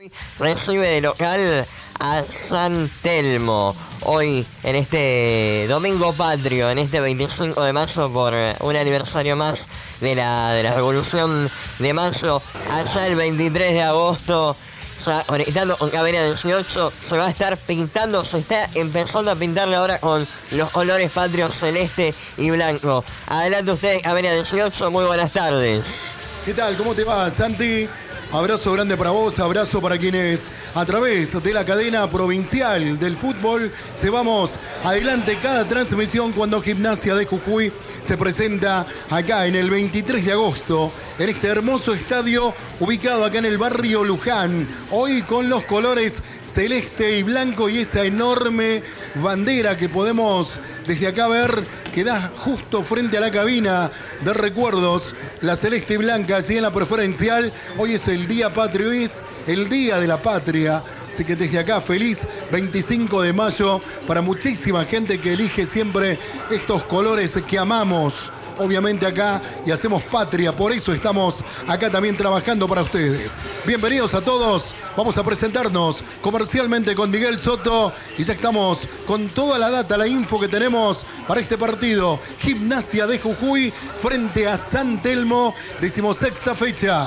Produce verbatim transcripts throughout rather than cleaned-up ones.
Recibe de local a San Telmo. Hoy, en este domingo patrio, en este veinticinco de mayo, por un aniversario más de la, de la Revolución de Mayo, allá el veintitrés de agosto, ya conectando con Cabrera dieciocho, se va a estar pintando, se está empezando a pintarle ahora con los colores patrios celeste y blanco. Adelante ustedes, Cabrera dieciocho, muy buenas tardes. ¿Qué tal? ¿Cómo te va, Santi? Abrazo grande para vos, abrazo para quienes a través de la cadena provincial del fútbol llevamos adelante cada transmisión cuando Gimnasia de Jujuy se presenta acá en el veintitrés de agosto en este hermoso estadio ubicado acá en el barrio Luján, hoy con los colores celeste y blanco y esa enorme bandera que podemos desde acá ver que da justo frente a la cabina de recuerdos, la celeste y blanca, así en la preferencial. Hoy es el día patrio, es el día de la patria. Así que desde acá, feliz veinticinco de mayo para muchísima gente que elige siempre estos colores que amamos. Obviamente acá y hacemos patria, por eso estamos acá también trabajando para ustedes. Bienvenidos a todos, vamos a presentarnos comercialmente con Miguel Soto y ya estamos con toda la data, la info que tenemos para este partido. Gimnasia de Jujuy frente a San Telmo, decimosexta fecha.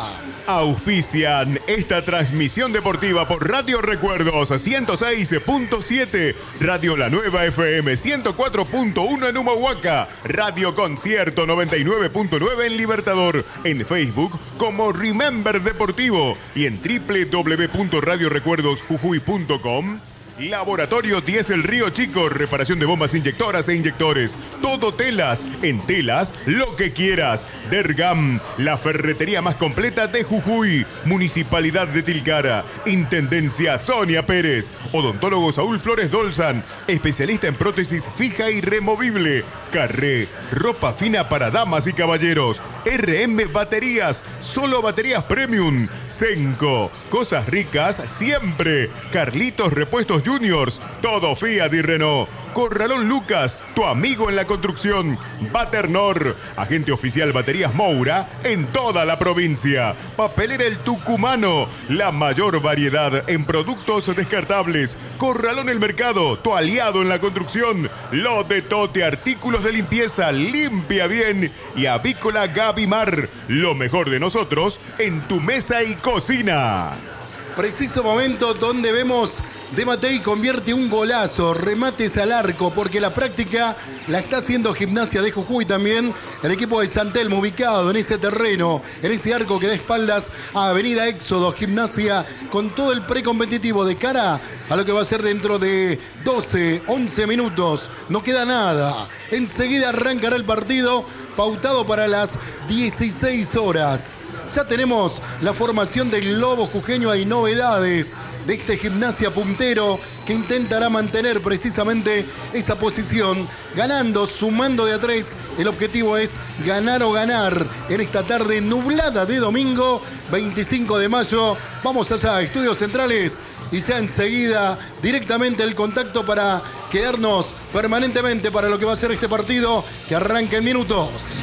Auspician esta transmisión deportiva por Radio Recuerdos ciento seis punto siete, Radio La Nueva F M ciento cuatro punto uno en Humahuaca, Radio Concierto noventa y nueve punto nueve en Libertador, en Facebook como Remember Deportivo y en doble u doble u doble u punto radio recuerdos jujuy punto com. Laboratorio diez El Río Chico, reparación de bombas inyectoras e inyectores. Todo telas, en telas, lo que quieras. Dergam, la ferretería más completa de Jujuy. Municipalidad de Tilcara. Intendencia Sonia Pérez. Odontólogo Saúl Flores Dolzan, especialista en prótesis fija y removible. Carré, ropa fina para damas y caballeros. R M Baterías, solo baterías premium. Senco, cosas ricas siempre. Carlitos Repuestos Juniors, todo Fiat y Renault. Corralón Lucas, tu amigo en la construcción. Baternor, agente oficial Baterías Moura en toda la provincia. Papelera El Tucumano, la mayor variedad en productos descartables. Corralón El Mercado, tu aliado en la construcción. Lote Tote, artículos de limpieza, limpia bien. Y Avícola Gavimar, lo mejor de nosotros en tu mesa y cocina. Preciso momento donde vemos De Matei convierte un golazo, remates al arco, porque la práctica la está haciendo Gimnasia de Jujuy también, el equipo de San Telmo ubicado en ese terreno, en ese arco que da espaldas a Avenida Éxodo. Gimnasia con todo el precompetitivo de cara a lo que va a ser dentro de doce, once minutos, no queda nada. Enseguida arrancará el partido pautado para las dieciséis horas. Ya tenemos la formación del Lobo Jujeño, hay novedades de este Gimnasia puntero que intentará mantener precisamente esa posición, ganando, sumando de a tres. El objetivo es ganar o ganar en esta tarde nublada de domingo, veinticinco de mayo. Vamos allá, estudios centrales, y ya enseguida directamente el contacto para quedarnos permanentemente para lo que va a ser este partido que arranca en minutos.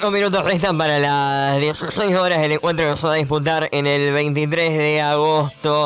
Cinco minutos restan para las dieciséis horas. El encuentro que se va a disputar en el veintitrés de agosto.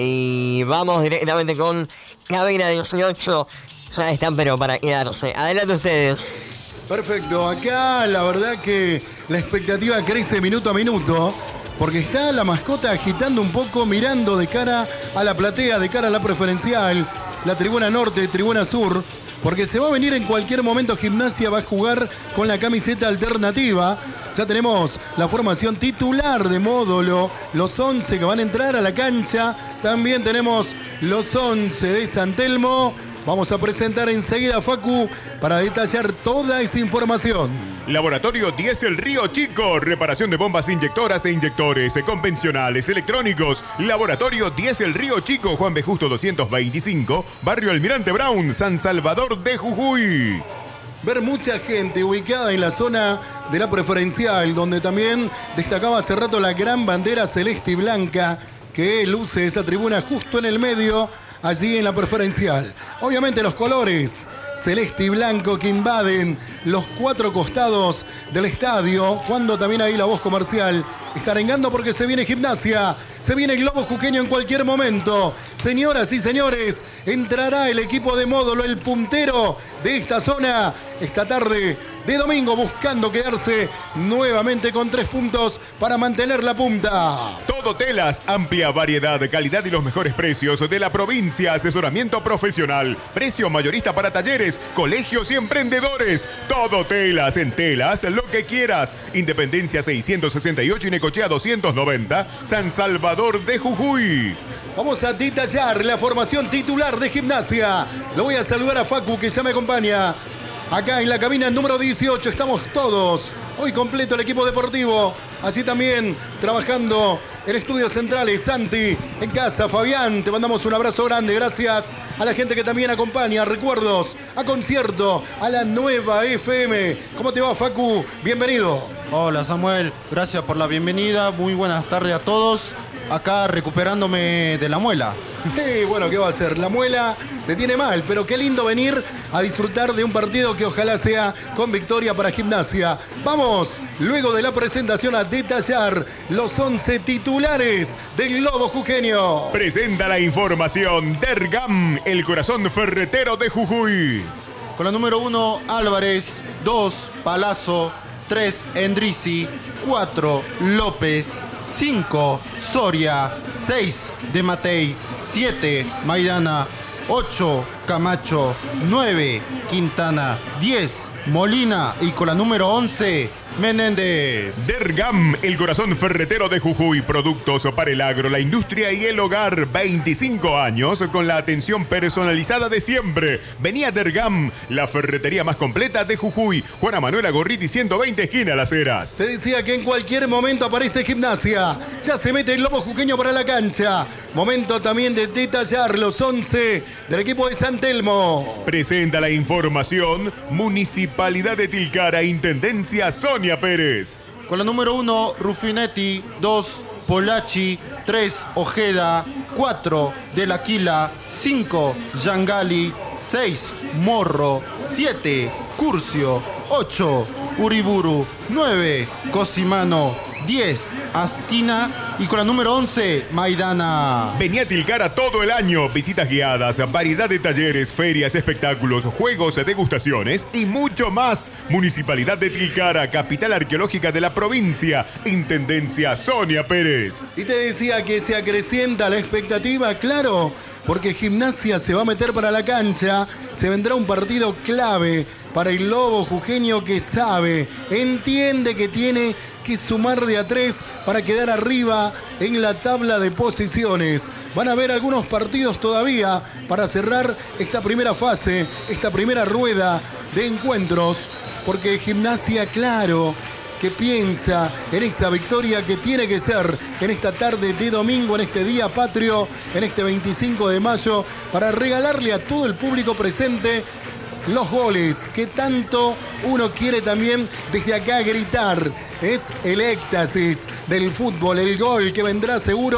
Y vamos directamente con cabina dieciocho. Ya están, pero para quedarse. Adelante ustedes. Perfecto. Acá la verdad que la expectativa crece minuto a minuto. Porque está la mascota agitando un poco, mirando de cara a la platea, de cara a la preferencial, la tribuna norte, tribuna sur. Porque se va a venir en cualquier momento. Gimnasia va a jugar con la camiseta alternativa. Ya tenemos la formación titular de módulo. Los once que van a entrar a la cancha. También tenemos los once de San Telmo. Vamos a presentar enseguida a Facu para detallar toda esa información. Laboratorio Diesel Río Chico. Reparación de bombas inyectoras e inyectores convencionales, electrónicos. Laboratorio Diesel Río Chico. Juan B. Justo doscientos veinticinco. Barrio Almirante Brown, San Salvador de Jujuy. Ver mucha gente ubicada en la zona de la preferencial, donde también destacaba hace rato la gran bandera celeste y blanca que luce esa tribuna justo en el medio, allí en la preferencial. Obviamente los colores celeste y blanco que invaden los cuatro costados del estadio, cuando también ahí la voz comercial está arengando porque se viene Gimnasia, se viene el globo jujeño en cualquier momento. Señoras y señores, entrará el equipo de módulo, el puntero de esta zona, esta tarde de domingo, buscando quedarse nuevamente con tres puntos para mantener la punta. Todo telas, amplia variedad, calidad y los mejores precios de la provincia. Asesoramiento profesional, precio mayorista para talleres, colegios y emprendedores. Todo telas, en telas, lo que quieras. Independencia seiscientos sesenta y ocho y Necochea doscientos noventa, San Salvador de Jujuy. Vamos a detallar la formación titular de Gimnasia. Lo voy a saludar a Facu, que ya me acompaña. Acá en la cabina número dieciocho estamos todos. Hoy completo el equipo deportivo. Así también trabajando en estudios centrales. Santi, en casa. Fabián, te mandamos un abrazo grande. Gracias a la gente que también acompaña. Recuerdos, a concierto, a la nueva F M. ¿Cómo te va, Facu? Bienvenido. Hola, Samuel. Gracias por la bienvenida. Muy buenas tardes a todos. Acá recuperándome de la muela. Sí, bueno, ¿qué va a hacer? La muela te tiene mal, pero qué lindo venir a disfrutar de un partido que ojalá sea con victoria para Gimnasia. Vamos, luego de la presentación, a detallar los once titulares del globo jujeño. Presenta la información Dergam, el corazón ferretero de Jujuy. Con la número uno, Álvarez. dos, Palazzo. tres, Endrizi. cuatro, López. cinco, Soria. seis, De Matei. siete, Maidana. ocho, Camacho. nueve, Quintana. diez, Molina. Y con la número once, Menéndez. Dergam, el corazón ferretero de Jujuy. Productos para el agro, la industria y el hogar. veinticinco años con la atención personalizada de siempre. Venía Dergam, la ferretería más completa de Jujuy. Juana Manuela Gorriti, ciento veinte, esquina Las Heras. Se decía que en cualquier momento aparece Gimnasia. Ya se mete el globo jujeño para la cancha. Momento también de detallar los once del equipo de San Telmo. Presenta la información Municipalidad de Tilcara, Intendencia Sonia Pérez. Con la número uno, Rufinetti. dos, Polacci. tres, Ojeda. cuatro, De la Quila. cinco, Yangali. seis, Morro. siete, Curcio. ocho, Uriburu. nueve, Cosimano. diez, Astina. Y con la número once, Maidana. Venía a Tilcara todo el año. Visitas guiadas, variedad de talleres, ferias, espectáculos, juegos, degustaciones y mucho más. Municipalidad de Tilcara, capital arqueológica de la provincia. Intendencia Sonia Pérez. Y te decía que se acrecienta la expectativa, claro, porque Gimnasia se va a meter para la cancha. Se vendrá un partido clave para el globo jujeño, que sabe, entiende que tiene que sumar de a tres para quedar arriba en la tabla de posiciones. Van a haber algunos partidos todavía para cerrar esta primera fase, esta primera rueda de encuentros, porque Gimnasia, claro, que piensa en esa victoria que tiene que ser en esta tarde de domingo, en este día patrio, en este veinticinco de mayo, para regalarle a todo el público presente los goles que tanto uno quiere también desde acá gritar. Es el éxtasis del fútbol, el gol que vendrá seguro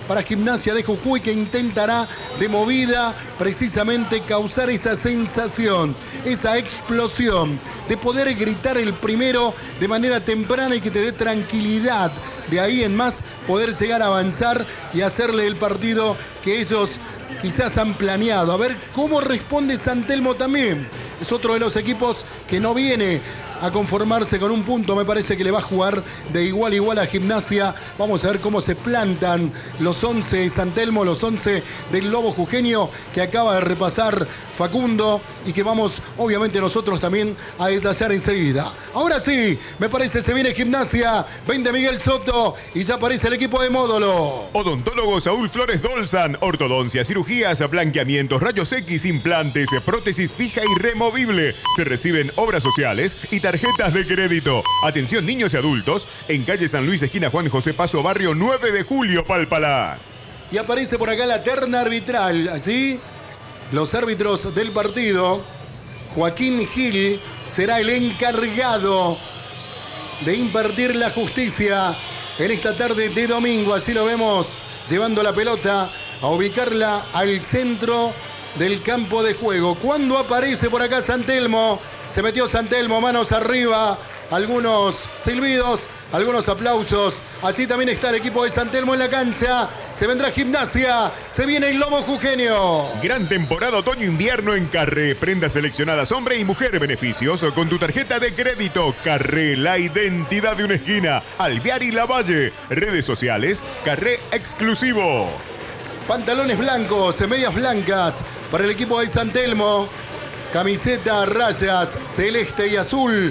para Gimnasia de Jujuy, que intentará de movida precisamente causar esa sensación, esa explosión de poder gritar el primero de manera temprana y que te dé tranquilidad. De ahí en más poder llegar a avanzar y hacerle el partido que ellos quizás han planeado. A ver cómo responde San Telmo también. Es otro de los equipos que no viene a conformarse con un punto. Me parece que le va a jugar de igual a igual a Gimnasia. Vamos a ver cómo se plantan los once de San Telmo, los once del Lobo Jujeño, que acaba de repasar Facundo y que vamos obviamente nosotros también a detallar enseguida. Ahora sí, me parece se viene Gimnasia, vende Miguel Soto y ya aparece el equipo de Módulo. Odontólogo Saúl Flores Dolzan, ortodoncia, cirugías, blanqueamientos, rayos X, implantes, prótesis fija y removible. Se reciben obras sociales y tarjetas de crédito. Atención niños y adultos, en calle San Luis, esquina Juan José Paso, barrio nueve de julio, Palpalá. Y aparece por acá la terna arbitral, ¿así? Los árbitros del partido. Joaquín Gil será el encargado de impartir la justicia en esta tarde de domingo. Así lo vemos llevando la pelota a ubicarla al centro del campo de juego. Cuando aparece por acá San Telmo, se metió San Telmo, manos arriba, algunos silbidos, algunos aplausos. Allí también está el equipo de San Telmo en la cancha. Se vendrá Gimnasia, se viene el Lobo Jujeño. Gran temporada otoño-invierno en Carré. Prendas seleccionadas hombre y mujer. Beneficios con tu tarjeta de crédito. Carré, la identidad de una esquina. Alvear y Lavalle. Redes sociales, Carré Exclusivo. Pantalones blancos, medias blancas para el equipo de San Telmo. Camiseta, rayas, celeste y azul.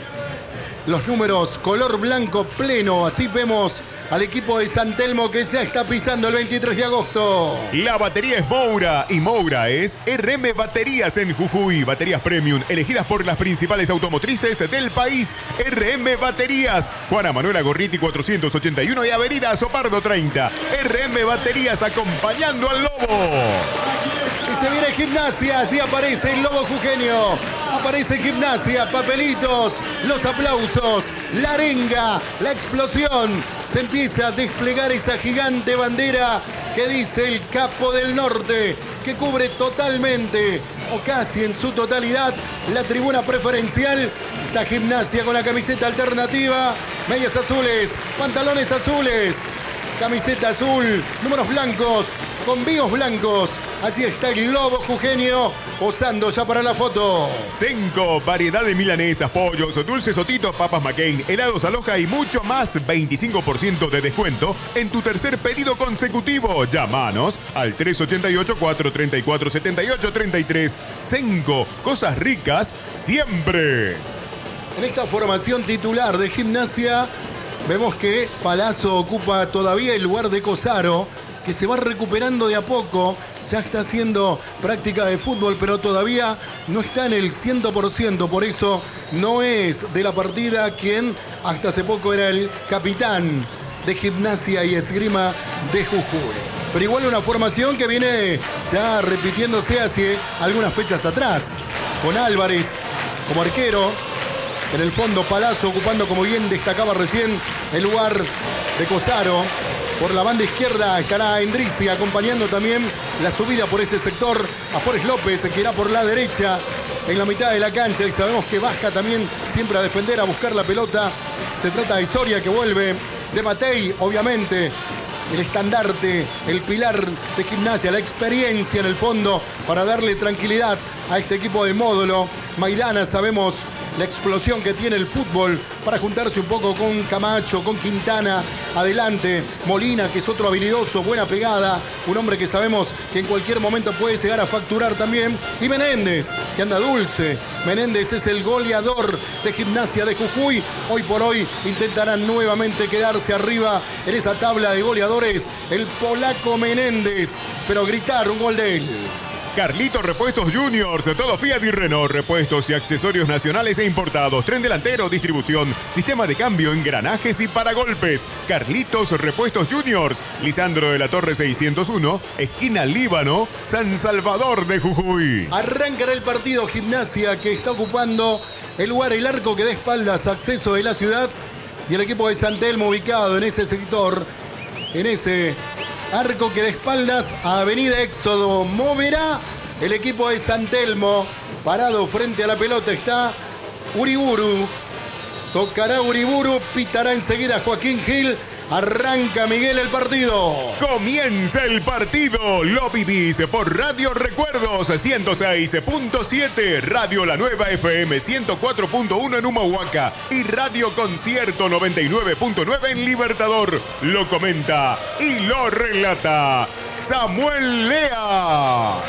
Los números color blanco pleno. Así vemos al equipo de San Telmo que ya está pisando el veintitrés de agosto. La batería es Moura y Moura es R M Baterías en Jujuy. Baterías premium elegidas por las principales automotrices del país. R M Baterías. Juana Manuela Gorriti cuatrocientos ochenta y uno y Avenida Sopardo treinta. R M Baterías acompañando al Lobo. Y se viene Gimnasia, así aparece el Lobo Jujeño. Aparece Gimnasia, papelitos, los aplausos, la arenga, la explosión. Se empieza a desplegar esa gigante bandera que dice el Capo del Norte, que cubre totalmente, o casi en su totalidad, la tribuna preferencial. Está Gimnasia con la camiseta alternativa, medias azules, pantalones azules, camiseta azul, números blancos, con bios blancos. Allí está el Lobo Jujeño posando ya para la foto. Senco, variedad de milanesas, pollos, dulces sotitos, papas McCain, helados Aloha y mucho más. veinticinco por ciento de descuento en tu tercer pedido consecutivo. Llámanos al tres ocho ocho, cuatro tres cuatro, siete ocho tres tres. Senco, cosas ricas siempre. En esta formación titular de Gimnasia vemos que Palazzo ocupa todavía el lugar de Cosaro, que se va recuperando de a poco, ya está haciendo práctica de fútbol, pero todavía no está en el cien por ciento, por eso no es de la partida quien hasta hace poco era el capitán de Gimnasia y Esgrima de Jujuy. Pero igual una formación que viene ya repitiéndose hace algunas fechas atrás, con Álvarez como arquero. En el fondo, Palazzo ocupando, como bien destacaba recién, el lugar de Cosaro. Por la banda izquierda estará Endrizi acompañando también la subida por ese sector a Forés López, que irá por la derecha en la mitad de la cancha. Y sabemos que baja también siempre a defender, a buscar la pelota. Se trata de Soria, que vuelve. De Matei, obviamente. El estandarte, el pilar de Gimnasia, la experiencia en el fondo para darle tranquilidad a este equipo de Módulo. Maidana, sabemos la explosión que tiene el fútbol para juntarse un poco con Camacho, con Quintana. Adelante, Molina, que es otro habilidoso, buena pegada, un hombre que sabemos que en cualquier momento puede llegar a facturar también. Y Menéndez, que anda dulce. Menéndez es el goleador de Gimnasia de Jujuy. Hoy por hoy intentarán nuevamente quedarse arriba en esa tabla de goleadores el polaco Menéndez, pero gritar un gol de él. Carlitos Repuestos Juniors, todo Fiat y Renault, repuestos y accesorios nacionales e importados, tren delantero, distribución, sistema de cambio, engranajes y paragolpes. Carlitos Repuestos Juniors, Lisandro de la Torre seiscientos uno, esquina Líbano, San Salvador de Jujuy. Arrancará el partido Gimnasia, que está ocupando el lugar, el arco que da espaldas, acceso de la ciudad, y el equipo de San Telmo ubicado en ese sector, en ese Arco que de espaldas a Avenida Éxodo. Moverá el equipo de San Telmo. Parado frente a la pelota está Uriburu. Tocará Uriburu, pitará enseguida Joaquín Gil. Arranca Miguel el partido. Comienza el partido. Lo vivís por Radio Recuerdos ciento seis punto siete, Radio La Nueva F M ciento cuatro punto uno en Humahuaca y Radio Concierto noventa y nueve punto nueve en Libertador. Lo comenta y lo relata Samuel Lea.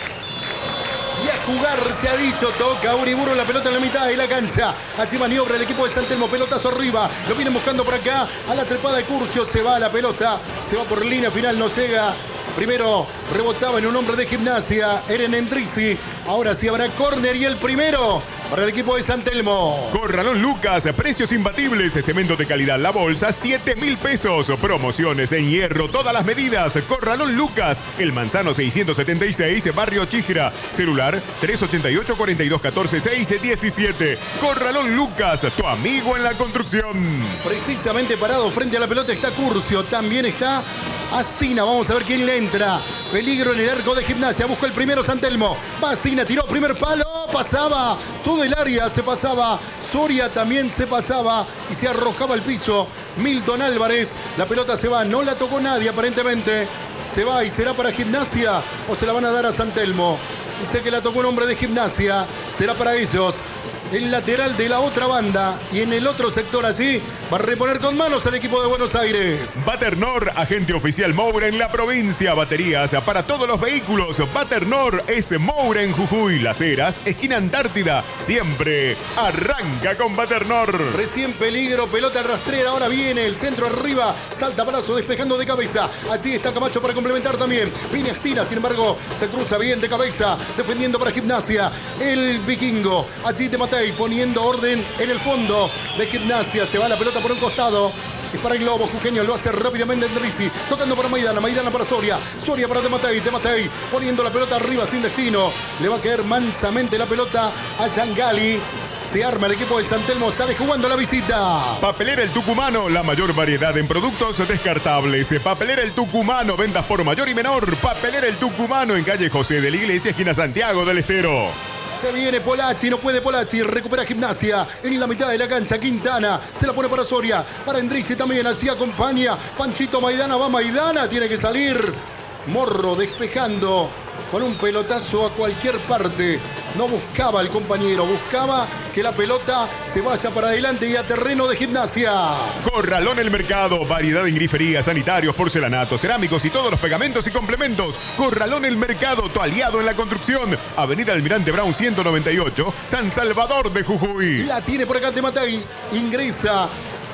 Y a jugar se ha dicho, toca Uriburu, la pelota en la mitad de la cancha. Así maniobra el equipo de San Telmo, pelotazo arriba. Lo vienen buscando por acá, a la trepada de Curcio. Se va la pelota, se va por línea final, no llega. Primero rebotaba en un hombre de Gimnasia, Eren Endrizi. Ahora sí habrá córner y el primero para el equipo de San Telmo. Corralón Lucas, precios imbatibles, cemento de calidad La Bolsa, siete mil pesos. Promociones en hierro, todas las medidas. Corralón Lucas, El Manzano seiscientos setenta y seis, Barrio Chijra. Celular tres ochenta y ocho, cuarenta y dos, catorce, seis, diecisiete. Corralón Lucas, tu amigo en la construcción. Precisamente parado frente a la pelota está Curcio, también está Astina. Vamos a ver quién le entra. Peligro en el arco de Gimnasia. Busca el primero San Telmo. Va Astina, tiró primer palo. Pasaba todo el área. Se pasaba. Soria también se pasaba. Y se arrojaba al piso Milton Álvarez. La pelota se va. No la tocó nadie aparentemente. Se va y será para Gimnasia. O se la van a dar a San Telmo. Dice que la tocó un hombre de Gimnasia. Será para ellos. El lateral de la otra banda y en el otro sector allí va a reponer con manos al equipo de Buenos Aires. Baternor, agente oficial Moura en la provincia. Baterías para todos los vehículos. Baternor es Moura en Jujuy, Las Heras, esquina Antártida. Siempre arranca con Baternor. Recién peligro, pelota rastrera. Ahora viene el centro arriba. Salta Palazzo despejando de cabeza. Allí está Camacho para complementar también. Viene Astina, sin embargo, se cruza bien de cabeza. Defendiendo para Gimnasia. El vikingo. Allí te mata. Y poniendo orden en el fondo de Gimnasia. Se va la pelota por un costado. Es para el Globo Jujeño. Lo hace rápidamente Endrizi. Tocando para Maidana. Maidana para Soria. Soria para Dematei. Dematei poniendo la pelota arriba sin destino. Le va a caer mansamente la pelota a Yangali. Se arma el equipo de San Telmo. Sale jugando la visita. Papelera El Tucumano. La mayor variedad en productos descartables. Papelera El Tucumano. Ventas por mayor y menor. Papelera El Tucumano en calle José de la Iglesia, esquina Santiago del Estero. Se viene Polacci, no puede Polacci, recupera Gimnasia en la mitad de la cancha. Quintana se la pone para Soria, para Endrizi también, así acompaña Panchito Maidana, va Maidana, tiene que salir. Morro despejando con un pelotazo a cualquier parte. No buscaba al compañero, buscaba que la pelota se vaya para adelante y a terreno de Gimnasia. Corralón El Mercado, variedad en grifería, sanitarios, porcelanatos, cerámicos y todos los pegamentos y complementos. Corralón El Mercado, tu aliado en la construcción. Avenida Almirante Brown ciento noventa y ocho, San Salvador de Jujuy. La tiene por acá de Matei, ingresa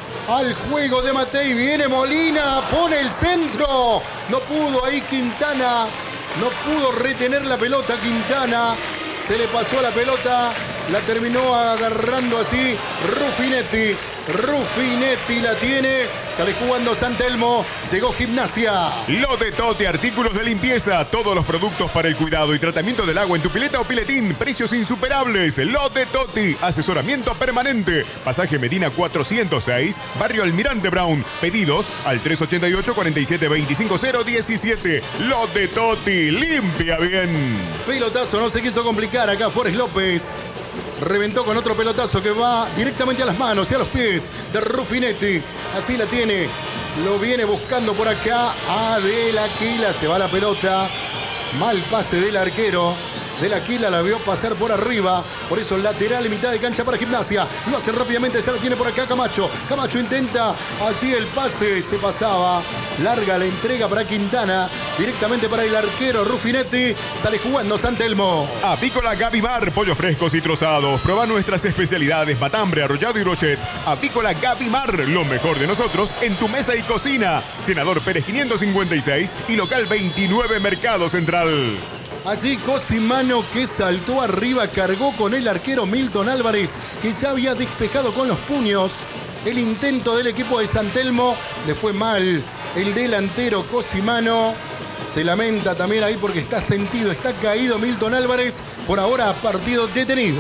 al juego de Matei, viene Molina, pone el centro. No pudo ahí Quintana, no pudo retener la pelota Quintana. Se le pasó la pelota, la terminó agarrando así Ruffinetti. Ruffinetti la tiene, sale jugando San Telmo, llegó Gimnasia. Lote Toti, artículos de limpieza, todos los productos para el cuidado y tratamiento del agua en tu pileta o piletín, precios insuperables. Lote Toti, asesoramiento permanente, pasaje Medina cuatrocientos seis, barrio Almirante Brown, pedidos al tres ochenta y ocho, cuarenta y siete, veinticinco, cero diecisiete. Lote Toti, limpia bien. Pelotazo, no se quiso complicar acá Forés López. Reventó con otro pelotazo que va directamente a las manos y a los pies de Ruffinetti. Así la tiene. Lo viene buscando por acá. Adel Aquila. Se va la pelota. Mal pase del arquero. Del Aquila la vio pasar por arriba. Por eso lateral en mitad de cancha para Gimnasia. Lo hace rápidamente. Ya la tiene por acá Camacho. Camacho intenta. Así el pase. Se pasaba. Larga la entrega para Quintana. Directamente para el arquero Ruffinetti. Sale jugando San Telmo. Apícola Gavimar. Pollos frescos y trozados. Proba nuestras especialidades. Matambre, arrollado y brochet. Apícola Gavimar. Lo mejor de nosotros en tu mesa y cocina. Senador Pérez quinientos cincuenta y seis y local veintinueve Mercado Central. Allí Cosimano que saltó arriba, cargó con el arquero Milton Álvarez, que ya había despejado con los puños. El intento del equipo de San Telmo le fue mal. El delantero Cosimano se lamenta también ahí porque está sentido, está caído Milton Álvarez. Por ahora partido detenido.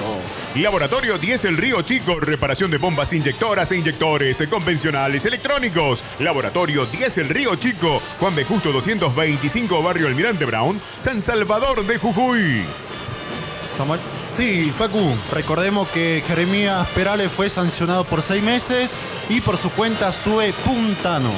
Laboratorio diez El Río Chico, reparación de bombas inyectoras e inyectores, convencionales, electrónicos. Laboratorio diez El Río Chico, Juan B. Justo doscientos veinticinco, Barrio Almirante Brown, San Salvador de Jujuy. Samuel. Sí, Facu. Recordemos que Jeremías Perales fue sancionado por seis meses y por su cuenta sube Puntano.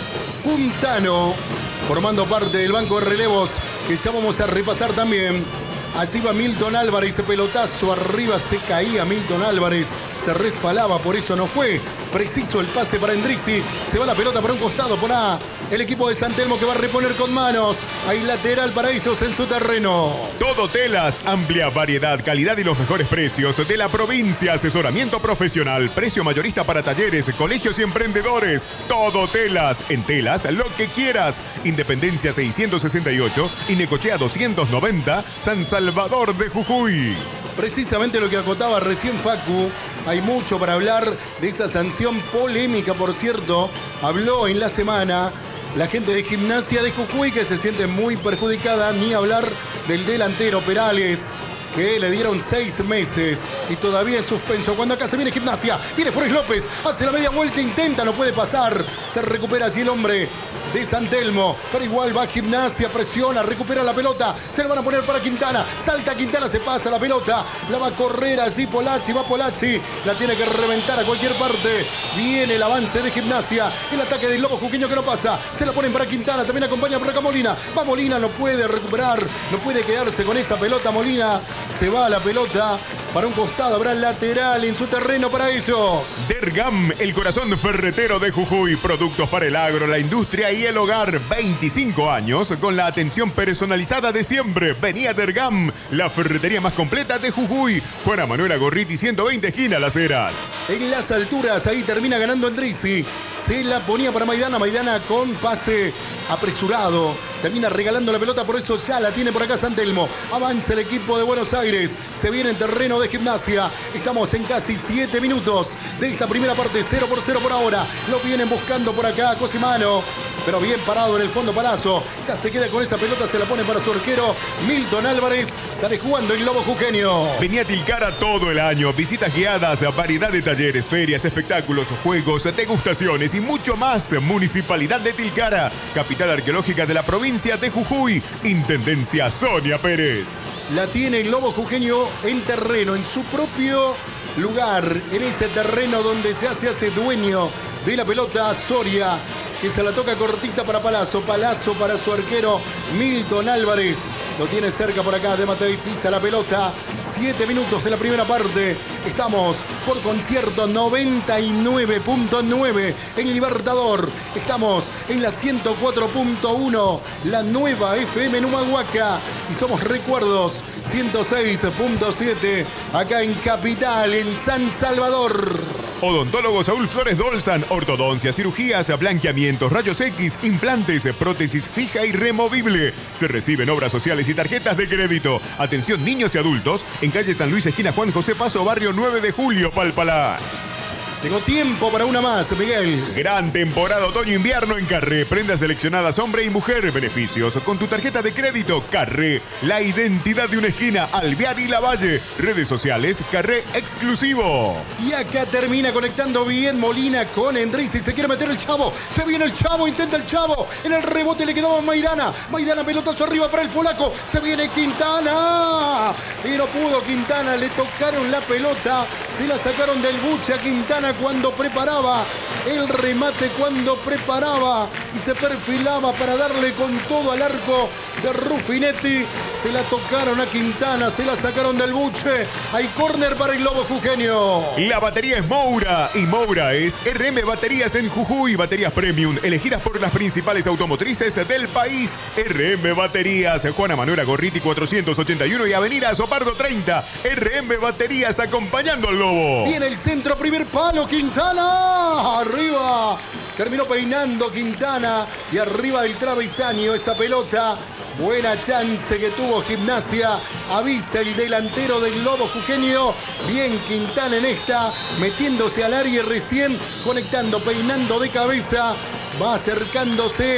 Puntano, formando parte del banco de relevos que ya vamos a repasar también. Así va Milton Álvarez, ese pelotazo arriba, se caía Milton Álvarez, se resfalaba, por eso no fue preciso el pase para Endrizzi. Se va la pelota para un costado, por A, el equipo de San Telmo que va a reponer con manos. Hay lateral para ellos en su terreno. Todo Telas, amplia variedad, calidad y los mejores precios de la provincia. Asesoramiento profesional, precio mayorista para talleres, colegios y emprendedores. Todo Telas, en Telas, lo que quieras. Independencia seiscientos sesenta y ocho y Necochea doscientos noventa, San Salvador de Jujuy. Precisamente lo que acotaba recién Facu, hay mucho para hablar de esa sanción polémica, por cierto. Habló en la semana la gente de Gimnasia de Jujuy, que se siente muy perjudicada, ni hablar del delantero Perales, que le dieron seis meses y todavía en suspenso. Cuando acá se viene Gimnasia, viene Flores López, hace la media vuelta, intenta, no puede pasar. Se recupera así el hombre de San Telmo, pero igual va Gimnasia, presiona, recupera la pelota, se la van a poner para Quintana, salta Quintana, se pasa la pelota, la va a correr así Polacci, va Polacci, la tiene que reventar a cualquier parte. Viene el avance de Gimnasia, el ataque del Lobo Jujeño que no pasa, se la ponen para Quintana, también acompaña por acá Molina, va Molina, no puede recuperar, no puede quedarse con esa pelota Molina, se va la pelota para un costado, habrá lateral en su terreno para ellos. Dergam, el corazón ferretero de Jujuy, productos para el agro, la industria y el hogar. veinticinco años con la atención personalizada de siempre. Venía Dergam, la ferretería más completa de Jujuy. Juana Manuela Gorriti, ciento veinte, esquina Las Heras. En las alturas, ahí termina ganando Endrizzi. Se la ponía para Maidana, Maidana con pase apresurado. Termina regalando la pelota, por eso ya la tiene por acá San Telmo. Avanza el equipo de Buenos Aires. Se viene en terreno de Gimnasia. Estamos en casi siete minutos de esta primera parte, cero por cero por ahora. Lo vienen buscando por acá Cosimano, pero bien parado en el fondo Palazzo. Ya se queda con esa pelota, se la pone para su arquero Milton Álvarez. Sale jugando el Lobo Jujeño. Venía a Tilcara todo el año. Visitas guiadas, variedad de talleres, ferias, espectáculos, juegos, degustaciones y mucho más. Municipalidad de Tilcara, capital arqueológica de la provincia de Jujuy. Intendencia Sonia Pérez. La tiene el Lobo Jujeño en terreno, en su propio lugar, en ese terreno donde ya se hace dueño de la pelota Soria, que se la toca cortita para Palazzo, Palazzo para su arquero Milton Álvarez. Lo tiene cerca por acá de Matei, pisa la pelota. Siete minutos de la primera parte. Estamos por concierto noventa y nueve punto nueve en Libertador. Estamos en la ciento cuatro punto uno, la nueva F M en Humahuaca. Y somos Recuerdos ciento seis punto siete acá en Capital, en San Salvador. Odontólogo Saúl Flores Dolzan, ortodoncia, cirugías, blanqueamientos, rayos X, implantes, prótesis fija y removible. Se reciben obras sociales y tarjetas de crédito. Atención niños y adultos en calle San Luis, esquina Juan José Paso, barrio nueve de julio, Palpalá. Tengo tiempo para una más, Miguel. Gran temporada otoño-invierno en Carré. Prendas seleccionadas hombre y mujer. Beneficios con tu tarjeta de crédito. Carré, la identidad de una esquina. Alvear y Lavalle. Redes sociales, Carré exclusivo. Y acá termina conectando bien Molina con Endrizzi. Se quiere meter el Chavo. Se viene el Chavo, intenta el Chavo. En el rebote le quedaba Maidana. Maidana, pelotazo arriba para el polaco. Se viene Quintana. Y no pudo Quintana. Le tocaron la pelota. Se la sacaron del buche a Quintana cuando preparaba el remate, cuando preparaba y se perfilaba para darle con todo al arco de Ruffinetti. Se la tocaron a Quintana, se la sacaron del buche. Hay córner para el Lobo Jujeño. La batería es Moura y Moura es R M Baterías en Jujuy. Baterías premium elegidas por las principales automotrices del país. R M Baterías, Juana Manuela Gorriti cuatrocientos ochenta y uno y Avenida Sopardo treinta. R M Baterías acompañando al Lobo. Viene el centro, primer palo, Quintana. Arriba. Terminó peinando Quintana y arriba del travesaño esa pelota. Buena chance que tuvo Gimnasia. Avisa el delantero del Lobo Jujeño. Bien Quintana en esta, metiéndose al área recién, conectando, peinando de cabeza. Va acercándose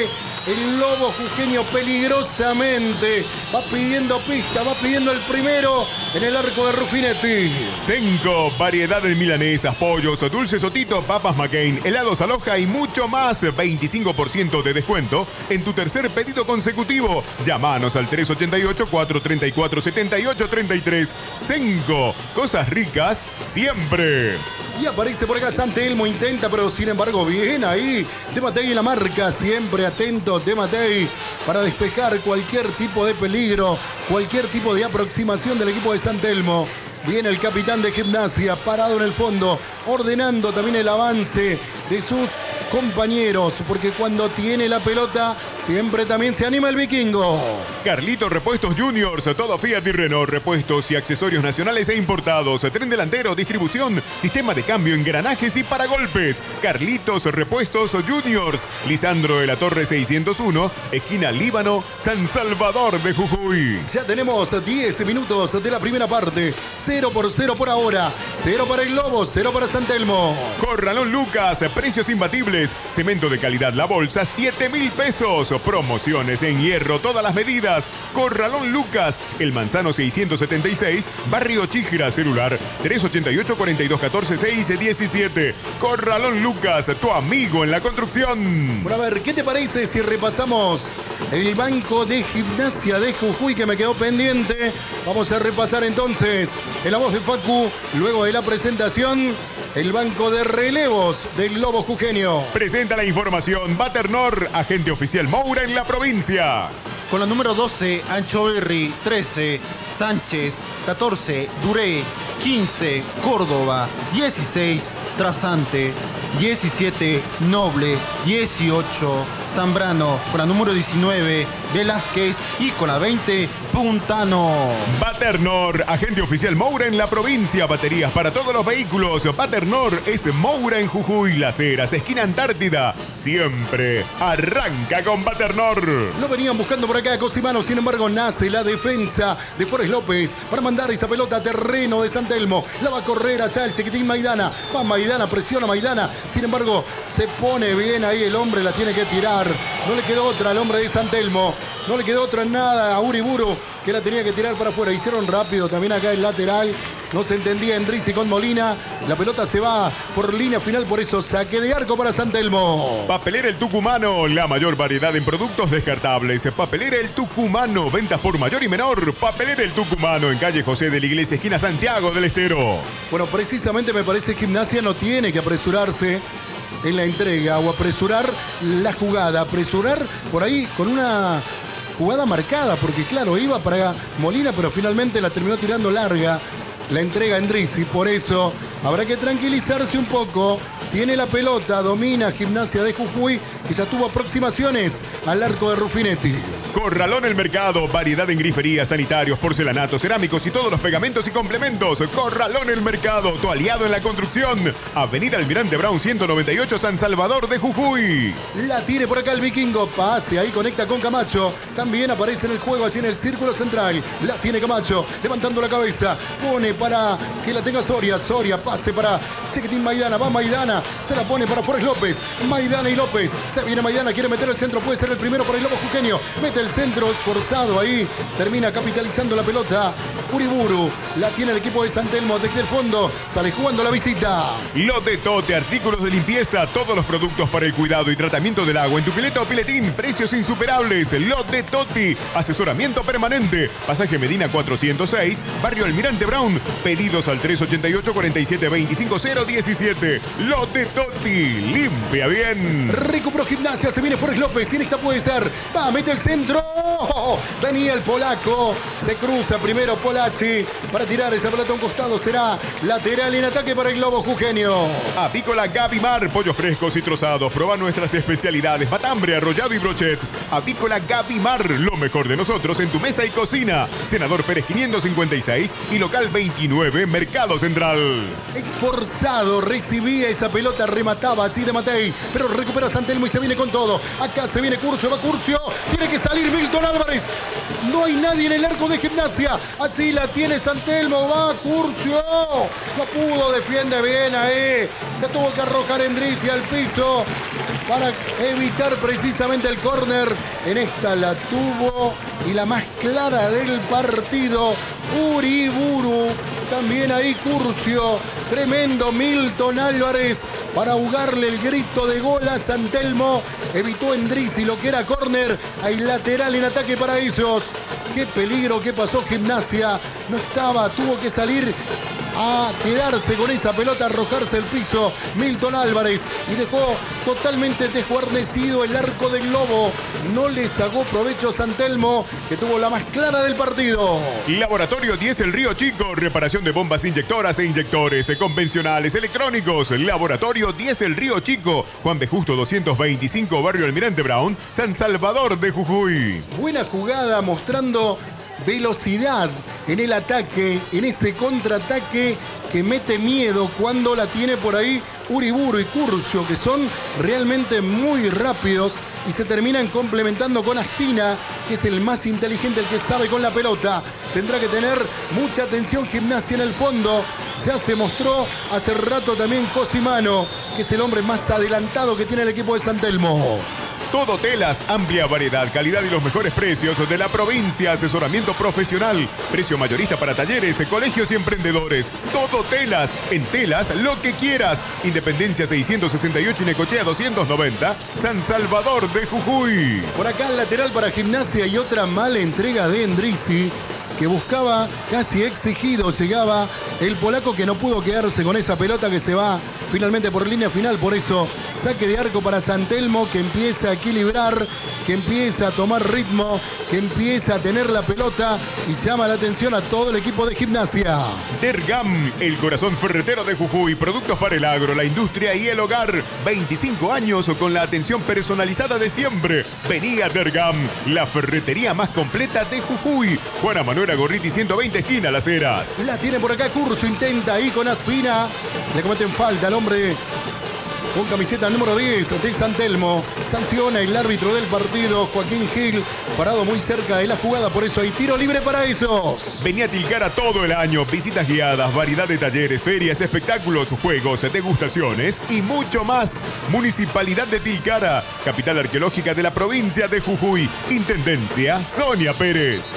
El Lobo Jujeño peligrosamente va pidiendo pista, va pidiendo el primero en el arco de Rufinetti. Senco, variedad de milanesas, pollos, dulces Sotito, papas McCain, helados Aloha y mucho más. veinticinco por ciento de descuento en tu tercer pedido consecutivo. Llámanos al tres ochenta y ocho, cuatrocientos treinta y cuatro, setenta y ocho treinta y tres. Senco, cosas ricas siempre. Y aparece por acá Santelmo, intenta, pero sin embargo bien ahí. De Matei en la marca, siempre atento De Matei para despejar cualquier tipo de peligro, cualquier tipo de aproximación del equipo de Santelmo. Viene el capitán de Gimnasia, parado en el fondo, ordenando también el avance de sus compañeros, porque cuando tiene la pelota siempre también se anima el vikingo. Carlito Repuestos Juniors, todo Fiat y Renault, repuestos y accesorios nacionales e importados, tren delantero, distribución, sistema de cambio, engranajes y paragolpes. Carlitos Repuestos Juniors, Lisandro de la Torre seiscientos uno, esquina Líbano, San Salvador de Jujuy. Ya tenemos diez minutos de la primera parte, cero por cero por ahora, cero para el Lobo, cero para Santelmo. Corralón Lucas, precios imbatibles, cemento de calidad La Bolsa, siete mil pesos, promociones en hierro, todas las medidas. Corralón Lucas, El Manzano seiscientos setenta y seis, Barrio Chijra, celular tres ochenta y ocho, cuarenta y dos, catorce, seis, diecisiete. Corralón Lucas, tu amigo en la construcción. Bueno, a ver, ¿qué te parece si repasamos el banco de Gimnasia de Jujuy que me quedó pendiente? Vamos a repasar entonces en la voz de Facu, luego de la presentación, el banco de relevos del Lobo Jujeño. Presenta la información Baternor, agente oficial Moura en la provincia. Con la número doce, Anchoverri, trece, Sánchez, catorce, Duré, quince, Córdoba, dieciséis, Trasante, diecisiete, Noble, dieciocho, Zambrano, con la número diecinueve, Velázquez y con la veinte, Puntano. Baternor, agente oficial Moura en la provincia, baterías para todos los vehículos. Baternor es Moura en Jujuy, Las Heras, esquina Antártida. Siempre arranca con Baternor. Lo venían buscando por acá Cosimano, sin embargo nace la defensa de Forés López para mandar esa pelota a terreno de Santelmo. La va a correr allá el chiquitín Maidana. Va Maidana, presiona Maidana. Sin embargo, se pone bien ahí el hombre, la tiene que tirar. No le quedó otra al hombre de Santelmo. No le quedó otra en nada a Uriburu, que la tenía que tirar para afuera. Hicieron rápido también acá el lateral. No se entendía Endrizi con Molina. La pelota se va por línea final, por eso saque de arco para Santelmo. Papelera El Tucumano, la mayor variedad en productos descartables. Papelera El Tucumano, ventas por mayor y menor. Papelera El Tucumano, en calle José de la Iglesia, esquina Santiago del Estero. Bueno, precisamente me parece que Gimnasia no tiene que apresurarse en la entrega o apresurar la jugada. Apresurar por ahí con una jugada marcada, porque claro, iba para Molina, pero finalmente la terminó tirando larga. La entrega Endrizi, por eso habrá que tranquilizarse un poco. Tiene la pelota, domina Gimnasia de Jujuy, que ya tuvo aproximaciones al arco de Rufinetti. Corralón El Mercado, variedad en griferías, sanitarios, porcelanatos, cerámicos y todos los pegamentos y complementos. Corralón El Mercado, tu aliado en la construcción. Avenida Almirante Brown ciento noventa y ocho, San Salvador de Jujuy. La tiene por acá el vikingo, pase ahí, conecta con Camacho. También aparece en el juego allí en el círculo central. La tiene Camacho, levantando la cabeza, pone para que la tenga Soria. Soria, pase para Chiquitín Maidana, va Maidana, se la pone para Forés López. Maidana y López, se viene Maidana, quiere meter el centro, puede ser el primero para el Lobo Jujeño. Mete el centro, esforzado ahí, termina capitalizando la pelota. Uriburu, la tiene el equipo de Santelmo desde el fondo, sale jugando la visita. Lote Tote, artículos de limpieza, todos los productos para el cuidado y tratamiento del agua en tu pileta o piletín, precios insuperables. Lote Toti, asesoramiento permanente, pasaje Medina cuatrocientos seis, barrio Almirante Brown, pedidos al tres ochenta y ocho, cuarenta y siete, veinticinco, cero diecisiete. Lote Toti, limpia bien. Recuperó Gimnasia, se viene Forés López, y en esta puede ser, va, mete el centro. Venía el polaco, se cruza primero Polacci para tirar esa pelota a un costado, será lateral en ataque para el Lobo Jujeño. Apícola Gavimar, pollos frescos y trozados, proba nuestras especialidades, matambre, arrollado y brochet. Apícola Gavimar, lo mejor de nosotros en tu mesa y cocina. Senador Pérez quinientos cincuenta y seis y local veintinueve, Mercado Central. Esforzado, recibía esa pelota, remataba así de Matei, pero recupera Santelmo y se viene con todo. Acá se viene Curcio, va Curcio, tiene que salir Milton Álvarez. No hay nadie en el arco de Gimnasia. Así la tiene San Telmo. Va Curcio. No pudo, defiende bien ahí. Se tuvo que arrojar Endrizi al piso para evitar precisamente el córner. En esta la tuvo y la más clara del partido, Uriburu. También ahí Curcio. Tremendo Milton Álvarez para ahogarle el grito de gol a San Telmo. Evitó Endrizi lo que era córner. Hay lateral en ataque para ellos. Qué peligro que pasó Gimnasia. No estaba, tuvo que salir a quedarse con esa pelota, arrojarse el piso Milton Álvarez y dejó totalmente desguarnecido el arco del Lobo. No le sacó provecho San Telmo, que tuvo la más clara del partido. Laboratorio diez El Río Chico, reparación de bombas inyectoras e inyectores convencionales electrónicos. Laboratorio diez El Río Chico, Juan B. Justo doscientos veinticinco, Barrio Almirante Brown, San Salvador de Jujuy. Buena jugada mostrando velocidad en el ataque, en ese contraataque que mete miedo cuando la tiene por ahí Uriburu y Curcio, que son realmente muy rápidos y se terminan complementando con Astina, que es el más inteligente, el que sabe con la pelota. Tendrá que tener mucha atención Gimnasia en el fondo. Ya se mostró hace rato también Cosimano, que es el hombre más adelantado que tiene el equipo de San Telmo. Todo Telas, amplia variedad, calidad y los mejores precios de la provincia. Asesoramiento profesional, precio mayorista para talleres, colegios y emprendedores. Todo Telas, en Telas lo que quieras. Independencia seiscientos sesenta y ocho y Necochea doscientos noventa, San Salvador de Jujuy. Por acá el lateral para Gimnasia y otra mala entrega de Endrizi, que buscaba, casi exigido, llegaba el polaco, que no pudo quedarse con esa pelota que se va finalmente por línea final. Por eso, saque de arco para San Telmo, que empieza a equilibrar, que empieza a tomar ritmo, que empieza a tener la pelota y llama la atención a todo el equipo de Gimnasia. Dergam, el corazón ferretero de Jujuy, productos para el agro, la industria y el hogar. veinticinco años con la atención personalizada de siempre. Vení a Dergam, la ferretería más completa de Jujuy. Juana Manuela Gorriti ciento veinte, esquina Las Heras. La tiene por acá Curso, intenta ahí con Aspina. Le cometen falta al hombre con camiseta número diez de San Telmo. Sanciona el árbitro del partido, Joaquín Gil, parado muy cerca de la jugada. Por eso hay tiro libre para esos. Vení a Tilcara todo el año. Visitas guiadas, variedad de talleres, ferias, espectáculos, juegos, degustaciones y mucho más. Municipalidad de Tilcara, capital arqueológica de la provincia de Jujuy. Intendencia Sonia Pérez.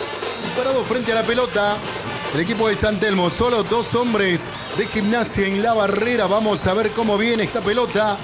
Parado frente a la pelota el equipo de San Telmo, solo dos hombres de Gimnasia en la barrera. Vamos a ver cómo viene esta pelota.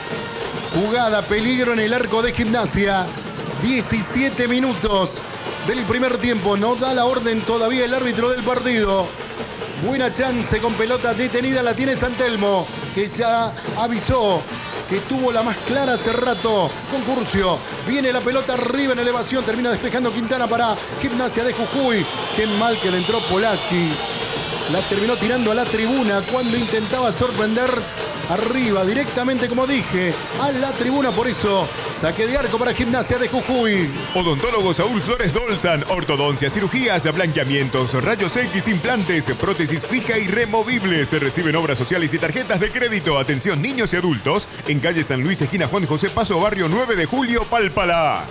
Jugada, peligro en el arco de Gimnasia. diecisiete minutos del primer tiempo. No da la orden todavía el árbitro del partido. Buena chance con pelota detenida la tiene San Telmo, que ya avisó que tuvo la más clara hace rato con Curcio. Viene la pelota arriba en elevación, termina despejando Quintana para Gimnasia de Jujuy. Qué mal que le entró Polacchi. La terminó tirando a la tribuna cuando intentaba sorprender arriba, directamente, como dije, a la tribuna. Por eso, saque de arco para Gimnasia de Jujuy. Odontólogo Saúl Flores Dolzan, ortodoncia, cirugías, blanqueamientos, rayos X, implantes, prótesis fija y removible. Se reciben obras sociales y tarjetas de crédito. Atención niños y adultos, en calle San Luis, esquina Juan José Paso, barrio nueve de julio, Palpalá.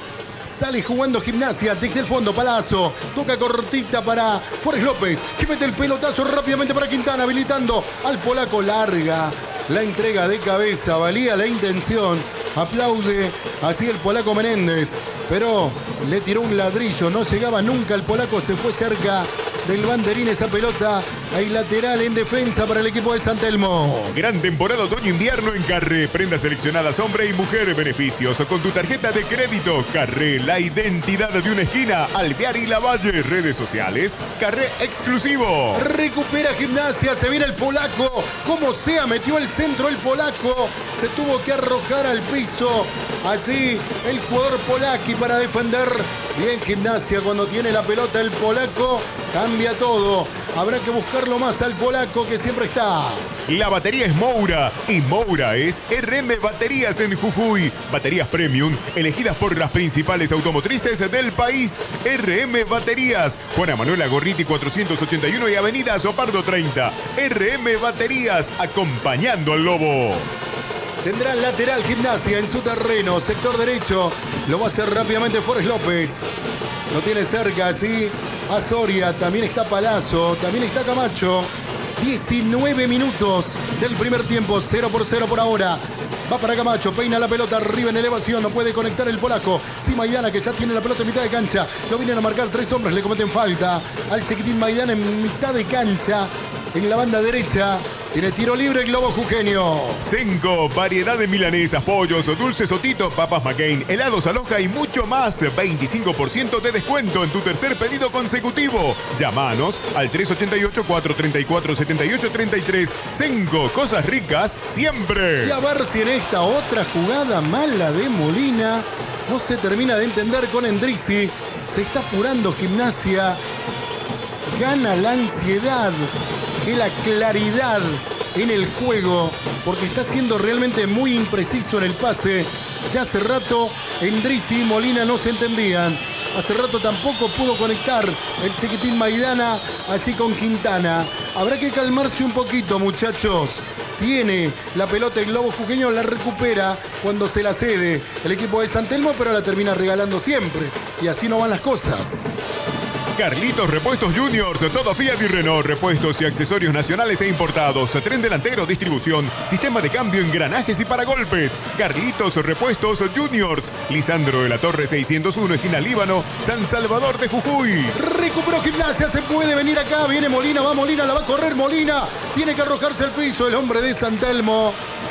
Sale jugando Gimnasia desde el fondo, Palazzo. Toca cortita para Forés López, que mete el pelotazo rápidamente para Quintana, habilitando al polaco. Larga la entrega de cabeza, valía la intención. Aplaude así el polaco Menéndez, pero le tiró un ladrillo, no llegaba nunca el polaco, se fue cerca del banderín esa pelota. Hay lateral en defensa para el equipo de San Telmo. Gran temporada otoño-invierno en Carré. Prendas seleccionadas hombre y mujer. Beneficios con tu tarjeta de crédito. Carré, la identidad de una esquina. Alvear y Lavalle. Redes sociales. Carré exclusivo. Recupera Gimnasia. Se viene el polaco. Como sea, metió el centro el polaco. Se tuvo que arrojar al piso. Allí el jugador Polacchi para defender. Bien Gimnasia cuando tiene la pelota el polaco. Cambia todo. Habrá que buscarlo más al polaco, que siempre está. La batería es Moura y Moura es R M Baterías en Jujuy. Baterías premium elegidas por las principales automotrices del país. R M Baterías. Juana Manuela Gorriti cuatrocientos ochenta y uno y Avenida Sopardo treinta. R M Baterías, acompañando al Lobo. Tendrá lateral Gimnasia en su terreno, sector derecho. Lo va a hacer rápidamente Forés López. Lo tiene cerca, sí. A Soria, también está Palazzo, también está Camacho. diecinueve minutos del primer tiempo, cero por cero por ahora. Va para Camacho, peina la pelota arriba en elevación, no puede conectar el polaco. Sí, Maidana, que ya tiene la pelota en mitad de cancha. Lo vienen a marcar tres hombres, le cometen falta al chiquitín Maidana en mitad de cancha, en la banda derecha. Tiene tiro libre el globo jujeño. Cinco, variedad de milanesas, pollos, dulces Sotito, papas McCain, helados Aloha y mucho más. veinticinco por ciento de descuento en tu tercer pedido consecutivo. Llámanos al tres ocho ocho, cuatro tres cuatro, siete ocho tres tres. Cinco, cosas ricas siempre. Y a ver si en esta otra jugada mala de Molina no se termina de entender con Endrizzi. Se está apurando Gimnasia. Gana la ansiedad, que la claridad en el juego, porque está siendo realmente muy impreciso en el pase. Ya hace rato Endrizzi y Molina no se entendían. Hace rato tampoco pudo conectar el chiquitín Maidana así con Quintana. Habrá que calmarse un poquito, muchachos. Tiene la pelota el globo jujeño, la recupera cuando se la cede el equipo de San Telmo, pero la termina regalando siempre. Y así no van las cosas. Carlitos Repuestos Juniors, todo Fiat y Renault, repuestos y accesorios nacionales e importados, tren delantero, distribución, sistema de cambio, engranajes y paragolpes. Carlitos Repuestos Juniors, Lisandro de la Torre seiscientos uno, esquina Líbano, San Salvador de Jujuy. Recuperó Gimnasia, se puede venir acá, viene Molina, va Molina, la va a correr Molina, tiene que arrojarse al piso el hombre de San Telmo.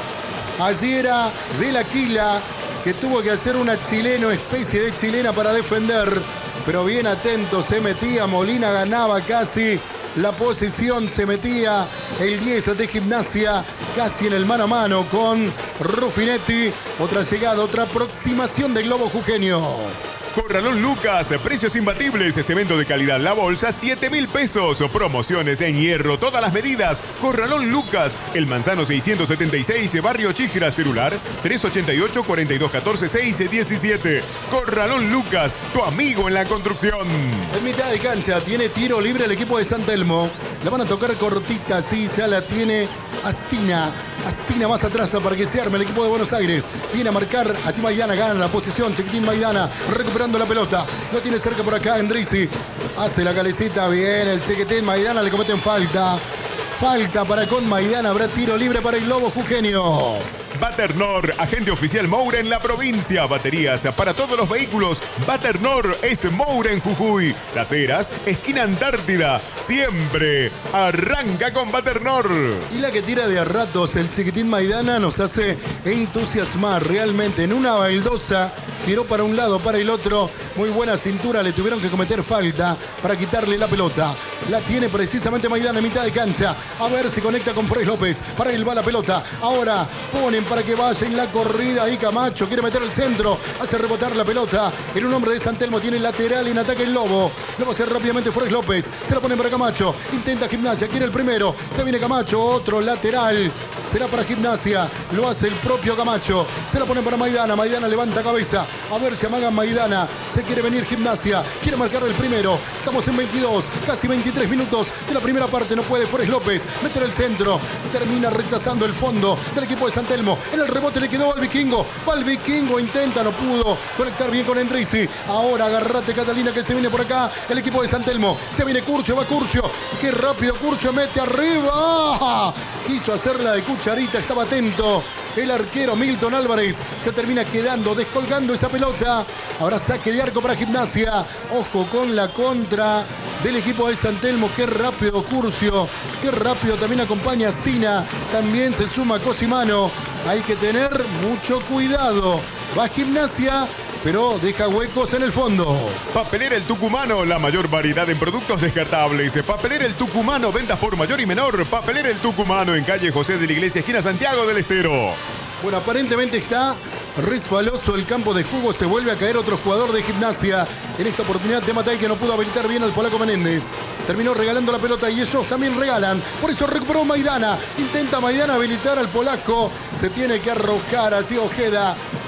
Allí era Del Aquila, que tuvo que hacer una chilena, especie de chilena para defender. Pero bien atento, se metía, Molina ganaba casi la posición, se metía el diez de Gimnasia, casi en el mano a mano con Rufinetti. Otra llegada, otra aproximación del globo jujeño. Corralón Lucas, precios imbatibles, cemento de calidad La Bolsa, siete mil pesos, promociones en hierro, todas las medidas. Corralón Lucas, El Manzano seiscientos setenta y seis, Barrio Chíjera, celular tres ocho ocho, cuatro dos uno cuatro, seis uno siete. Corralón Lucas, tu amigo en la construcción. En mitad de cancha tiene tiro libre el equipo de San Telmo. La van a tocar cortita, sí, ya la tiene Astina. Astina más atrás para que se arme el equipo de Buenos Aires. Viene a marcar, así Maidana gana la posición. Chiquitín Maidana recuperando la pelota. Lo tiene cerca por acá Endrizzi. Hace la calecita bien. El Chiquitín Maidana le cometen falta. Falta para con Maidana. Habrá tiro libre para el globo jujeño. Baternor, agente oficial Moura en la provincia. Baterías para todos los vehículos. Baternor es Moura en Jujuy. Las Heras, esquina Antártida. Siempre arranca con Baternor. Y la que tira de a ratos el Chiquitín Maidana nos hace entusiasmar realmente. En una baldosa giró para un lado, para el otro. Muy buena cintura, le tuvieron que cometer falta para quitarle la pelota. La tiene precisamente Maidana en mitad de cancha. A ver si conecta con Fres López. Para él va la pelota. Ahora ponen para que vaya en la corrida y Camacho quiere meter el centro, hace rebotar la pelota. En un hombre de San Telmo tiene lateral en ataque el Lobo. Lo va a hacer rápidamente Fres López. Se la ponen para Camacho. Intenta Gimnasia, quiere el primero. Se viene Camacho, otro lateral. Será para Gimnasia. Lo hace el propio Camacho. Se la ponen para Maidana. Maidana levanta cabeza. A ver si amagan Maidana. Se quiere venir Gimnasia. Quiere marcar el primero. Estamos en veintidós, casi veintitrés minutos de la primera parte. No puede Fres López meter el centro. Termina rechazando el fondo del equipo de San Telmo. En el rebote le quedó al Vikingo. Va el Vikingo, intenta, no pudo conectar bien con Endrizzi. Ahora agarrate Catalina que se viene por acá. El equipo de San Telmo. Se viene Curcio, va Curcio. Qué rápido Curcio mete arriba. Quiso hacerla de cucharita, estaba atento. El arquero Milton Álvarez se termina quedando, descolgando esa pelota. Ahora saque de arco para Gimnasia. Ojo con la contra del equipo de San Telmo. Qué rápido Curcio. Qué rápido también acompaña Astina. También se suma Cosimano. Hay que tener mucho cuidado. Va Gimnasia, pero deja huecos en el fondo. Papelera El Tucumano, la mayor variedad en productos descartables. Papelera El Tucumano, ventas por mayor y menor. Papelera El Tucumano, en calle José de la Iglesia, esquina Santiago del Estero. Bueno, aparentemente está resbaloso el campo de juego. Se vuelve a caer otro jugador de Gimnasia. En esta oportunidad de Matay, que no pudo habilitar bien al polaco Menéndez. Terminó regalando la pelota y ellos también regalan. Por eso recuperó Maidana. Intenta Maidana habilitar al polaco. Se tiene que arrojar así Ojeda.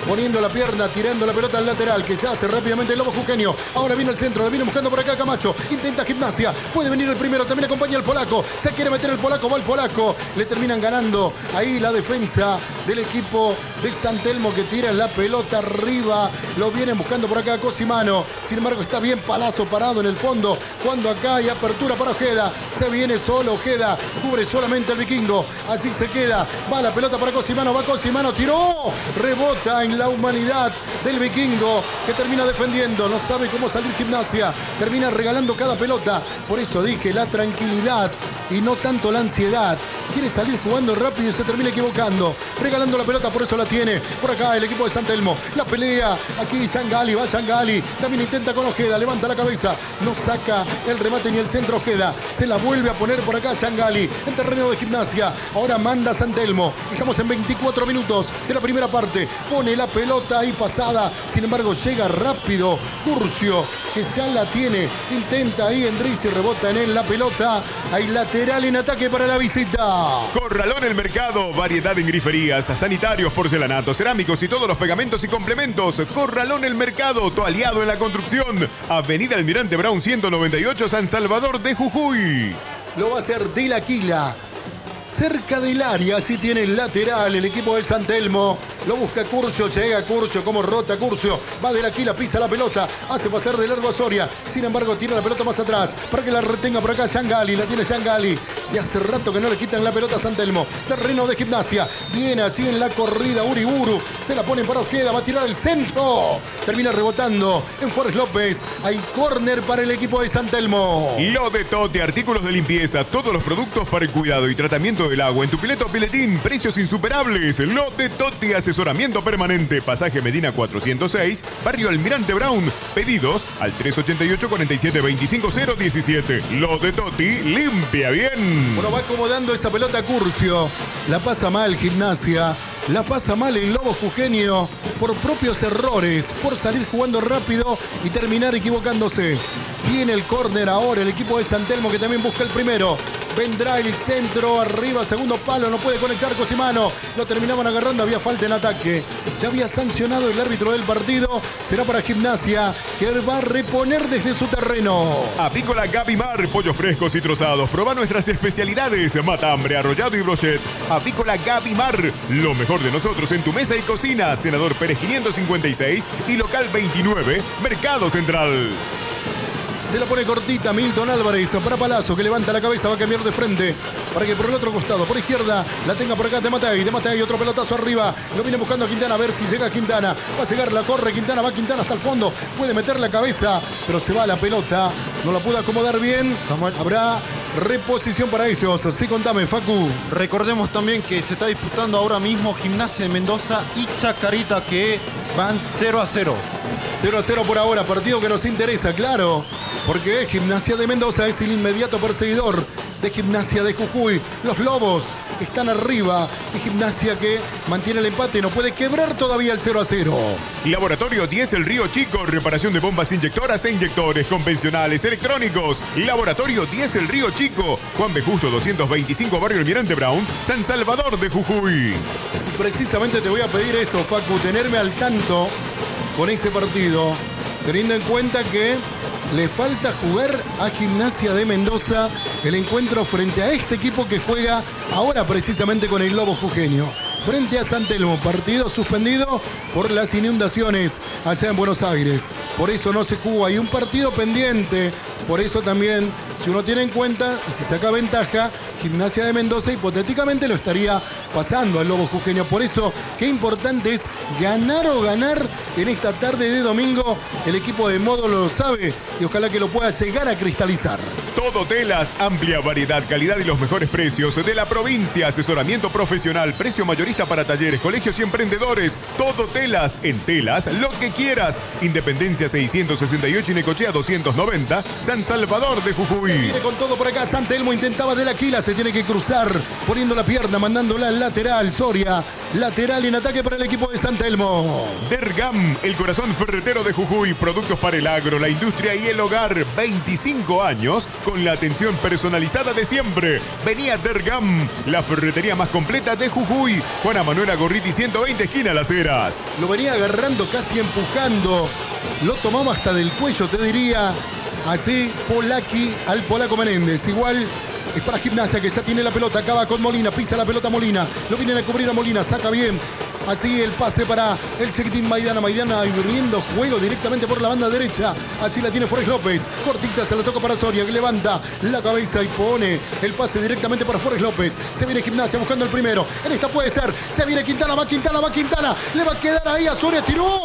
poniendo la pierna, tirando la pelota al lateral, que se hace rápidamente el Lobo Jujeño. Ahora viene el centro, la viene buscando por acá Camacho. Intenta Gimnasia, puede venir el primero, también acompaña el polaco. Se quiere meter el polaco, va el polaco. Le terminan ganando ahí la defensa del equipo de San Telmo, que tira la pelota arriba. Lo vienen buscando por acá Cosimano. Sin embargo, está bien Palazzo parado en el fondo. Cuando acá hay apertura para Ojeda, se viene solo Ojeda, cubre solamente el vikingo. Así se queda, va la pelota para Cosimano, va Cosimano, tiró, rebota en la humanidad del vikingo, que termina defendiendo, no sabe cómo salir Gimnasia, termina regalando cada pelota. Por eso dije, la tranquilidad y no tanto la ansiedad. Quiere salir jugando rápido y se termina equivocando, regalando la pelota, por eso la tiene por acá el equipo de San Telmo. La pelea aquí Giangali, va Giangali, también intenta con Ojeda, levanta la cabeza, no saca el remate ni el centro Ojeda, se la vuelve a poner por acá Giangali en terreno de Gimnasia. Ahora manda San Telmo, estamos en veinticuatro minutos de la primera parte, pone la pelota ahí pasada, sin embargo llega rápido Curcio, que ya la tiene, intenta ahí Endrizi, rebota en él la pelota, hay lateral en ataque para la visita. Corralón El Mercado, variedad en griferías, sanitarios, porcelanatos, cerámicos y todos los pegamentos y complementos. Corralón El Mercado, tu aliado en la construcción. Avenida Almirante Brown ciento noventa y ocho, San Salvador de Jujuy. Lo va a hacer Del Aquila. Cerca del área, así tiene el lateral el equipo de San Telmo. Lo busca Curcio, llega Curcio, como rota Curcio. Va Del Aquila, pisa la pelota, hace pasar de largo a Soria. Sin embargo, tira la pelota más atrás para que la retenga por acá Giangali. La tiene Giangali. De hace rato que no le quitan la pelota a San Telmo. Terreno de Gimnasia. Viene así en la corrida Uriburu. Se la ponen para Ojeda, va a tirar el centro. Termina rebotando en Forest López. Hay córner para el equipo de San Telmo. Lo de Tote, artículos de limpieza, todos los productos para el cuidado y tratamiento del agua en tu pileto o piletín, precios insuperables. Lote Toti, asesoramiento permanente, pasaje Medina cuatrocientos seis, barrio Almirante Brown. Pedidos al tres ochenta y ocho, cuarenta y siete, veinticinco, cero diecisiete. Lote Toti, limpia bien. Bueno, va acomodando esa pelota Curcio. La pasa mal Gimnasia. La pasa mal el Lobo Jujeño por propios errores, por salir jugando rápido y terminar equivocándose. Tiene el córner ahora el equipo de San Telmo, que también busca el primero. Vendrá el centro, arriba, segundo palo, no puede conectar Cosimano. Lo terminaban agarrando, había falta en ataque. Ya había sancionado el árbitro del partido. Será para Gimnasia, que va a reponer desde su terreno. Apícola Gavimar, pollos frescos y trozados. Proba nuestras especialidades, matambre, arrollado y brochet. Apícola Gavimar, lo mejor de nosotros en tu mesa y cocina. Senador Pérez quinientos cincuenta y seis y local veintinueve, Mercado Central. Se la pone cortita Milton Álvarez para Palazzo, que levanta la cabeza, va a cambiar de frente para que por el otro costado, por izquierda, la tenga por acá de Matei. De Matei, otro pelotazo arriba. Lo viene buscando a Quintana, a ver si llega Quintana. Va a llegar, la corre Quintana, va Quintana hasta el fondo. Puede meter la cabeza, pero se va la pelota. No la pudo acomodar bien. Samuel. Habrá reposición para ellos. Sí, contame, Facu. Recordemos también que se está disputando ahora mismo Gimnasia de Mendoza y Chacarita, que van cero a cero. cero a cero por ahora, partido que nos interesa, claro, porque Gimnasia de Mendoza es el inmediato perseguidor de Gimnasia de Jujuy. Los Lobos, que están arriba, y Gimnasia que mantiene el empate, no puede quebrar todavía el cero a cero. Laboratorio diez El Río Chico, reparación de bombas inyectoras e inyectores convencionales electrónicos. Laboratorio diez El Río Chico, Juan B. Justo doscientos veinticinco, barrio Almirante Brown, San Salvador de Jujuy. Y precisamente te voy a pedir eso, Facu, tenerme al tanto con ese partido, teniendo en cuenta que le falta jugar a Gimnasia de Mendoza el encuentro frente a este equipo que juega ahora precisamente con el Lobo Jujeño. Frente a San Telmo, partido suspendido por las inundaciones allá en Buenos Aires. Por eso no se jugó, hay un partido pendiente. Por eso también, si uno tiene en cuenta, y si saca ventaja, Gimnasia de Mendoza hipotéticamente lo estaría pasando al Lobo Jujeño. Por eso, qué importante es ganar o ganar en esta tarde de domingo. El equipo de Módulo lo sabe y ojalá que lo pueda llegar a cristalizar. Todo Telas, amplia variedad, calidad y los mejores precios de la provincia. Asesoramiento profesional, precio mayorista para talleres, colegios y emprendedores. Todo Telas, en Telas, lo que quieras. Independencia seiscientos sesenta y ocho y Necochea doscientos noventa, San Salvador de Jujuy. Se viene con todo por acá. San Telmo intentaba de la Aquila, se tiene que cruzar, poniendo la pierna, mandándola al lateral. Soria, lateral en ataque para el equipo de San Telmo. Dergam, el corazón ferretero de Jujuy. Productos para el agro, la industria y el hogar. veinticinco años con la atención personalizada de siempre. Venía Dergam, la ferretería más completa de Jujuy. Juana Manuela Gorriti ciento veinte, esquina Las Heras. Lo venía agarrando, casi empujando. Lo tomaba hasta del cuello, te diría. Así, Polaki al polaco Menéndez. Igual es para Gimnasia, que ya tiene la pelota. Acaba con Molina, pisa la pelota Molina. Lo vienen a cubrir a Molina, saca bien. Así el pase para el chiquitín Maidana. Maidana abriendo juego directamente por la banda derecha. Así la tiene Forrest López. Cortita, se la toca para Soria, que levanta la cabeza y pone el pase directamente para Forrest López. Se viene Gimnasia buscando el primero. En esta puede ser. Se viene Quintana, va Quintana, va Quintana. Le va a quedar ahí a Soria. Tiró.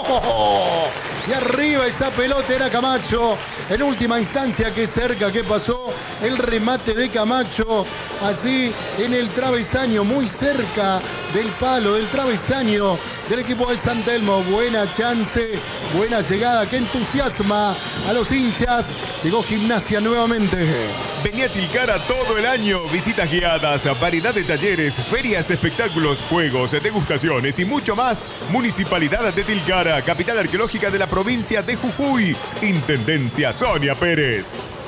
Y arriba esa pelota era Camacho. En última instancia, qué cerca que pasó el remate de Camacho. Así en el travesaño, muy cerca del palo, del travesaño del equipo de San Telmo. Buena chance, buena llegada que entusiasma a los hinchas. Llegó Gimnasia nuevamente. Vení a Tilcara todo el año. Visitas guiadas, variedad de talleres, ferias, espectáculos, juegos, degustaciones y mucho más. Municipalidad de Tilcara, capital arqueológica de la provincia de Jujuy. Intendencia Sonia Pérez.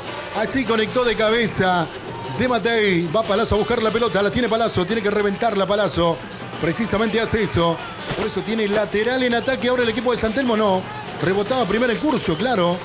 Así conectó de cabeza de Matei. Va Palazzo a buscar la pelota. La tiene Palazzo. Tiene que reventarla Palazzo. Precisamente hace eso. Por eso tiene lateral en ataque. Ahora el equipo de San Telmo no. Rebotaba primero en Curcio, claro.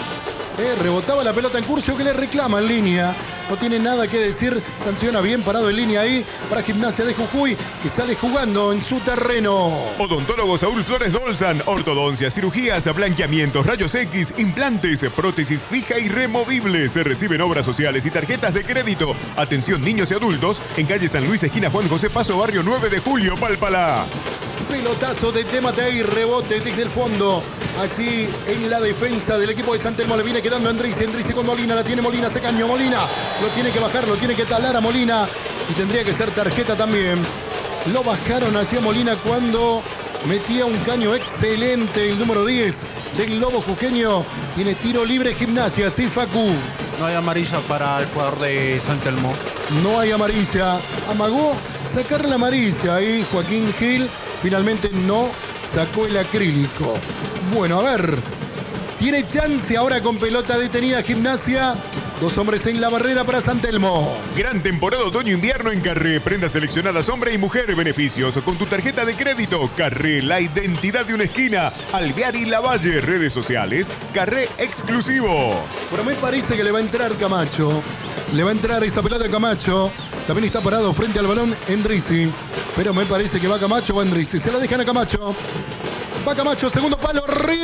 Eh, rebotaba la pelota en Curcio, que le reclama en línea. No tiene nada que decir. Sanciona bien parado en línea ahí para Gimnasia de Jujuy, que sale jugando en su terreno. Odontólogo Saúl Flores Dolzan. Ortodoncia, cirugías, blanqueamientos, rayos X, implantes, prótesis fija y removible. Se reciben obras sociales y tarjetas de crédito. Atención niños y adultos. En calle San Luis, esquina Juan José Paso, barrio nueve de julio, Pálpala. Pelotazo de Tematei, rebote desde el fondo. Así en la defensa del equipo de San Telmo le viene quedando Andrés. Andrés con Molina, la tiene Molina, se cañó Molina. Lo tiene que bajar, lo tiene que talar a Molina. Y tendría que ser tarjeta también. Lo bajaron hacia Molina cuando metía un caño excelente. El número diez del Lobo Jujeño. Tiene tiro libre Gimnasia, sí, Facu. No hay amarilla para el jugador de San Telmo. No hay amarilla. Amagó sacar la amarilla ahí Joaquín Gil. Finalmente no sacó el acrílico. Bueno, a ver. Tiene chance ahora con pelota detenida Gimnasia. Dos hombres en la barrera para San Telmo. Gran temporada otoño-invierno en Carré. Prendas seleccionadas hombre y mujer. Beneficios con tu tarjeta de crédito. Carré, la identidad de una esquina. Alvear y Lavalle. Redes sociales. Carré exclusivo. Pero me parece que le va a entrar Camacho. Le va a entrar esa pelota a Camacho. También está parado frente al balón Endrisi. Pero me parece que va Camacho o Endrisi. Se la dejan a Camacho. Va Camacho, segundo palo,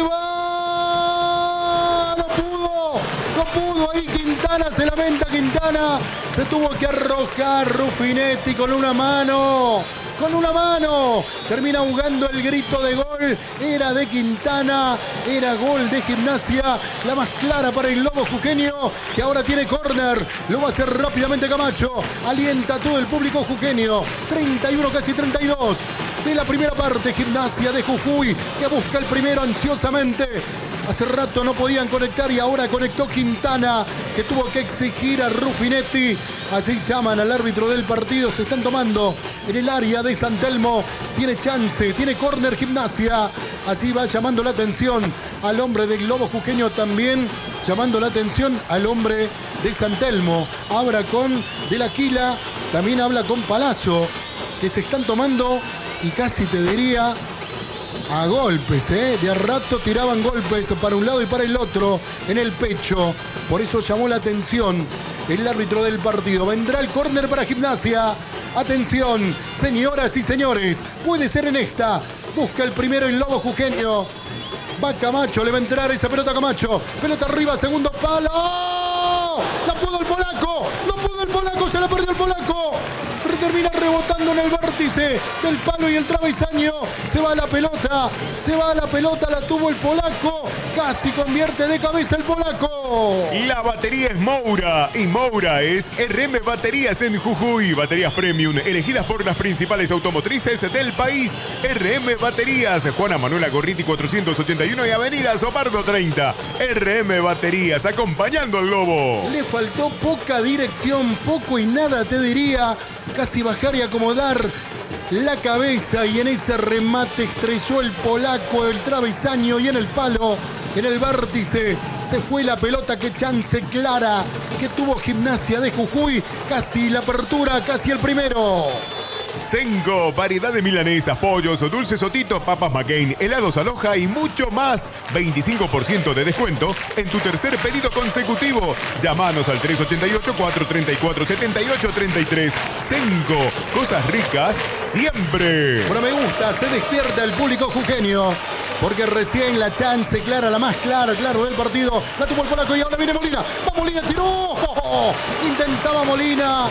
arriba. No pudo. No pudo. Ahí Quintana, se lamenta Quintana. Se tuvo que arrojar Ruffinetti con una mano. Con una mano. Termina ahogando el grito de gol. Era de Quintana. Era gol de Gimnasia. La más clara para el Lobo Jujeño, que ahora tiene córner. Lo va a hacer rápidamente Camacho. Alienta a todo el público jujeño. treinta y uno, casi treinta y dos de la primera parte. Gimnasia de Jujuy, que busca el primero ansiosamente. Hace rato no podían conectar y ahora conectó Quintana, que tuvo que exigir a Ruffinetti. Allí llaman al árbitro del partido. Se están tomando en el área de San Telmo. Tiene chance, tiene córner Gimnasia. Así va llamando la atención al hombre del Lobo Jujeño, también llamando la atención al hombre de San Telmo. Habla con Del Aquila, también habla con Palazzo, que se están tomando y casi te diría a golpes, ¿eh? De a rato tiraban golpes para un lado y para el otro en el pecho. Por eso llamó la atención el árbitro del partido. Vendrá el córner para Gimnasia. Atención, señoras y señores, puede ser en esta. Busca el primero el Lobo Jujeño. Va Camacho, le va a entrar esa pelota a Camacho. Pelota arriba, segundo palo. La pudo el polaco. No pudo el polaco, se la perdió el polaco. Termina rebotando en el vértice del palo y el travesaño. Se va la pelota, se va la pelota, la tuvo el polaco. Casi convierte de cabeza el polaco. La batería es Moura y Moura es R M Baterías en Jujuy. Baterías premium elegidas por las principales automotrices del país. R M Baterías, Juana Manuela Gorriti cuatrocientos ochenta y uno y Avenida Sopardo treinta. R M Baterías, acompañando al Lobo. Le faltó poca dirección, poco y nada te diría. Casi bajar y acomodar la cabeza, y en ese remate estrelló el polaco, el travesaño, y en el palo, en el vértice, se fue la pelota. Qué chance clara que tuvo Gimnasia de Jujuy. Casi la apertura, casi el primero. Senco, variedad de milanesas, pollos, dulces Sotito, papas McCain, helados Aloha y mucho más. veinticinco por ciento de descuento en tu tercer pedido consecutivo. Llámanos al tres ocho ocho, cuatro tres cuatro, siete ocho tres tres. Senco, cosas ricas siempre. Bueno, me gusta, se despierta el público jujeño. Porque recién la chance clara, la más clara, claro, del partido. La tuvo el polaco y ahora viene Molina. ¡Va Molina! ¡Tiró! ¡Oh! Intentaba Molina.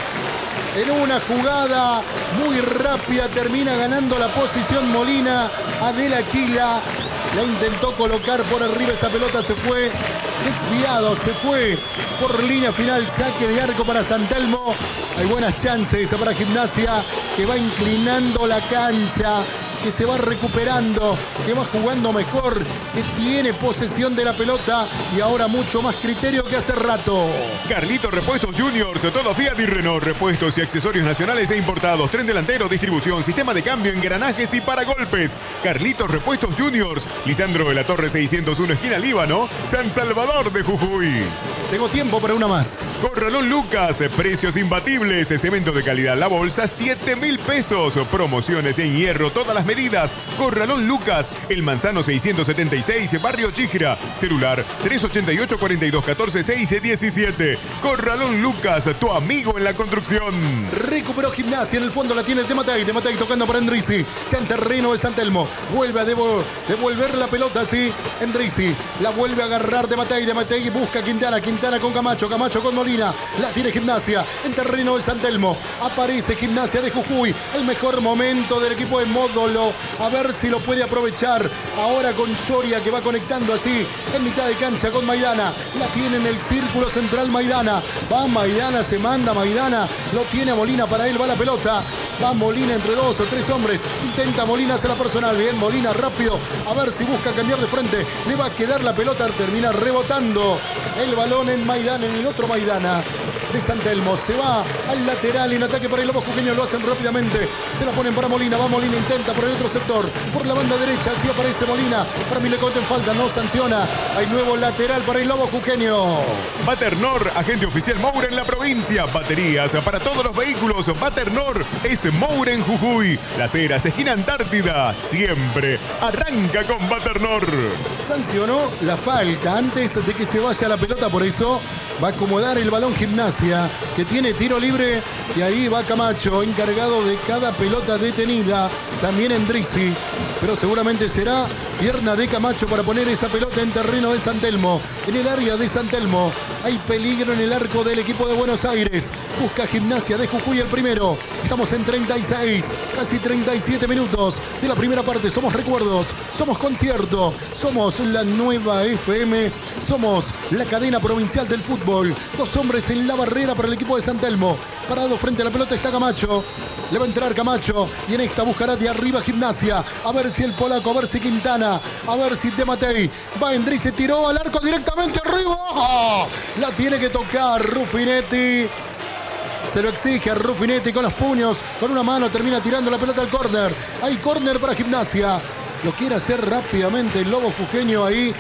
En una jugada muy rápida termina ganando la posición Molina a Del Aquila. La intentó colocar por arriba, esa pelota se fue desviado, se fue por línea final, saque de arco para San Telmo. Hay buenas chances para Gimnasia, que va inclinando la cancha, que se va recuperando, que va jugando mejor, que tiene posesión de la pelota y ahora mucho más criterio que hace rato. Carlitos Repuestos Juniors, todo Fiat y Renault, repuestos y accesorios nacionales e importados, tren delantero, distribución, sistema de cambio, engranajes y paragolpes. Carlitos Repuestos Juniors, Lisandro de la Torre seiscientos uno, esquina Líbano, San Salvador de Jujuy. Tengo tiempo para una más. Corralón Lucas, precios imbatibles, cemento de calidad, la bolsa, siete mil pesos, promociones en hierro, todas las medidas. Corralón Lucas, El Manzano seiscientos setenta y seis, Barrio Chigra, celular tres ocho ocho, cuatro dos uno cuatro, seis diecisiete. Corralón Lucas, tu amigo en la construcción. Recuperó Gimnasia, en el fondo la tiene Tematei, Tematei tocando para Endrizi, ya en terreno de San Telmo, vuelve a devo, devolver la pelota, sí, Endrizi, la vuelve a agarrar Tematei, Tematei busca a Quintana, Quintana con Camacho, Camacho con Molina, la tiene Gimnasia, en terreno de San Telmo, aparece Gimnasia de Jujuy, el mejor momento del equipo de Módolo, a ver si lo puede aprovechar, ahora con Soria que va conectando así, en mitad de cancha con Maidana, la tiene en el círculo central Maidana, va Maidana, se manda Maidana, lo tiene a Molina, para él va la pelota, va Molina entre dos o tres hombres, intenta Molina hacer la personal, bien Molina rápido, a ver si busca cambiar de frente, le va a quedar la pelota, termina rebotando el balón en Maidana, en el otro Maidana de San Telmo, se va al lateral en ataque para el Lobo Jujeño, lo hacen rápidamente, se la ponen para Molina, va Molina, intenta por el otro sector, por la banda derecha, así aparece Molina, para mí le cometen falta, no sanciona, hay nuevo lateral para el Lobo Jujeño. Baternor, agente oficial Moura en la provincia, baterías para todos los vehículos, Baternor es Moura en Jujuy, Las Heras, esquina Antártida, siempre arranca con Baternor. Sancionó la falta antes de que se vaya la pelota, por eso va a acomodar el balón Gimnasia, que tiene tiro libre, y ahí va Camacho, encargado de cada pelota detenida, también Endrizi, pero seguramente será pierna de Camacho para poner esa pelota en terreno de San Telmo, en el área de San Telmo, hay peligro en el arco del equipo de Buenos Aires, busca Gimnasia de Jujuy el primero, estamos en treinta y seis, casi treinta y siete minutos de la primera parte, somos recuerdos, somos concierto, somos la nueva F M, somos la cadena provincial del fútbol, dos hombres en la barrera para el equipo de San Telmo, parado frente a la pelota está Camacho, le va a entrar Camacho y en esta buscará de arriba Gimnasia, a ver si el polaco, a ver si Quintana, a ver si Tematei, va Endrizi, se tiró al arco directamente arriba, ¡oh! La tiene que tocar Ruffinetti, se lo exige a Ruffinetti con los puños, con una mano termina tirando la pelota al córner, hay córner para Gimnasia, lo quiere hacer rápidamente el Lobo Jujeño ahí,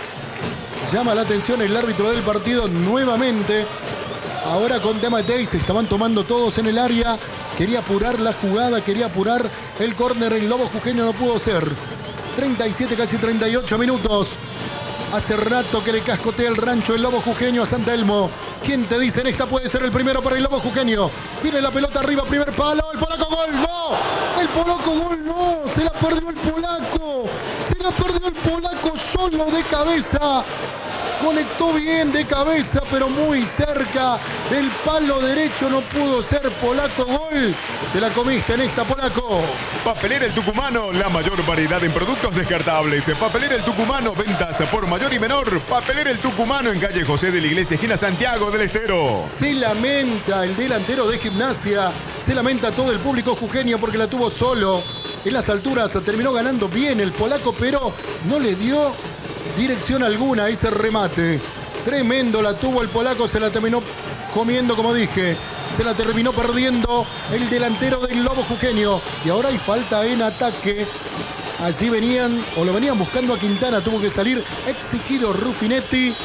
llama la atención el árbitro del partido nuevamente, ahora con Tematei, se estaban tomando todos en el área, quería apurar la jugada, quería apurar el córner, el Lobo Jujeño no pudo ser, treinta y siete, casi treinta y ocho minutos, hace rato que le cascotea el rancho el Lobo Jujeño a San Telmo, ¿quién te dice en esta puede ser el primero para el Lobo Jujeño? Viene la pelota arriba, primer palo, el polaco gol, no, el polaco gol, no, se la perdió el polaco, se la perdió el polaco solo de cabeza, conectó bien de cabeza, pero muy cerca del palo derecho, no pudo ser polaco, gol, te la comiste en esta, polaco. Papelera El Tucumano, la mayor variedad en productos descartables. Papelera El Tucumano, ventas por mayor y menor. Papelera El Tucumano en calle José de la Iglesia, esquina Santiago del Estero. Se lamenta el delantero de Gimnasia, se lamenta todo el público jujeño porque la tuvo solo. En las alturas terminó ganando bien el polaco, pero no le dio dirección alguna a ese remate. Tremendo la tuvo el polaco, se la terminó comiendo, como dije. Se la terminó perdiendo el delantero del Lobo Jujeño. Y ahora hay falta en ataque. Así venían, o lo venían buscando a Quintana. Tuvo que salir exigido Ruffinetti.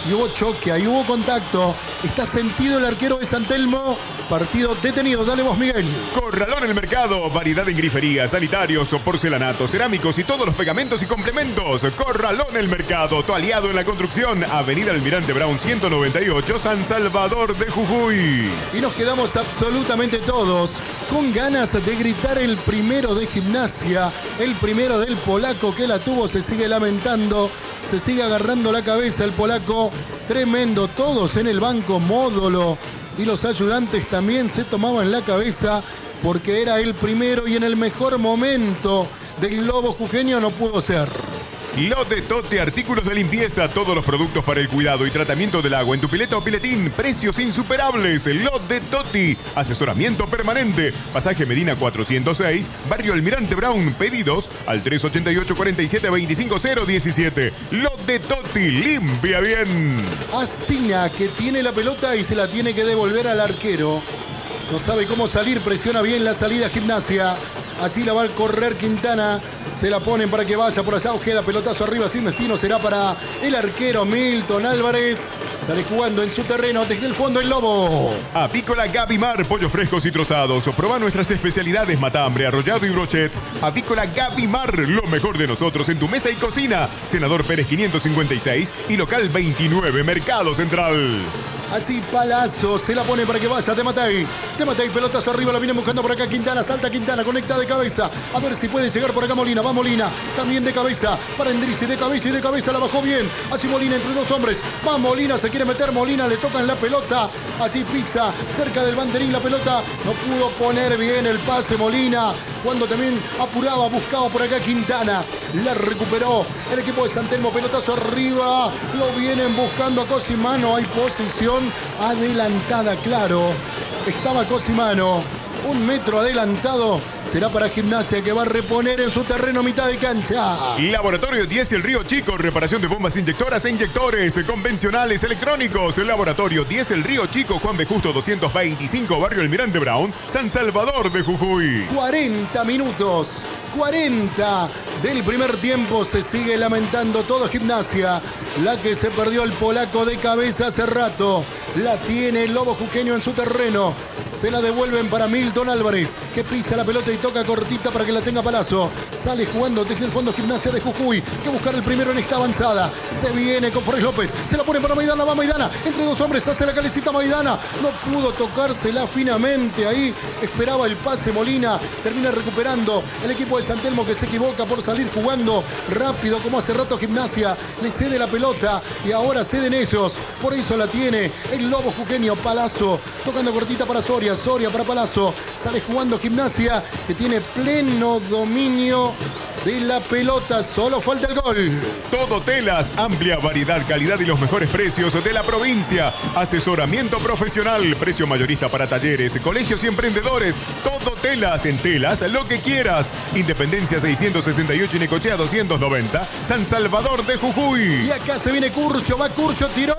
y hubo choque, ahí hubo contacto. Está sentido el arquero de San Telmo. Partido detenido. Dale vos, Miguel. Corralón El Mercado. Variedad en griferías, sanitarios, porcelanatos, cerámicos y todos los pegamentos y complementos. Corralón El Mercado. Tu aliado en la construcción. Avenida Almirante Brown ciento noventa y ocho, San Salvador de Jujuy. Y nos quedamos absolutamente todos con ganas de gritar el primero de Gimnasia. El primero del polaco que la tuvo. Se sigue lamentando. Se sigue agarrando la cabeza el polaco. Tremendo. Todos en el banco. Módulo y los ayudantes también se tomaban la cabeza porque era el primero y en el mejor momento del Lobo jujeño no pudo ser. Lote Tote, artículos de limpieza, todos los productos para el cuidado y tratamiento del agua en tu pileta o piletín, precios insuperables. Lote Toti, asesoramiento permanente, pasaje Medina cuatrocientos seis, barrio Almirante Brown, pedidos al tres ochenta y ocho, cuarenta y siete, veinticinco cero diecisiete. Lote Toti, limpia bien. Astina, que tiene la pelota y se la tiene que devolver al arquero. No sabe cómo salir, presiona bien la salida Gimnasia. Así la va a correr Quintana. Se la ponen para que vaya por allá. Ojeda, pelotazo arriba sin destino. Será para el arquero Milton Álvarez. Sale jugando en su terreno desde el fondo el Lobo. Avícola Gavimar, pollos frescos y trozados. Proba nuestras especialidades: matambre, arrollado y brochets. Avícola Gavimar, lo mejor de nosotros en tu mesa y cocina. Senador Pérez quinientos cincuenta y seis y local veintinueve, Mercado Central. Así Palazzo se la pone para que vaya de Matei. De Matei, pelotazo arriba, la viene buscando por acá Quintana. Salta Quintana, conecta de cabeza. A ver si puede llegar por acá Molina. Va Molina, también de cabeza. Para Endrizi, de cabeza y de cabeza la bajó bien. Así Molina entre dos hombres. Va Molina, se quiere meter Molina, le tocan la pelota. Así pisa cerca del banderín la pelota. No pudo poner bien el pase Molina. Cuando también apuraba, buscaba por acá Quintana. La recuperó el equipo de San Telmo. Pelotazo arriba. Lo vienen buscando a Cosimano. Hay posición adelantada, claro. Estaba Cosimano un metro adelantado. Será para Gimnasia, que va a reponer en su terreno mitad de cancha. Laboratorio diez El Río Chico, reparación de bombas inyectoras e inyectores convencionales electrónicos. Laboratorio diez El Río Chico, Juan B. Justo doscientos veinticinco, barrio Almirante Brown, San Salvador de Jujuy. cuarenta minutos, cuarenta del primer tiempo. Se sigue lamentando todo Gimnasia. La que se perdió el polaco de cabeza hace rato. La tiene el Lobo jujeño en su terreno. Se la devuelven para Milton Álvarez, que pisa la pelota y toca cortita para que la tenga Palazzo. Sale jugando desde el fondo Gimnasia de Jujuy. Que buscar el primero en esta avanzada. Se viene con Forrest López. Se la pone para Maidana. Va Maidana. Entre dos hombres hace la calecita Maidana. No pudo tocársela finamente ahí. Esperaba el pase Molina. Termina recuperando el equipo de San Telmo, que se equivoca por salir jugando rápido como hace rato Gimnasia. Le cede la pelota y ahora ceden ellos. Por eso la tiene el Lobo jujeño. Palazzo tocando cortita para Soria. Soria para Palazzo. Sale jugando Gimnasia, que tiene pleno dominio de la pelota. Solo falta el gol. Todo Telas, amplia variedad, calidad y los mejores precios de la provincia. Asesoramiento profesional, precio mayorista para talleres, colegios y emprendedores. Todo Telas, en Telas, lo que quieras. Independencia seiscientos sesenta y ocho y Necochea doscientos noventa, San Salvador de Jujuy. Y acá se viene Curcio, va Curcio, tiró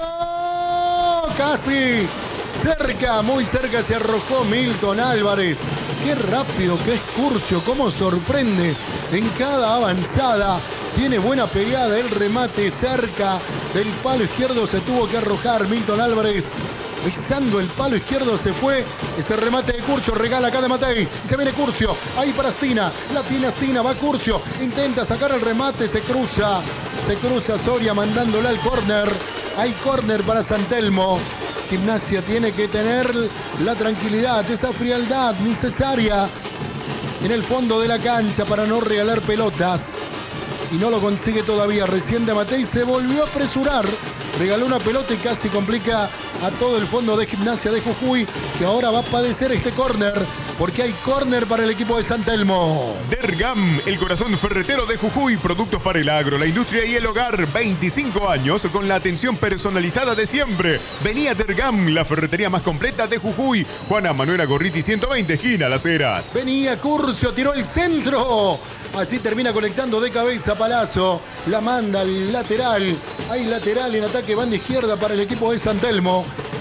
casi. Cerca, muy cerca se arrojó Milton Álvarez. Qué rápido que es Curcio, cómo sorprende en cada avanzada. Tiene buena pegada, el remate cerca del palo izquierdo se tuvo que arrojar Milton Álvarez. Pisando el palo izquierdo se fue ese remate de Curcio, regala acá de Matei. Y se viene Curcio, ahí para Astina. La tiene Astina, va Curcio. Intenta sacar el remate, se cruza. Se cruza Soria mandándola al córner. Hay córner para San Telmo. Gimnasia tiene que tener la tranquilidad, esa frialdad necesaria en el fondo de la cancha para no regalar pelotas. Y no lo consigue todavía. Recién de Matei se volvió a apresurar. Regaló una pelota y casi complica a todo el fondo de Gimnasia de Jujuy, que ahora va a padecer este córner, porque hay córner para el equipo de San Telmo. Dergam, el corazón ferretero de Jujuy, productos para el agro, la industria y el hogar. veinticinco años con la atención personalizada de siempre. Vení a Dergam, la ferretería más completa de Jujuy. Juana Manuela Gorriti ciento veinte, esquina Las Heras. Venía Curcio, tiró el centro. Así termina conectando de cabeza Palazzo. La manda al lateral. Hay lateral en ataque, banda izquierda para el equipo de San Telmo.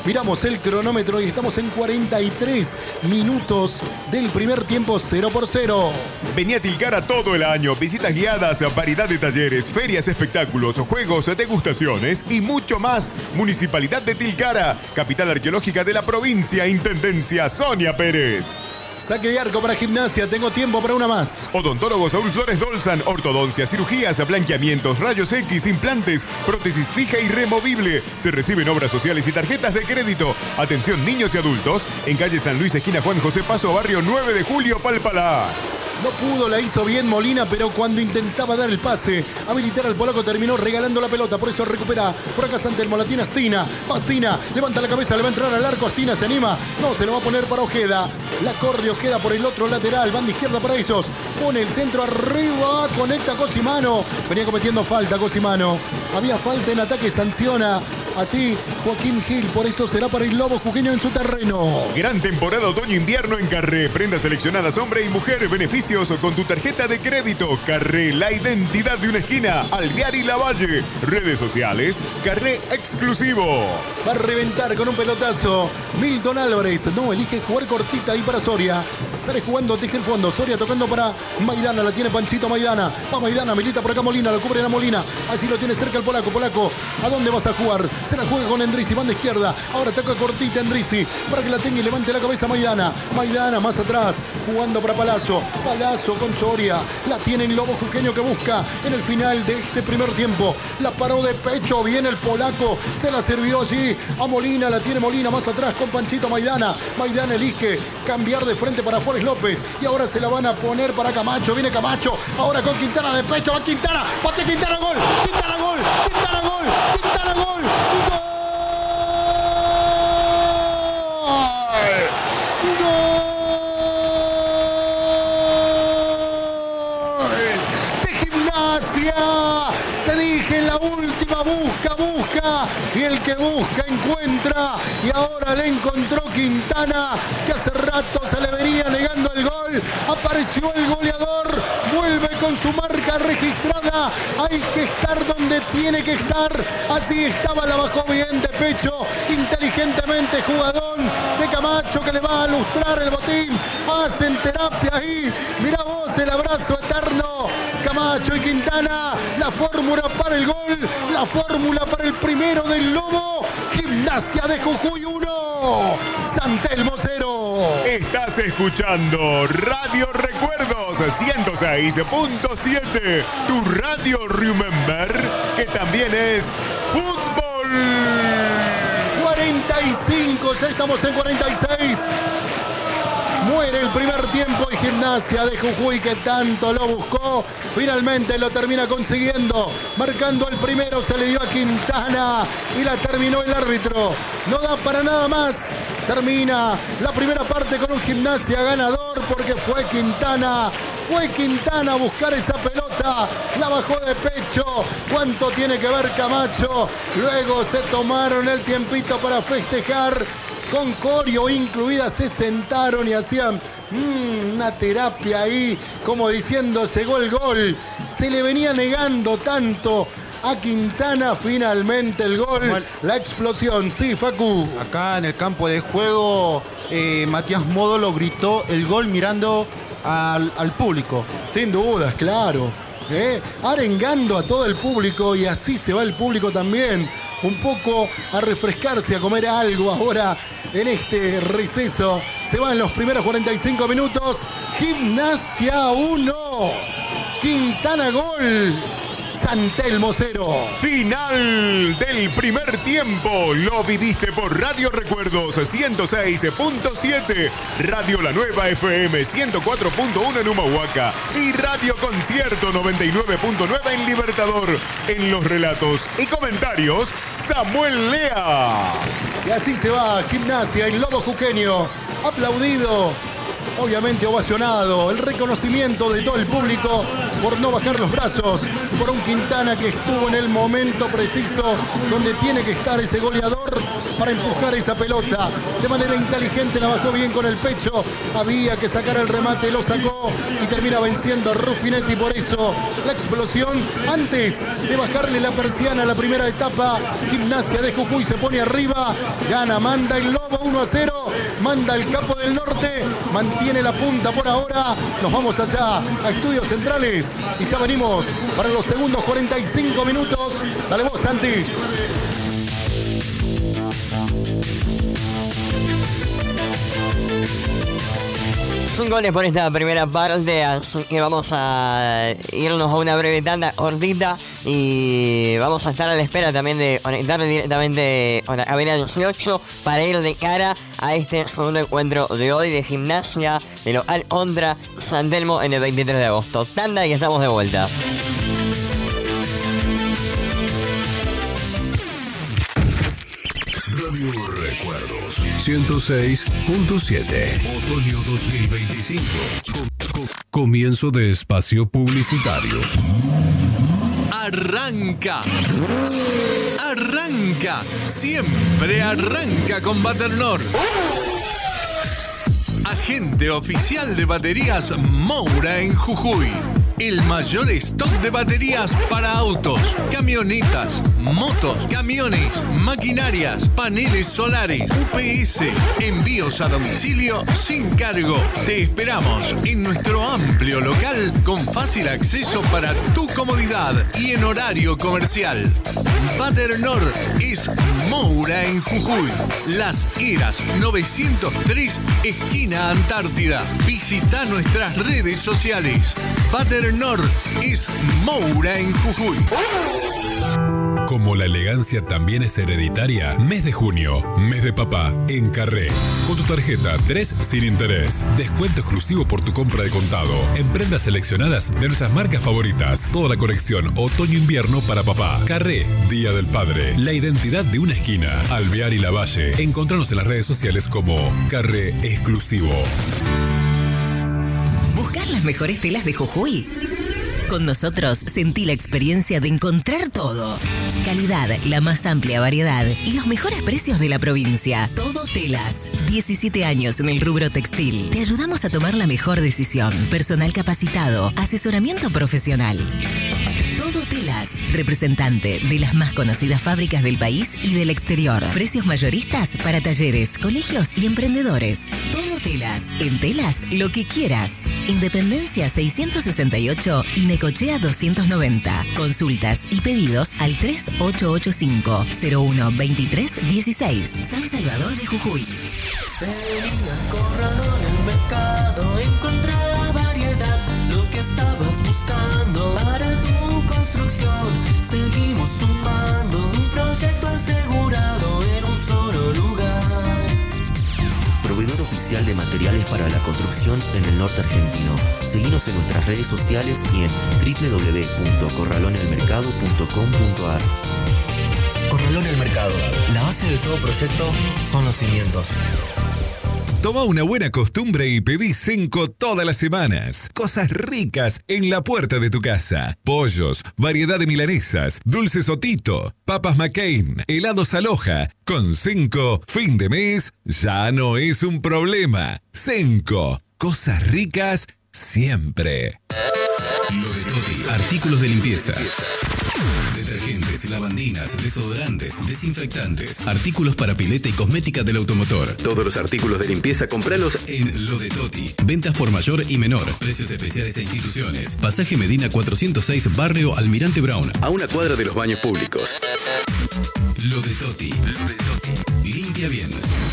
Miramos el cronómetro y estamos en cuarenta y tres minutos del primer tiempo, cero por cero. Vení a Tilcara todo el año. Visitas guiadas, variedad de talleres, ferias, espectáculos, juegos, degustaciones y mucho más. Municipalidad de Tilcara, capital arqueológica de la provincia. Intendencia Sonia Pérez. Saque de arco para Gimnasia, tengo tiempo para una más. Odontólogos Saúl Flores Dolzan, ortodoncia, cirugías, blanqueamientos, rayos X, implantes, prótesis fija y removible. Se reciben obras sociales y tarjetas de crédito. Atención niños y adultos, en calle San Luis, esquina Juan José Paso, barrio nueve de julio, Palpalá. No pudo, la hizo bien Molina, pero cuando intentaba dar el pase, habilitar al polaco, terminó regalando la pelota, por eso recupera por acá San Telmo, la tiene Astina, Astina, levanta la cabeza, le va a entrar al arco, Astina se anima, no, se lo va a poner para Ojeda, la corre Ojeda por el otro lateral, banda izquierda para esos, pone el centro arriba, conecta Cosimano, venía cometiendo falta Cosimano, había falta en ataque, sanciona así Joaquín Gil, por eso será para el Lobo Jujeño en su terreno. Gran temporada otoño-invierno en Carré, prendas seleccionadas hombre y mujer, beneficios con tu tarjeta de crédito. Carré, la identidad de una esquina. Alvear y Lavalle. Redes sociales, Carré Exclusivo. Va a reventar con un pelotazo Milton Álvarez. No, elige jugar cortita ahí para Soria. Sale jugando desde el fondo. Soria tocando para Maidana. La tiene Panchito Maidana. Va Maidana, milita por acá Molina. Lo cubre la Molina. Así lo tiene cerca el polaco. Polaco, ¿a dónde vas a jugar? Se la juega con Endrizi. Banda izquierda. Ahora toca cortita Endrizi. Para que la tenga y levante la cabeza Maidana. Maidana más atrás. Jugando para Palazzo. Palazzo con Soria. La tiene el Lobo Jujeño que busca en el final de este primer tiempo. La paró de pecho. Viene el polaco. Se la sirvió allí a Molina. La tiene Molina más atrás con Panchito Maidana. Maidana elige cambiar de frente para Forés López. Y ahora se la van a poner para Camacho. Viene Camacho. Ahora con Quintana de pecho. Va Quintana. Pate Quintana. Gol. Quintana gol. Quintana gol. Quintana gol. Gol. Te dije en la última, busca, busca, y el que busca encuentra, y ahora le encontró Quintana, que hace rato se le venía negando el gol, apareció el goleador, vuelve con su marca registrada, hay que estar donde tiene que estar, así estaba, la bajó bien de pecho, inteligentemente jugadón de Camacho que le va a lustrar el botín, hacen terapia ahí, mirá vos el abrazo eterno, Camacho y Quintana, la fórmula para el gol, la fórmula para el primero del Lobo, Gimnasia de Jujuy uno, San Telmo cero. Estás escuchando Radio Recuerdos ciento seis punto siete, tu radio Remember, que también es fútbol. cuarenta y cinco, ya estamos en cuarenta y seis. Muere el primer tiempo y Gimnasia de Jujuy, que tanto lo buscó, finalmente lo termina consiguiendo. Marcando el primero se le dio a Quintana y la terminó el árbitro. No da para nada más. Termina la primera parte con un Gimnasia ganador porque fue Quintana. Fue Quintana a buscar esa pelota, la bajó de pecho. ¿Cuánto tiene que ver Camacho? Luego se tomaron el tiempito para festejar. Con coreo incluida se sentaron y hacían mmm, una terapia ahí, como diciendo, llegó el gol. Se le venía negando tanto a Quintana, finalmente el gol, la explosión. Sí, Facu. Acá en el campo de juego, eh, Matías Módolo gritó el gol mirando al, al público. Sin dudas, claro. ¿Eh? Arengando a todo el público, y así se va el público también. Un poco a refrescarse, a comer algo ahora en este receso. Se van los primeros cuarenta y cinco minutos. Gimnasia uno, Quintana gol, San Telmo cero. Final del primer tiempo. Lo viviste por Radio Recuerdos ciento seis punto siete, Radio La Nueva F M ciento cuatro punto uno en Humahuaca y Radio Concierto noventa y nueve punto nueve en Libertador. En los relatos y comentarios, Samuel Lea. Y así se va Gimnasia, el Lobo Jujeño, aplaudido, obviamente ovacionado, el reconocimiento de todo el público. por no bajar los brazos, y por un Quintana que estuvo en el momento preciso donde tiene que estar ese goleador para empujar esa pelota. De manera inteligente la bajó bien con el pecho, había que sacar el remate, lo sacó y termina venciendo a Ruffinetti. Por eso la explosión, antes de bajarle la persiana a la primera etapa, Gimnasia de Jujuy se pone arriba, gana, manda el Lobo uno a cero, manda el Capo del Norte, mantiene la punta por ahora. Nos vamos allá a Estudios Centrales y ya venimos para los segundos cuarenta y cinco minutos. Dale vos, Santi. Sin goles por esta primera parte, así que vamos a irnos a una breve tanda cortita y vamos a estar a la espera también de conectar directamente a la cabina dieciocho para ir de cara a este segundo encuentro de hoy de Gimnasia de local contra San Telmo en el veintitrés de agosto. Tanda y estamos de vuelta. Radio Recuerdos ciento seis punto siete. Otoño dos mil veinticinco. Com- com- comienzo de espacio publicitario. Arranca. Arranca. Siempre arranca con Baternor. Agente oficial de baterías Moura en Jujuy. El mayor stock de baterías para autos, camionetas, motos, camiones, maquinarias, paneles solares, U P S, envíos a domicilio sin cargo. Te esperamos en nuestro amplio local con fácil acceso para tu comodidad y en horario comercial. Baternor es Moura en Jujuy. Las Heras novecientos tres, esquina Antártida. Visita nuestras redes sociales. Baternor es Moura en Jujuy. Como la elegancia también es hereditaria, mes de junio, mes de papá, en Carré. Con tu tarjeta tres sin interés. Descuento exclusivo por tu compra de contado. En prendas seleccionadas de nuestras marcas favoritas. Toda la colección otoño-invierno para papá. Carré, Día del Padre. La identidad de una esquina. Alvear y Lavalle. Encontranos en las redes sociales como Carré Exclusivo. ¿Buscar las mejores telas de Jujuy? Con nosotros sentí la experiencia de encontrar todo. Calidad, la más amplia variedad y los mejores precios de la provincia. Todo Telas. diecisiete años en el rubro textil. Te ayudamos a tomar la mejor decisión. Personal capacitado. Asesoramiento profesional. Todo Telas. Representante de las más conocidas fábricas del país y del exterior. Precios mayoristas para talleres, colegios y emprendedores. Todo Telas. En Telas, lo que quieras. Independencia seiscientos sesenta y ocho y Necochea doscientos noventa. Consultas y pedidos al tres ocho ocho cinco, cero uno veintitrés dieciséis. San Salvador de Jujuy. Venía Corralón en el mercado, encontraba variedad, lo que estabas buscando para tu construcción. Seguimos sumando un proyecto asegurado en un solo lugar. Proveedor oficial de materiales para la construcción en el norte argentino. Seguinos en nuestras redes sociales y en doble u doble u doble u punto corralón el mercado punto com punto a r. Corralón el Mercado. La base de todo proyecto son los cimientos. Toma una buena costumbre y pedí Cenco todas las semanas. Cosas ricas en la puerta de tu casa. Pollos, variedad de milanesas, dulces Otito, papas McCain, helados Aloha. Con Cenco, fin de mes ya no es un problema. Cenco, cosas ricas siempre. Lo de Toti, artículos de limpieza. Detergentes, lavandinas, desodorantes, desinfectantes, artículos para pileta y cosmética del automotor. Todos los artículos de limpieza compralos en Lo de Toti. Ventas por mayor y menor. Precios especiales e instituciones. Pasaje Medina cuatrocientos seis, Barrio Almirante Brown, a una cuadra de los baños públicos. Lo de Toti. Lo de Toti. Limpia bien.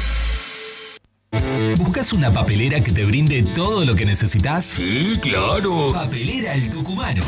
¿Buscas una papelera que te brinde todo lo que necesitas? Sí, claro. Papelera El Tucumano.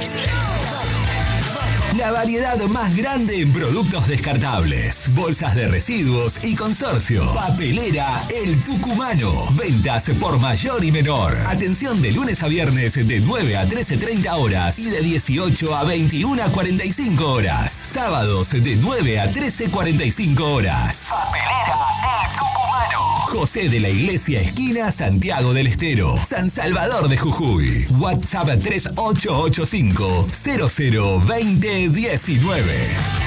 La variedad más grande en productos descartables, bolsas de residuos y consorcio. Papelera El Tucumano. Ventas por mayor y menor. Atención de lunes a viernes de nueve a trece treinta horas y de dieciocho a veintiuna cuarenta y cinco horas. Sábados de nueve a trece cuarenta y cinco horas. Papelera El Tucumano. José de la Iglesia, esquina Santiago del Estero, San Salvador de Jujuy. WhatsApp tres ocho ocho cinco cero cero dos cero uno nueve.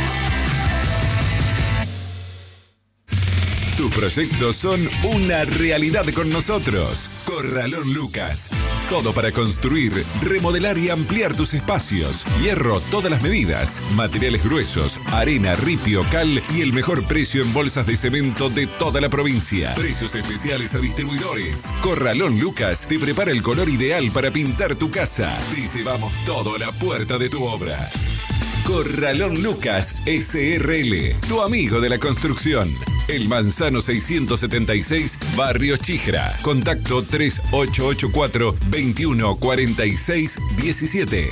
Tus proyectos son una realidad con nosotros. Corralón Lucas. Todo para construir, remodelar y ampliar tus espacios. Hierro, todas las medidas. Materiales gruesos, arena, ripio, cal y el mejor precio en bolsas de cemento de toda la provincia. Precios especiales a distribuidores. Corralón Lucas te prepara el color ideal para pintar tu casa. Te llevamos todo a la puerta de tu obra. Corralón Lucas S R L, tu amigo de la construcción. El Manzano seiscientos setenta y seis, Barrio Chijra. Contacto tres ocho ocho cuatro, veintiuno cuarenta y seis diecisiete.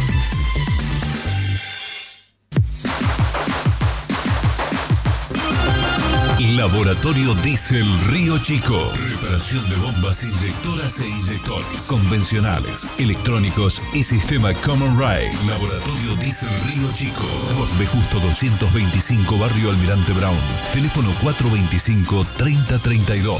Laboratorio Diesel Río Chico. Reparación de bombas inyectoras e inyectores convencionales, electrónicos y sistema Common Rail. Laboratorio Diesel Río Chico. De Justo doscientos veinticinco, Barrio Almirante Brown. Teléfono cuatro veinticinco, treinta treinta y dos.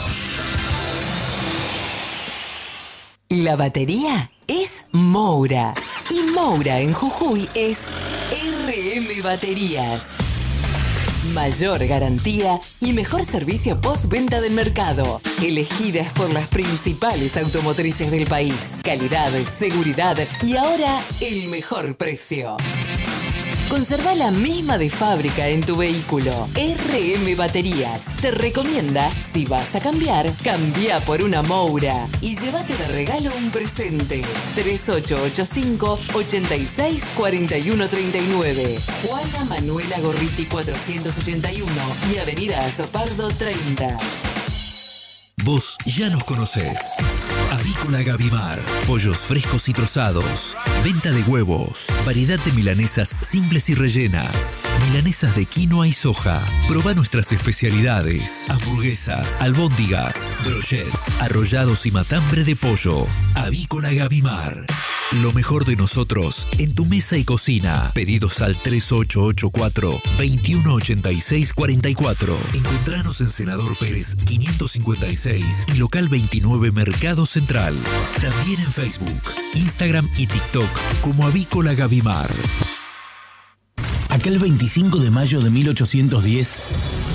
La batería es Moura. Y Moura en Jujuy es R M Baterías. Mayor garantía y mejor servicio postventa del mercado. Elegidas por las principales automotrices del país. Calidad, seguridad y ahora el mejor precio. Conserva la misma de fábrica en tu vehículo. R M Baterías te recomienda, si vas a cambiar, cambia por una Moura y llévate de regalo un presente. tres ocho ocho cinco, ochenta y seis, cuarenta y uno treinta y nueve. Juana Manuela Gorriti cuatrocientos ochenta y uno y Avenida Azopardo treinta. Vos ya nos conocés. Avícola Gavimar. Pollos frescos y trozados. Venta de huevos. Variedad de milanesas simples y rellenas. Milanesas de quinoa y soja. Probá nuestras especialidades. Hamburguesas, albóndigas, brochets, arrollados y matambre de pollo. Avícola Gavimar. Lo mejor de nosotros en tu mesa y cocina. Pedidos al tres ocho ocho cuatro, veintiuno ochenta y seis cuarenta y cuatro. Encontranos en Senador Pérez quinientos cincuenta y seis y local veintinueve Mercado Central. También en Facebook, Instagram y TikTok como Avícola Gavimar. Aquel veinticinco de mayo de mil ochocientos diez,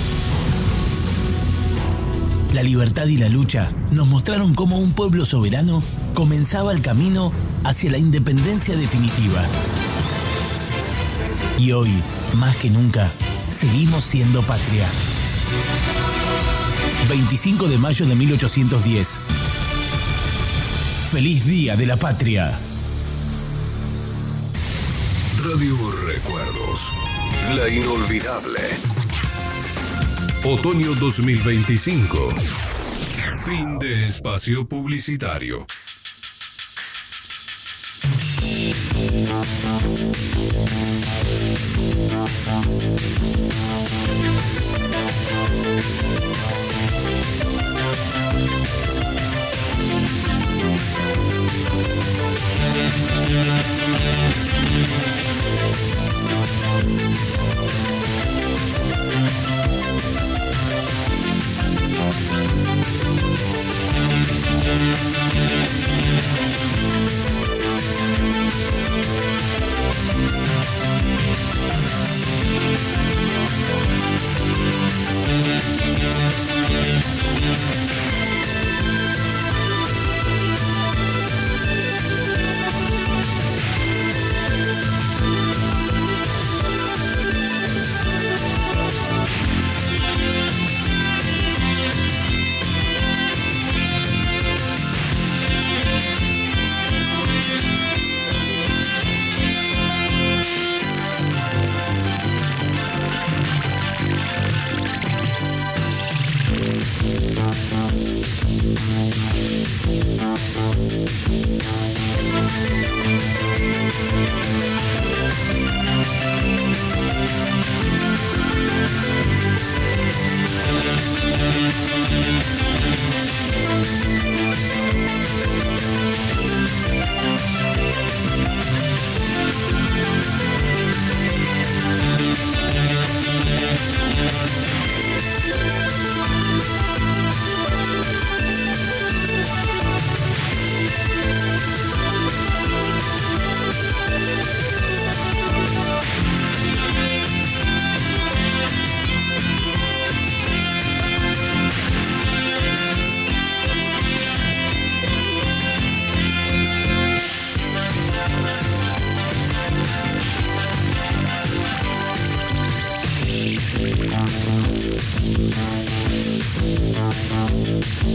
la libertad y la lucha nos mostraron cómo un pueblo soberano comenzaba el camino hacia la independencia definitiva. Y hoy, más que nunca, seguimos siendo patria. veinticinco de mayo de mil ochocientos diez. ¡Feliz Día de la Patria! Radio Recuerdos. La inolvidable. Otoño dos mil veinticinco. Fin de espacio publicitario.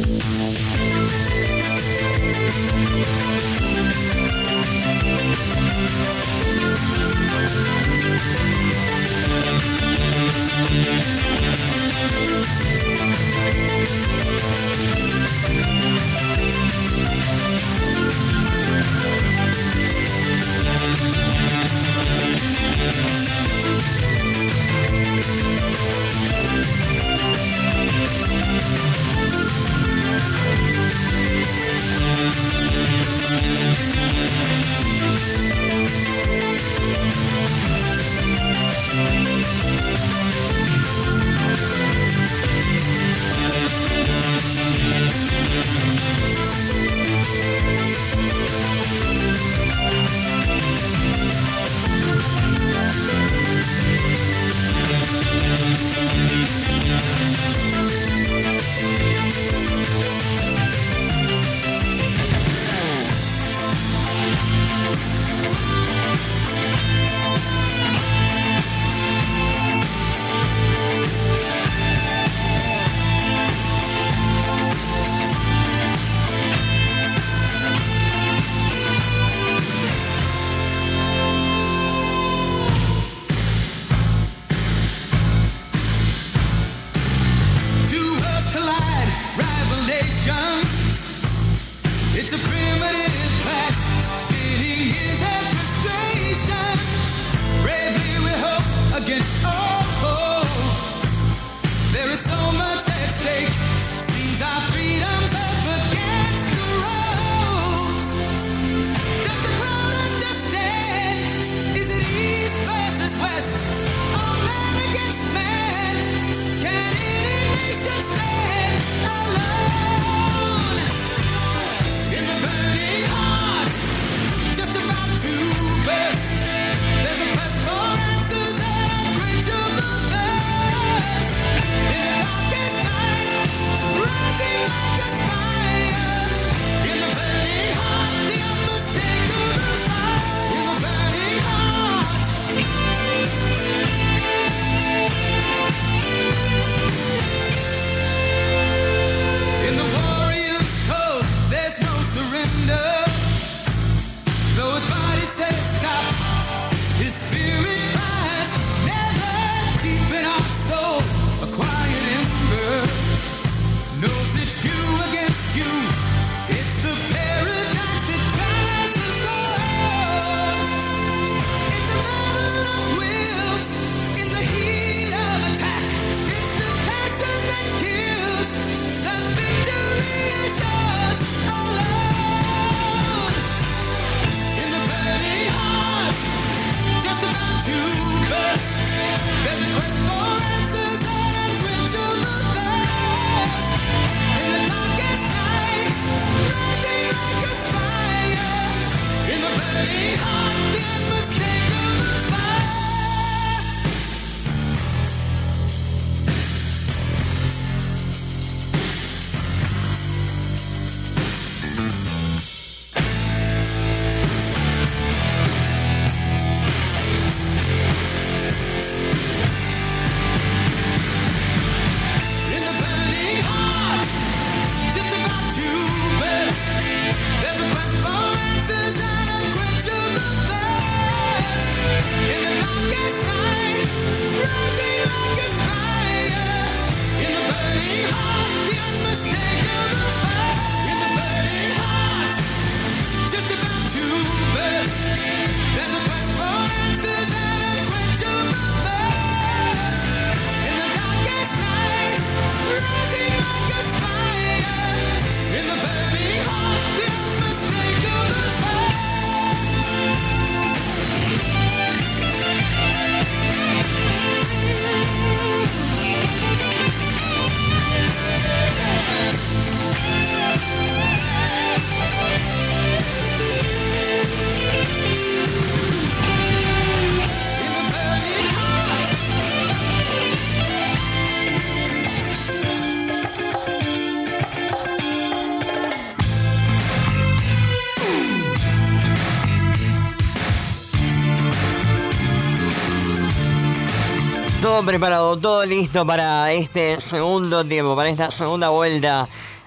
Todo preparado, todo listo para este segundo tiempo, para esta segunda vuelta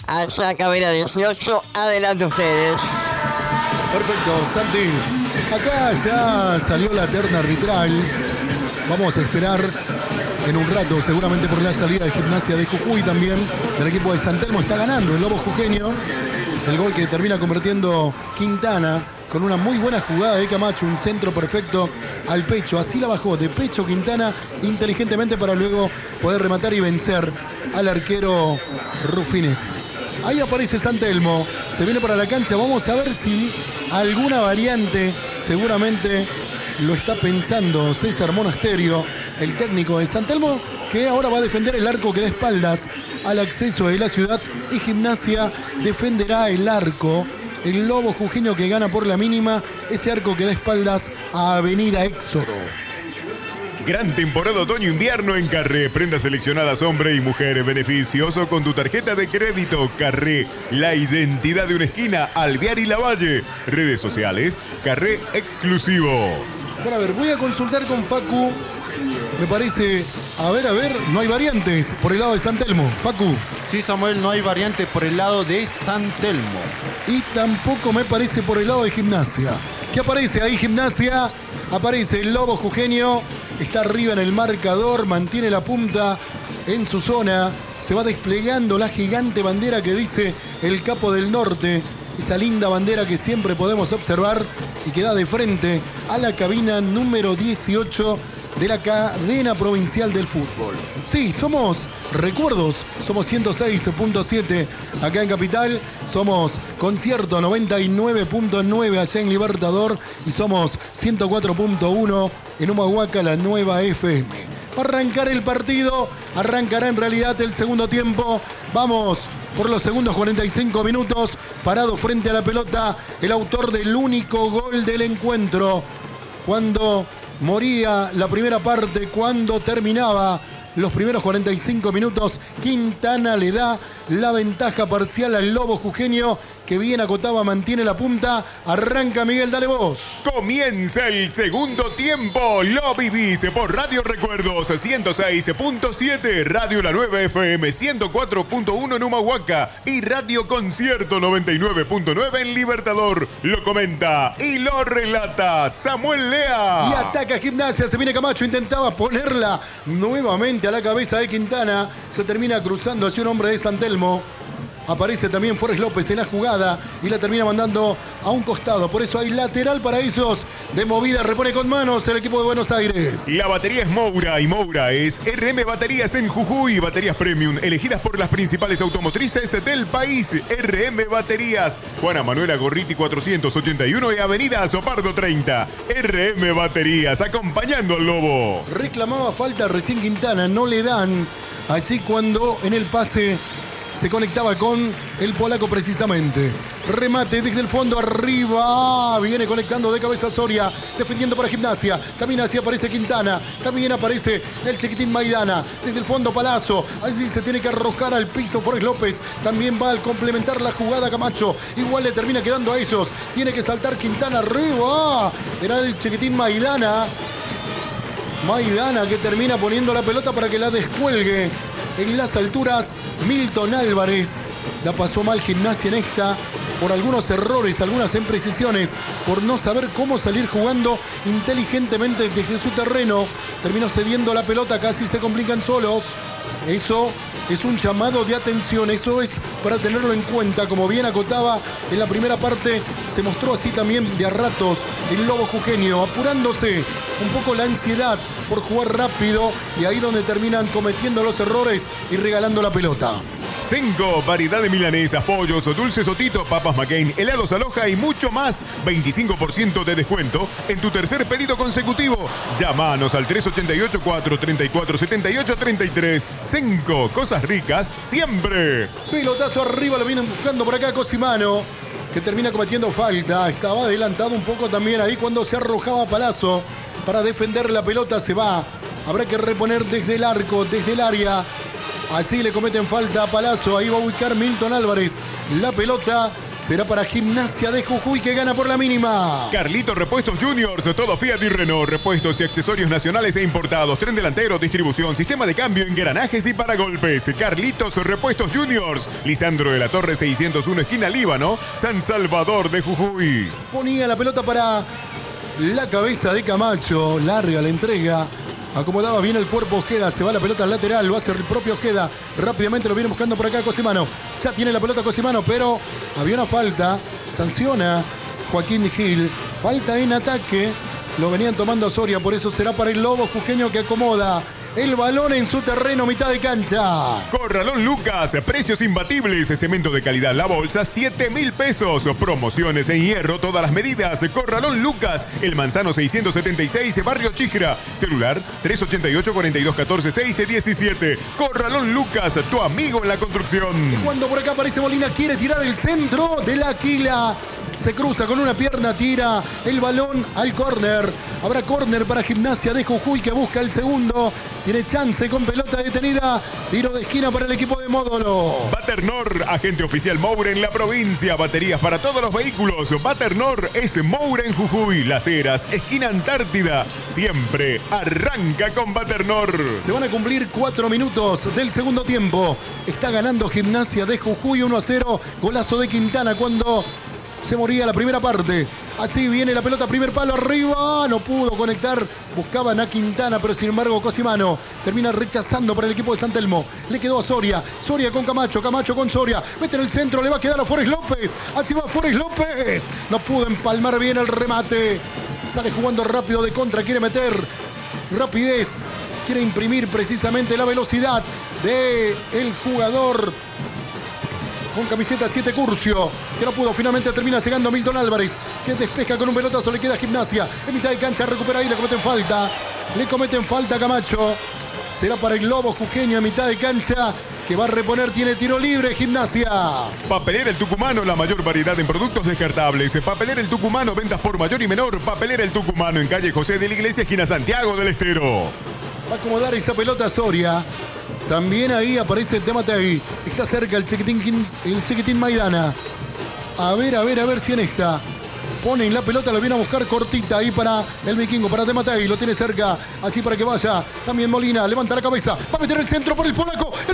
allá cabina dieciocho, adelante ustedes. Perfecto, Santi. Acá ya salió la terna arbitral. Vamos a esperar en un rato, seguramente por la salida de Gimnasia de Jujuy también, del equipo de San Telmo. Está ganando el Lobo Jujeño. El gol que termina convirtiendo Quintana con una muy buena jugada de Camacho, un centro perfecto al pecho. Así la bajó de pecho Quintana inteligentemente para luego poder rematar y vencer al arquero Rufinetti. Ahí aparece San Telmo, se viene para la cancha. Vamos a ver si alguna variante, seguramente lo está pensando César Monasterio, el técnico de San Telmo, que ahora va a defender el arco que da espaldas al acceso de la ciudad, y Gimnasia defenderá el arco, el Lobo Jujeño que gana por la mínima, ese arco que da espaldas a Avenida Éxodo. Gran temporada otoño-invierno en Carré. Prendas seleccionadas hombre y mujer. Beneficioso con tu tarjeta de crédito. Carré, la identidad de una esquina. Alvear y Lavalle. Redes sociales. Carré exclusivo. Bueno, a ver, voy a consultar con Facu. Me parece, a ver, a ver, no hay variantes por el lado de San Telmo. Facu. Sí, Samuel, no hay variante por el lado de San Telmo. Y tampoco me parece por el lado de Gimnasia. ¿Qué aparece ahí, Gimnasia? Aparece el Lobo Jujeño. Está arriba en el marcador, mantiene la punta en su zona. Se va desplegando la gigante bandera que dice el Capo del Norte. Esa linda bandera que siempre podemos observar y que da de frente a la cabina número dieciocho de la cadena provincial del fútbol. Sí, somos Recuerdos, somos ciento seis punto siete acá en Capital, somos Concierto noventa y nueve punto nueve allá en Libertador y somos ciento cuatro punto uno en Humahuaca, la nueva F M. Va a arrancar el partido, arrancará en realidad el segundo tiempo. Vamos por los segundos cuarenta y cinco minutos, parado frente a la pelota, el autor del único gol del encuentro. Cuando moría la primera parte, cuando terminaba los primeros cuarenta y cinco minutos, Quintana le da la ventaja parcial al Lobo Jujeño, que bien acotaba, mantiene la punta. Arranca Miguel, dale vos. Comienza el segundo tiempo. Lo vivís por Radio Recuerdos ciento seis punto siete, Radio La Nueva F M ciento cuatro punto uno en Humahuaca y Radio Concierto noventa y nueve punto nueve en Libertador. Lo comenta y lo relata Samuel Lea. Y ataca Gimnasia, se viene Camacho, intentaba ponerla nuevamente a la cabeza de Quintana. Se termina cruzando hacia un hombre de San Telmo. Aparece también Forrest López en la jugada y la termina mandando a un costado. Por eso hay lateral para esos de movida. Repone con manos el equipo de Buenos Aires. La batería es Moura y Moura es R M Baterías en Jujuy. Baterías premium elegidas por las principales automotrices del país. R M Baterías. Juana Manuela Gorriti cuatrocientos ochenta y uno y Avenida Sopardo treinta. R M Baterías acompañando al Lobo. Reclamaba falta recién Quintana. No le dan. Así cuando en el pase se conectaba con el polaco precisamente. Remate desde el fondo arriba. Viene conectando de cabeza Soria. Defendiendo para Gimnasia. También así aparece Quintana. También aparece el Chiquitín Maidana. Desde el fondo Palazzo. Así se tiene que arrojar al piso Forrest López. También va al complementar la jugada Camacho. Igual le termina quedando a esos. Tiene que saltar Quintana arriba. Era el Chiquitín Maidana. Maidana que termina poniendo la pelota para que la descuelgue. En las alturas, Milton Álvarez. La pasó mal Gimnasia en esta por algunos errores, algunas imprecisiones, por no saber cómo salir jugando inteligentemente desde su terreno. Terminó cediendo la pelota, casi se complican solos. Eso es un llamado de atención, eso es para tenerlo en cuenta. Como bien acotaba en la primera parte, se mostró así también de a ratos el Lobo Jujeño, apurándose un poco la ansiedad por jugar rápido, y ahí donde terminan cometiendo los errores y regalando la pelota. Cinco, variedad de milanesas, pollos, dulces Sotito, papas McCain, helados Aloha y mucho más. veinticinco por ciento de descuento en tu tercer pedido consecutivo. Llámanos al tres ocho ocho, cuatro tres cuatro, siete ocho tres tres. Cinco, cosas ricas siempre. Pelotazo arriba, lo vienen buscando por acá Cosimano, que termina cometiendo falta. Estaba adelantado un poco también ahí cuando se arrojaba Palazzo para defender la pelota. Se va, habrá que reponer desde el arco, desde el área. Así le cometen falta a Palazzo. Ahí va a ubicar Milton Álvarez la pelota. será para Gimnasia de Jujuy, que gana por la mínima. Carlitos Repuestos Juniors, todo Fiat y Renault, repuestos y accesorios nacionales e importados, tren delantero, distribución, sistema de cambio, engranajes y paragolpes. Carlitos Repuestos Juniors, Lisandro de la Torre seiscientos uno, esquina Líbano, San Salvador de Jujuy. Ponía la pelota para la cabeza de Camacho, larga la entrega. Acomodaba bien el cuerpo Ojeda, se va la pelota al lateral, va a ser el propio Ojeda. Rápidamente lo viene buscando por acá Cosimano. Ya tiene la pelota Cosimano, pero había una falta. Sanciona Joaquín Gil. Falta en ataque. Lo venían tomando a Soria, por eso será para el Lobo Jujeño, que acomoda el balón en su terreno, mitad de cancha. Corralón Lucas, precios imbatibles, cemento de calidad La Bolsa, siete mil pesos. Promociones en hierro, todas las medidas. Corralón Lucas, El Manzano seiscientos setenta y seis, Barrio Chijra. Celular tres ochenta y ocho, cuarenta y dos, catorce, seis diecisiete. Corralón Lucas, tu amigo en la construcción. Y cuando por acá aparece Molina, quiere tirar el centro del Aquila. Se cruza con una pierna, tira el balón al córner. Habrá córner para Gimnasia de Jujuy, que busca el segundo. Tiene chance con pelota detenida. Tiro de esquina para el equipo de Módulo. Baternor, agente oficial Moura en la provincia. Baterías para todos los vehículos. Baternor es Moura en Jujuy. Las Heras, esquina Antártida. Siempre arranca con Baternor. Se van a cumplir cuatro minutos del segundo tiempo. Está ganando Gimnasia de Jujuy uno a cero. Golazo de Quintana cuando se moría la primera parte. Así viene la pelota, primer palo arriba. No pudo conectar. Buscaban a Quintana, pero sin embargo Cosimano termina rechazando para el equipo de San Telmo. Le quedó a Soria. Soria con Camacho. Camacho con Soria. Mete en el centro. Le va a quedar a Forés López. Así va Forés López. No pudo empalmar bien el remate. Sale jugando rápido de contra. Quiere meter rapidez. Quiere imprimir precisamente la velocidad de el jugador con camiseta siete Curcio, que no pudo, finalmente termina llegando Milton Álvarez, que despeja con un pelotazo, le queda a Gimnasia, en mitad de cancha, recupera ahí, le cometen falta, le cometen falta a Camacho, será para el Lobo Jujeño en mitad de cancha, que va a reponer, tiene tiro libre Gimnasia. Papelera El Tucumano, la mayor variedad en productos descartables. Papelera El Tucumano, ventas por mayor y menor. Papelera El Tucumano, en calle José de la Iglesia, esquina Santiago del Estero. Va a acomodar esa pelota a Soria. También ahí aparece Tematei. Está cerca el chiquitín, el chiquitín Maidana. A ver, a ver, a ver si en esta. Ponen la pelota, lo viene a buscar cortita ahí para el vikingo, para Tematei. Lo tiene cerca, así para que vaya. También Molina, levanta la cabeza. Va a meter el centro por el polaco. ¡El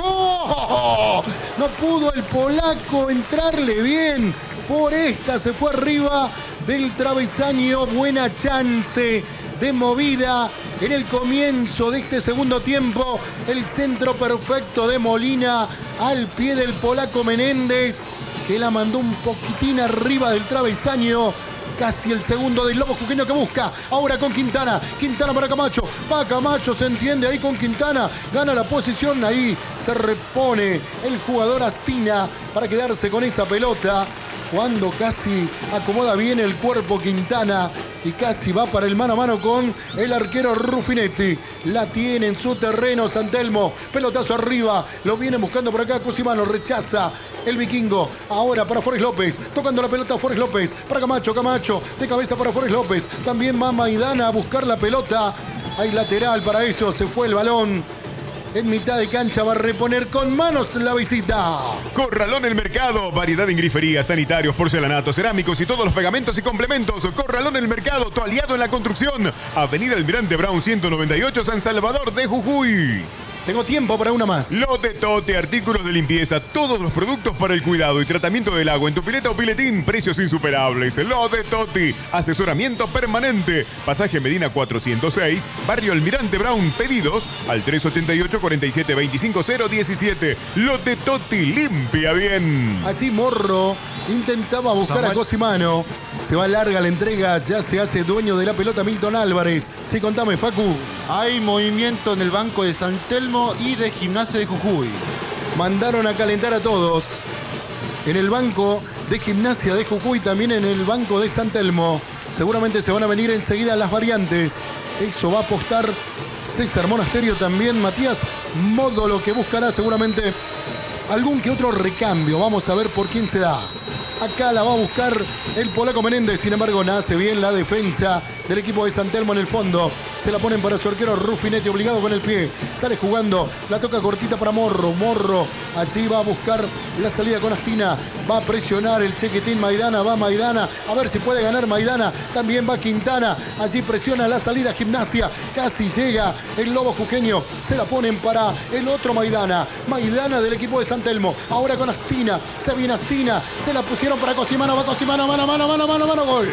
polaco! No pudo el polaco entrarle bien. Por esta se fue arriba del travesaño. Buena chance de movida en el comienzo de este segundo tiempo. El centro perfecto de Molina al pie del polaco Menéndez, que la mandó un poquitín arriba del travesaño. Casi el segundo del Lobo Jujeño, que busca ahora con Quintana. Quintana para Camacho. Va Camacho, se entiende ahí con Quintana. Gana la posición, ahí se repone el jugador Astina para quedarse con esa pelota. Cuando casi acomoda bien el cuerpo Quintana y casi va para el mano a mano con el arquero Rufinetti. La tiene en su terreno San Telmo. Pelotazo arriba. Lo viene buscando por acá Cosimano. Rechaza el vikingo. Ahora para Forés López. Tocando la pelota Forés López. Para Camacho. Camacho. De cabeza para Forés López. También va Maidana a buscar la pelota. Hay lateral para eso. Se fue el balón. En mitad de cancha va a reponer con manos la visita. Corralón El Mercado, variedad en griferías, sanitarios, porcelanatos, cerámicos y todos los pegamentos y complementos. Corralón El Mercado, tu aliado en la construcción. Avenida Almirante Brown ciento noventa y ocho, San Salvador de Jujuy. Tengo tiempo para una más. Lote Tote, artículos de limpieza, todos los productos para el cuidado y tratamiento del agua en tu pileta o piletín, precios insuperables. Lote Tote, asesoramiento permanente. Pasaje Medina cuatrocientos seis, Barrio Almirante Brown, pedidos al tres ochenta y ocho, cuarenta y siete, veinticinco, cero diecisiete. Lote Tote, limpia bien. Así Morro intentaba buscar Samuel a Cosimano. Se va larga la entrega, ya se hace dueño de la pelota Milton Álvarez. Sí, contame, Facu. Hay movimiento en el banco de San Telmo y de Gimnasia de Jujuy. Mandaron a calentar a todos. En el banco de Gimnasia de Jujuy, también en el banco de San Telmo. Seguramente se van a venir enseguida las variantes. Eso va a apostar César Monasterio, también Matías Módolo, que buscará seguramente algún que otro recambio. Vamos a ver por quién se da. Acá la va a buscar el polaco Menéndez. Sin embargo, nace bien la defensa del equipo de San Telmo en el fondo. Se la ponen para su arquero Rufinetti, obligado con el pie. Sale jugando, la toca cortita para Morro. Morro allí va a buscar la salida con Astina. Va a presionar el Chequetín Maidana. Va Maidana, a ver si puede ganar Maidana. También va Quintana. Allí presiona la salida Gimnasia. Casi llega el Lobo Jujeño. Se la ponen para el otro Maidana. Maidana del equipo de San Telmo. Ahora con Astina. Se viene Astina. Se la pusieron para Cosimano. Va Cosimano. Mano, mano, mano, mano, mano. Gol.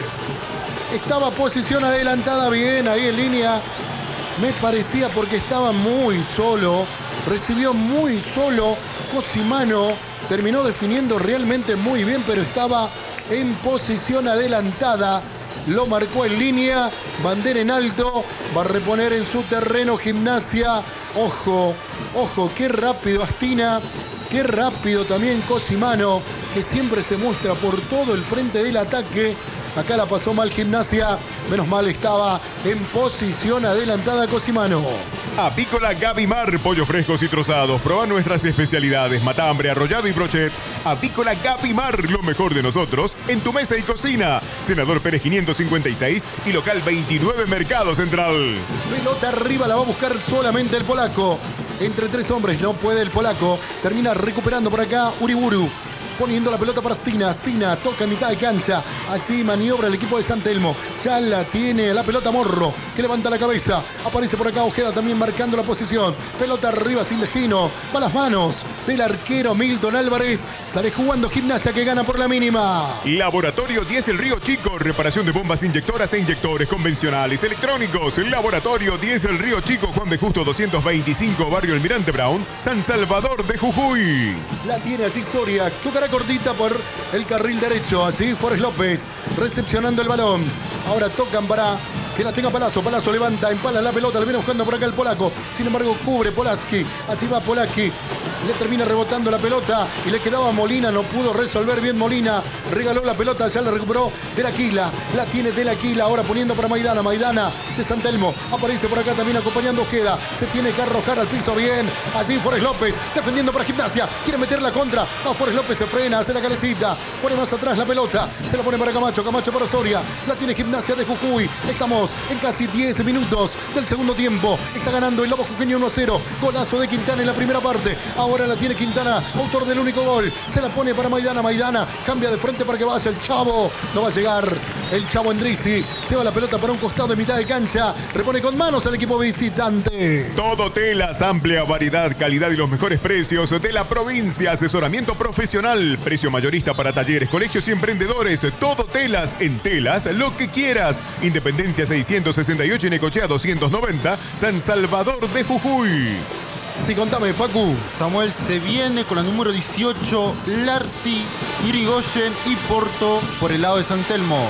Estaba posición adelantada bien ahí en línea. Me parecía porque estaba muy solo. Recibió muy solo Cosimano. Terminó definiendo realmente muy bien, pero estaba en posición adelantada. Lo marcó en línea. Bandera en alto. Va a reponer en su terreno Gimnasia. Ojo, ojo, qué rápido Astina. Qué rápido también Cosimano, que siempre se muestra por todo el frente del ataque. Acá la pasó mal Gimnasia. Menos mal estaba en posición adelantada Cosimano. Apícola Gavimar, pollos frescos y trozados. Proba nuestras especialidades, matambre, arrollado y brochet. Apícola Gavimar, lo mejor de nosotros en tu mesa y cocina. Senador Pérez quinientos cincuenta y seis y local veintinueve Mercado Central. Pelota arriba, la va a buscar solamente el polaco. Entre tres hombres, no puede el polaco. Termina recuperando por acá Uriburu. Poniendo la pelota para Astina. Astina toca en mitad de cancha. Así maniobra el equipo de San Telmo. Ya la tiene la pelota Morro, que levanta la cabeza. Aparece por acá Ojeda también marcando la posición. Pelota arriba sin destino. Va a las manos del arquero Milton Álvarez. Sale jugando Gimnasia, que gana por la mínima. Laboratorio diez El Río Chico. Reparación de bombas inyectoras e inyectores convencionales electrónicos. Laboratorio diez El Río Chico. Juan de Justo doscientos veinticinco. Barrio Almirante Brown. San Salvador de Jujuy. La tiene así Soria. Toca cortita por el carril derecho, así Forés López recepcionando el balón. Ahora tocan para que la tenga Palazzo. Palazzo levanta, empala la pelota, le viene buscando por acá el polaco. Sin embargo, cubre Polaski. Así va Polaki. Le termina rebotando la pelota y le quedaba Molina. No pudo resolver bien Molina. Regaló la pelota, ya la recuperó de la Quila. La tiene de la Quila. Ahora poniendo para Maidana. Maidana de San Telmo. Aparece por acá también acompañando Ojeda. Se tiene que arrojar al piso bien. Allí Forés López defendiendo para Gimnasia. Quiere meter la contra. Va Forés López, se frena, hace la calecita. Pone más atrás la pelota. Se la pone para Camacho. Camacho para Soria. La tiene Gimnasia de Jujuy. Estamos en casi diez minutos del segundo tiempo. Está ganando el Lobo Jujeño uno a cero. Golazo de Quintana en la primera parte. Ahora la tiene Quintana, autor del único gol. Se la pone para Maidana. Maidana cambia de frente para que vaya el Chavo. No va a llegar el Chavo Endrizi. Se va la pelota para un costado de mitad de cancha. Repone con manos al equipo visitante. Todo telas, amplia variedad, calidad y los mejores precios de la provincia. Asesoramiento profesional. Precio mayorista para talleres, colegios y emprendedores. Todo telas, en telas, lo que quieras. Independencia seiscientos sesenta y ocho y Necochea doscientos noventa. San Salvador de Jujuy. Sí, contame, Facu. Samuel se viene con la número dieciocho, Larti, Irigoyen y Porto por el lado de San Telmo.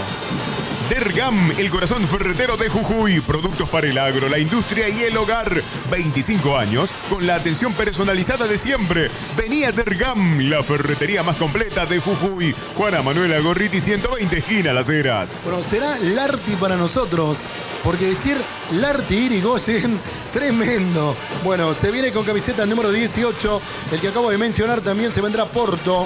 Dergam, el corazón ferretero de Jujuy. Productos para el agro, la industria y el hogar. veinticinco años con la atención personalizada de siempre. Vení a Dergam, la ferretería más completa de Jujuy. Juana Manuela Gorriti ciento veinte, esquina Las Heras. Pero será Larti para nosotros, porque decir Larti Irigoyen, tremendo. Bueno, se viene con camiseta número dieciocho. El que acabo de mencionar también se vendrá Porto.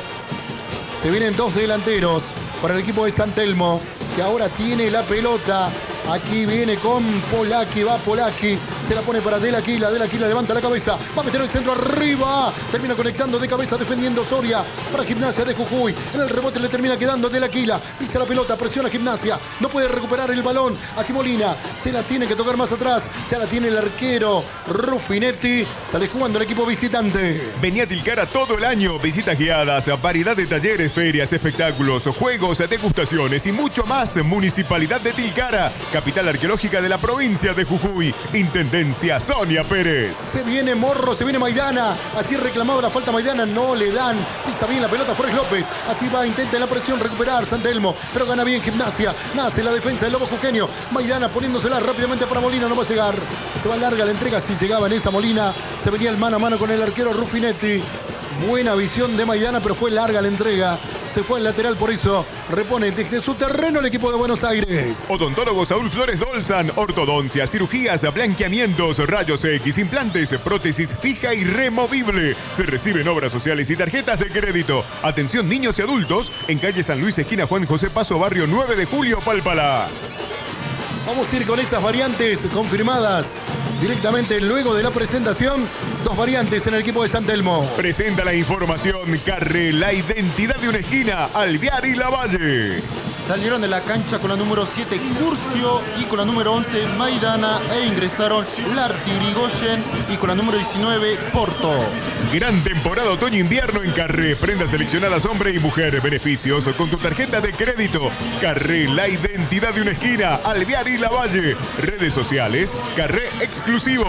Se vienen dos delanteros para el equipo de San Telmo, que ahora tiene la pelota. Aquí viene con Polaki, va Polaki, se la pone para De la Quila, De la Quila levanta la cabeza, va a meter el centro arriba, termina conectando de cabeza, defendiendo Soria para Gimnasia de Jujuy. En el rebote le termina quedando De la Quila, pisa la pelota, presiona Gimnasia, no puede recuperar el balón. Así Molina, se la tiene que tocar más atrás, ya la tiene el arquero Rufinetti, sale jugando el equipo visitante. Vení a Tilcara todo el año, visitas guiadas, variedad de talleres, ferias, espectáculos, juegos, degustaciones y mucho más. Municipalidad de Tilcara, capital arqueológica de la provincia de Jujuy. Intendencia Sonia Pérez. Se viene Morro, se viene Maidana. Así reclamaba la falta Maidana, no le dan. Pisa bien la pelota Forés López. Así va, intenta en la presión recuperar San Telmo, pero gana bien Gimnasia. Nace la defensa del Lobo Jujeño. Maidana poniéndosela rápidamente para Molina, no va a llegar. Se va larga la entrega, si llegaba en esa Molina. Se venía el mano a mano con el arquero Rufinetti. Buena visión de Maidana, pero fue larga la entrega. Se fue al lateral, por eso repone desde su terreno el equipo de Buenos Aires. Odontólogo Saúl Flores Dolzan, ortodoncia, cirugías, blanqueamientos, rayos X, implantes, prótesis fija y removible. Se reciben obras sociales y tarjetas de crédito. Atención niños y adultos en calle San Luis, esquina Juan José Paso, barrio nueve de julio, Pálpala. Vamos a ir con esas variantes confirmadas directamente luego de la presentación. Dos variantes en el equipo de San Telmo. Presenta la información Carré, la identidad de una esquina, Alvear y Lavalle. Salieron de la cancha con la número siete Curcio y con la número once Maidana e ingresaron Larti Irigoyen y con la número diecinueve Porto. Gran temporada otoño-invierno en Carré. Prendas seleccionadas hombre y mujer. Beneficios con tu tarjeta de crédito. Carré, la identidad de una esquina, Alvear y Lavalle. Redes sociales, Carré Exclusivo.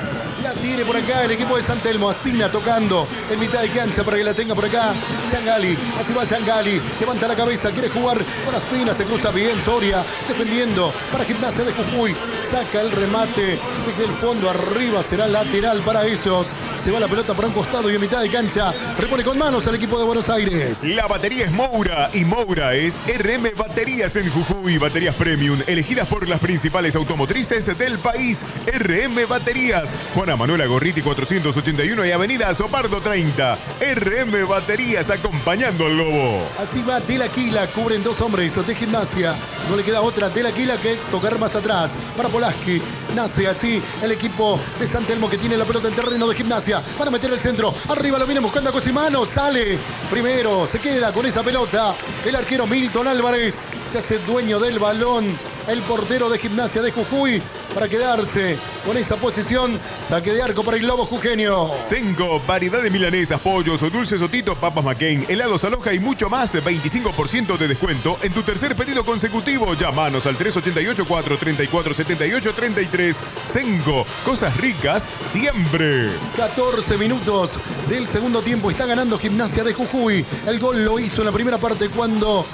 La tiene por acá el equipo de San Telmo. Astina tocando en mitad de cancha para que la tenga por acá Yangali. Así va Yangali. Levanta la cabeza. Quiere jugar con Aspina. Se cruza bien Soria. Defendiendo para Gimnasia de Jujuy. Saca el remate desde el fondo. Arriba será lateral para esos. Se va la pelota para un costado y en mitad de cancha repone con manos al equipo de Buenos Aires. La batería es Moura y Moura es R M Baterías en Jujuy. Baterías Premium elegidas por las principales automotrices del país. R M Baterías. Juana Manuela Gorriti cuatrocientos ochenta y uno y Avenida Sopardo treinta. R M Baterías acompañando al Lobo. Así va Telaquila, cubren dos hombres de Gimnasia. No le queda otra Telaquila que tocar más atrás para Polaski. Nace así el equipo de San Telmo que tiene la pelota en terreno de Gimnasia. Para meter el centro. Arriba lo viene buscando a Cosimano. Sale primero. Se queda con esa pelota. El arquero Milton Álvarez se hace dueño del balón. El portero de Gimnasia de Jujuy para quedarse con esa posición. Saque de arco para el Lobo jujeño. Sengo, variedad de milanesas, pollos, dulces Sotito, papas McCain, helados Aloha y mucho más. veinticinco por ciento de descuento en tu tercer pedido consecutivo. Llámanos al tres ocho ocho, cuatro tres cuatro, siete ocho tres tres. Sengo, cosas ricas siempre. catorce minutos del segundo tiempo. Está ganando Gimnasia de Jujuy. El gol lo hizo en la primera parte cuando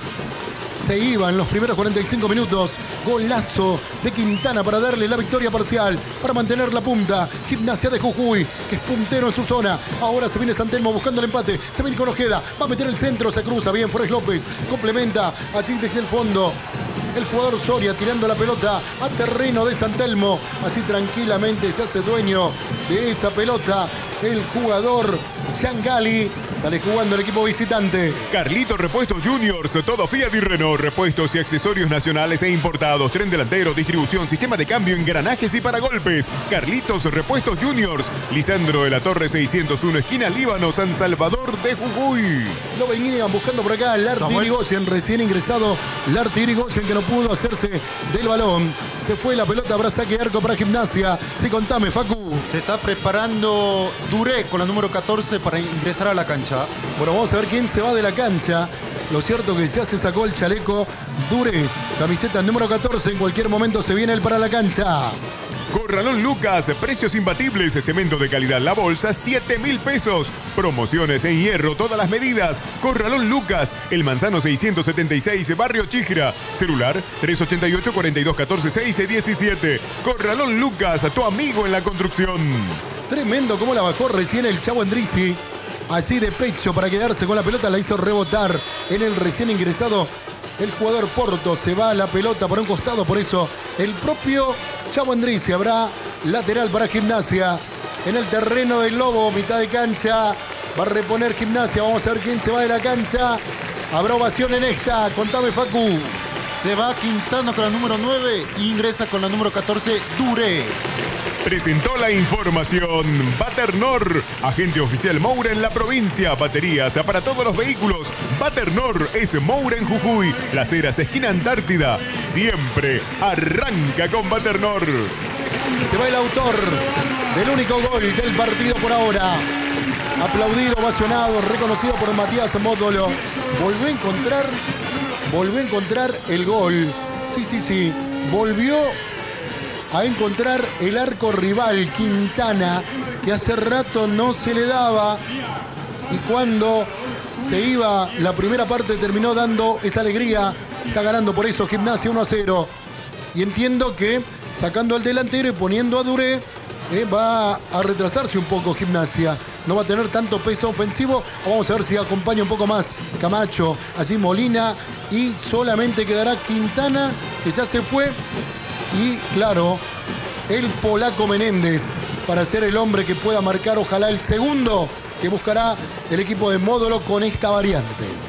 se iban los primeros cuarenta y cinco minutos. Golazo de Quintana para darle la victoria parcial, para mantener la punta. Gimnasia de Jujuy, que es puntero en su zona. Ahora se viene San Telmo buscando el empate. Se viene con Ojeda, va a meter el centro, se cruza bien Forés López. Complementa allí desde el fondo el jugador Soria tirando la pelota a terreno de San Telmo. Así tranquilamente se hace dueño de esa pelota el jugador Yangali. Sale jugando el equipo visitante. Carlito Repuestos Juniors, todo Fiat y Renault, repuestos y accesorios nacionales e importados, tren delantero, distribución, sistema de cambio, engranajes y paragolpes. Carlitos Repuestos Juniors, Lisandro de la Torre seiscientos uno, esquina Líbano, San Salvador de Jujuy. Lo venían buscando por acá Larti Irigoyen, recién ingresado Larti Irigoyen, que no pudo hacerse del balón. Se fue la pelota, habrá saque de arco para Gimnasia. Sí, contame, Facu. Se está preparando Duré con la número catorce para ingresar a la cancha. Bueno, vamos a ver quién se va de la cancha. Lo cierto que ya se sacó el chaleco Duré, camiseta número catorce. En cualquier momento se viene él para la cancha. Corralón Lucas, precios imbatibles, cemento de calidad La Bolsa, siete mil pesos. Promociones en hierro, todas las medidas. Corralón Lucas, El Manzano seiscientos setenta y seis, Barrio Chijra. Celular tres ocho ocho, cuatro dos uno cuatro, seis diecisiete. Corralón Lucas, tu amigo en la construcción. Tremendo cómo la bajó recién el Chavo Andrisi. Así de pecho para quedarse con la pelota, la hizo rebotar en el recién ingresado el jugador Porto. Se va la pelota por un costado, por eso el propio Chavo Andrisi. Habrá lateral para Gimnasia en el terreno del Lobo, mitad de cancha. Va a reponer Gimnasia, vamos a ver quién se va de la cancha. Habrá ovación en esta, contame, Facu. Se va Quintana con la número nueve e ingresa con la número catorce Duré. Presentó la información Baternor, agente oficial Moura en la provincia. Baterías para todos los vehículos. Baternor es Moura en Jujuy. Las Heras, esquina Antártida. Siempre arranca con Baternor. Se va el autor del único gol del partido por ahora. Aplaudido, ovacionado, reconocido por Matías Módolo. Volvió a encontrar, volvió a encontrar el gol. Sí, sí, sí. Volvió a encontrar el arco rival Quintana, que hace rato no se le daba, y cuando se iba la primera parte terminó dando esa alegría. Está ganando por eso Gimnasia uno a cero, y entiendo que sacando al delantero y poniendo a Duré eh, va a retrasarse un poco Gimnasia, no va a tener tanto peso ofensivo. Vamos a ver si acompaña un poco más Camacho, así Molina, y solamente quedará Quintana, que ya se fue. Y claro, el polaco Menéndez para ser el hombre que pueda marcar ojalá el segundo que buscará el equipo de Módolo con esta variante.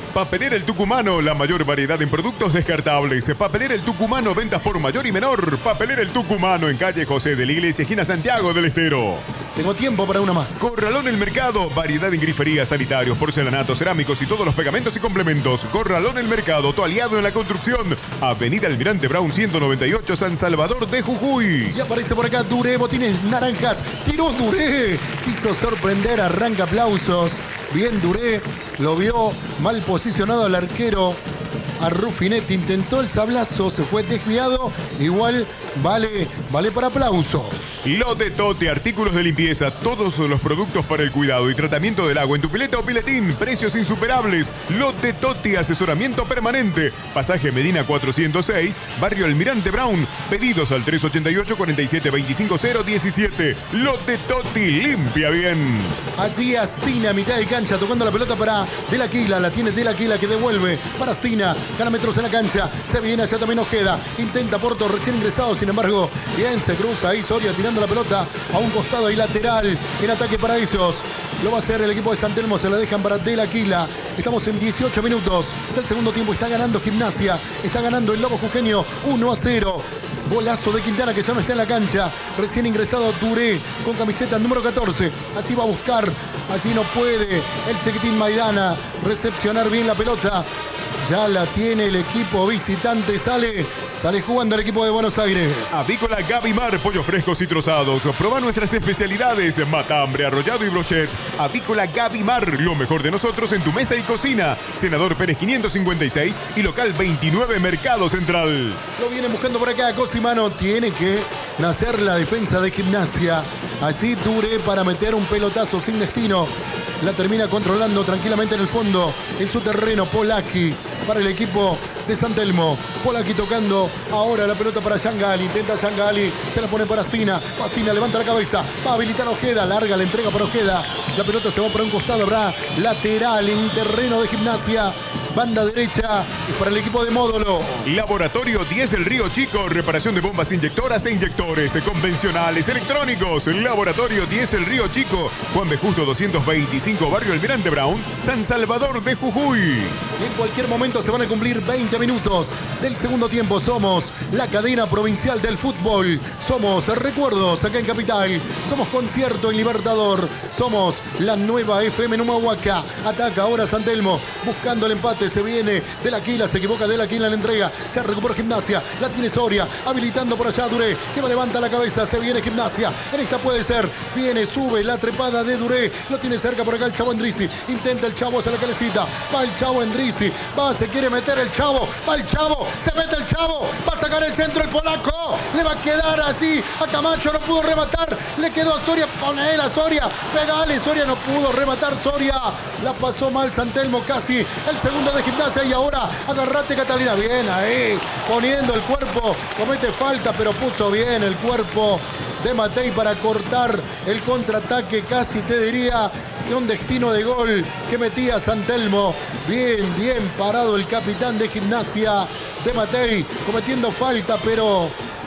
Papelera El Tucumano, la mayor variedad en productos descartables. Papelera El Tucumano, ventas por mayor y menor. Papelera El Tucumano, en calle José de la Iglesia, esquina Santiago del Estero. Tengo tiempo para una más. Corralón El Mercado, variedad en griferías, sanitarios, porcelanatos, cerámicos y todos los pegamentos y complementos. Corralón El Mercado, tu aliado en la construcción. Avenida Almirante Brown ciento noventa y ocho, San Salvador de Jujuy. Y aparece por acá Duré, botines naranjas. Tiró Duré. Quiso sorprender, arranca aplausos. Bien Duré, lo vio mal posicionado al arquero. A Rufinetti intentó el sablazo, se fue desviado. Igual vale, vale para aplausos. Lote Totti, artículos de limpieza, todos los productos para el cuidado y tratamiento del agua en tu pileta o piletín, precios insuperables. Lote Totti, asesoramiento permanente. Pasaje Medina cuatrocientos seis, Barrio Almirante Brown. Pedidos al tres ochenta y ocho, cuarenta y siete, veinticinco, cero diecisiete. Lote Totti, limpia bien. Allí Astina, a mitad de cancha, tocando la pelota para Del Aquila. La tiene Del Aquila que devuelve para Astina. Gana metros en la cancha. Se viene allá también Ojeda. Intenta Porto, recién ingresado. Sin embargo, bien se cruza ahí Soria tirando la pelota a un costado y lateral. En ataque para esos. Lo va a hacer el equipo de San Telmo. Se la dejan para Del Aquila. Estamos en dieciocho minutos del segundo tiempo. Está ganando Gimnasia. Está ganando el Lobo Jujeño uno a cero. Golazo de Quintana que ya no está en la cancha. Recién ingresado Duré con camiseta número catorce. Así va a buscar. Así no puede el Chiquitín Maidana recepcionar bien la pelota. Ya la tiene el equipo visitante. Sale, sale jugando el equipo de Buenos Aires. Avícola Gavimar, pollos frescos y trozados. Proba nuestras especialidades: matambre, arrollado y brochet. Avícola Gavimar, lo mejor de nosotros en tu mesa y cocina. Senador Pérez quinientos cincuenta y seis y local veintinueve, Mercado Central. Lo vienen buscando por acá. Cosimano tiene que nacer la defensa de Gimnasia. Así Duré para meter un pelotazo sin destino. La termina controlando tranquilamente en el fondo, en su terreno, Polaki para el equipo de San Telmo. Polaki tocando ahora la pelota para Yangali. Intenta Yangali, se la pone para Astina. Astina levanta la cabeza, va a habilitar a Ojeda. Larga la entrega para Ojeda. La pelota se va para un costado, habrá lateral en terreno de Gimnasia. Banda derecha es para el equipo de Módulo. Laboratorio diez El Río Chico, reparación de bombas inyectoras e inyectores convencionales, electrónicos. Laboratorio diez El Río Chico, Juan B. Justo doscientos veinticinco, Barrio Almirante Brown, San Salvador de Jujuy. Y en cualquier momento se van a cumplir veinte minutos del segundo tiempo. Somos la cadena provincial del fútbol. Somos recuerdos acá en Capital. Somos concierto en Libertador. Somos la nueva F M en Humahuaca. Ataca ahora San Telmo buscando el empate. Se viene Del Aquila, se equivoca Del Aquila en la entrega. Se recupera Gimnasia, la tiene Soria, habilitando por allá Duré, que levanta la cabeza. Se viene Gimnasia, en esta puede ser. Viene, sube la trepada de Duré. Lo tiene cerca por acá el Chavo Endrisi. Intenta el Chavo hacia la calecita. Va el Chavo Endrisi. Va, se quiere meter el Chavo. Va el Chavo, se mete el Chavo. Va a sacar el centro el polaco. Le va a quedar así a Camacho, no pudo rematar. Le quedó a Soria, pone él a Soria. Pegale, Soria no pudo rematar. Soria la pasó mal San Telmo, casi el segundo de Gimnasia. Y ahora agarrate Catalina, bien ahí, poniendo el cuerpo, comete falta pero puso bien el cuerpo de Matei para cortar el contraataque. Casi te diría que un destino de gol que metía San Telmo. Bien, bien parado el capitán de Gimnasia, de Matei, cometiendo falta pero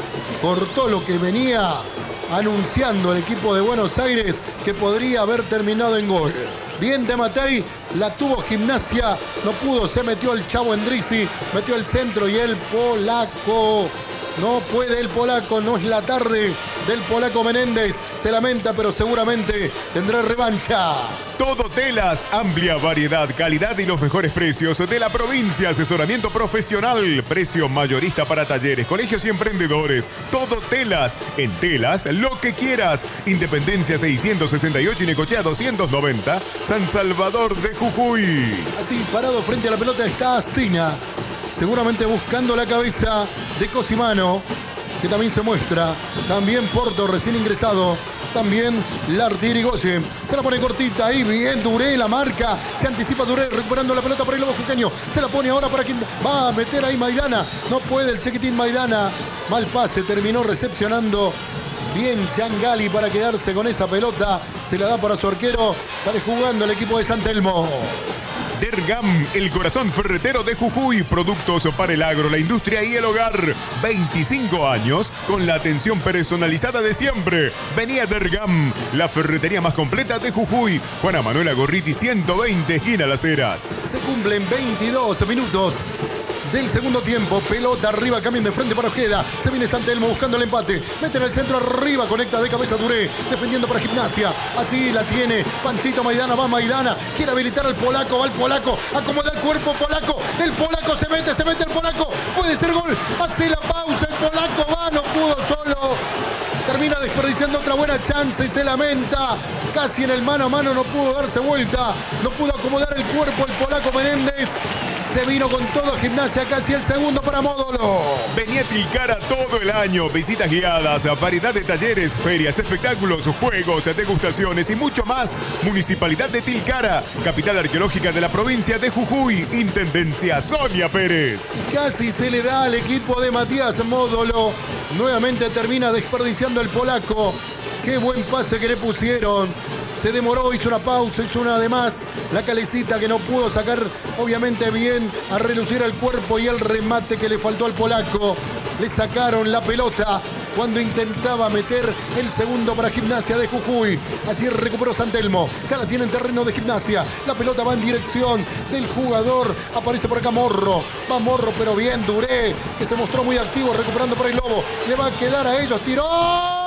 cortó lo que venía anunciando el equipo de Buenos Aires, que podría haber terminado en gol. Bien de Matei, la tuvo Gimnasia, no pudo, se metió el Chavo Endrisi, metió el centro y el polaco. No puede el polaco, no es la tarde del polaco Menéndez. Se lamenta, pero seguramente tendrá revancha. Todo Telas, amplia variedad, calidad y los mejores precios de la provincia. Asesoramiento profesional, precio mayorista para talleres, colegios y emprendedores. Todo Telas, en Telas, lo que quieras. Independencia seiscientos sesenta y ocho y Necochea doscientos noventa, San Salvador de Jujuy. Así, parado frente a la pelota está Astina. Seguramente buscando la cabeza de Cosimano, que también se muestra. También Porto, recién ingresado. También Lartirigoyen. Se la pone cortita ahí. Bien, Duré la marca. Se anticipa Duré recuperando la pelota para el Lobo Jujeño. Se la pone ahora para quien va a meter ahí Maidana. No puede el Chiquitín Maidana. Mal pase, terminó recepcionando. Bien Yangali para quedarse con esa pelota. Se la da para su arquero. Sale jugando el equipo de San Telmo. Dergam, el corazón ferretero de Jujuy. Productos para el agro, la industria y el hogar. veinticinco años con la atención personalizada de siempre. Vení a Dergam, la ferretería más completa de Jujuy. Juana Manuela Gorriti ciento veinte, esquina Las Heras. Se cumplen veintidós minutos del segundo tiempo. Pelota arriba, cambian de frente para Ojeda. Se viene San Telmo buscando el empate. Mete en el centro arriba, conecta de cabeza Duré. Defendiendo para Gimnasia. Así la tiene Panchito Maidana. Va Maidana. Quiere habilitar al polaco. Va el polaco. Acomoda el cuerpo polaco. El polaco se mete, se mete el polaco. Puede ser gol. Hace la pausa. El polaco va. No pudo solo. Termina desperdiciando otra buena chance y se lamenta. Casi en el mano a mano no pudo darse vuelta. No pudo acomodar el cuerpo el polaco Menéndez. Se vino con todo Gimnasia, casi el segundo para Módulo. Vení a Tilcara todo el año. Visitas guiadas, variedad de talleres, ferias, espectáculos, juegos, degustaciones y mucho más. Municipalidad de Tilcara, capital arqueológica de la provincia de Jujuy. Intendencia Sonia Pérez. Casi se le da al equipo de Matías Módulo. Nuevamente termina desperdiciando el polaco. Qué buen pase que le pusieron. Se demoró, hizo una pausa, hizo una de más. La Calecita que no pudo sacar, obviamente, bien a relucir el cuerpo y el remate que le faltó al polaco. Le sacaron la pelota cuando intentaba meter el segundo para Gimnasia de Jujuy. Así recuperó San Telmo. Ya la tiene en terreno de Gimnasia. La pelota va en dirección del jugador. Aparece por acá Morro. Va Morro, pero bien Duré, que se mostró muy activo recuperando por el Lobo. Le va a quedar a ellos. ¡Tiró!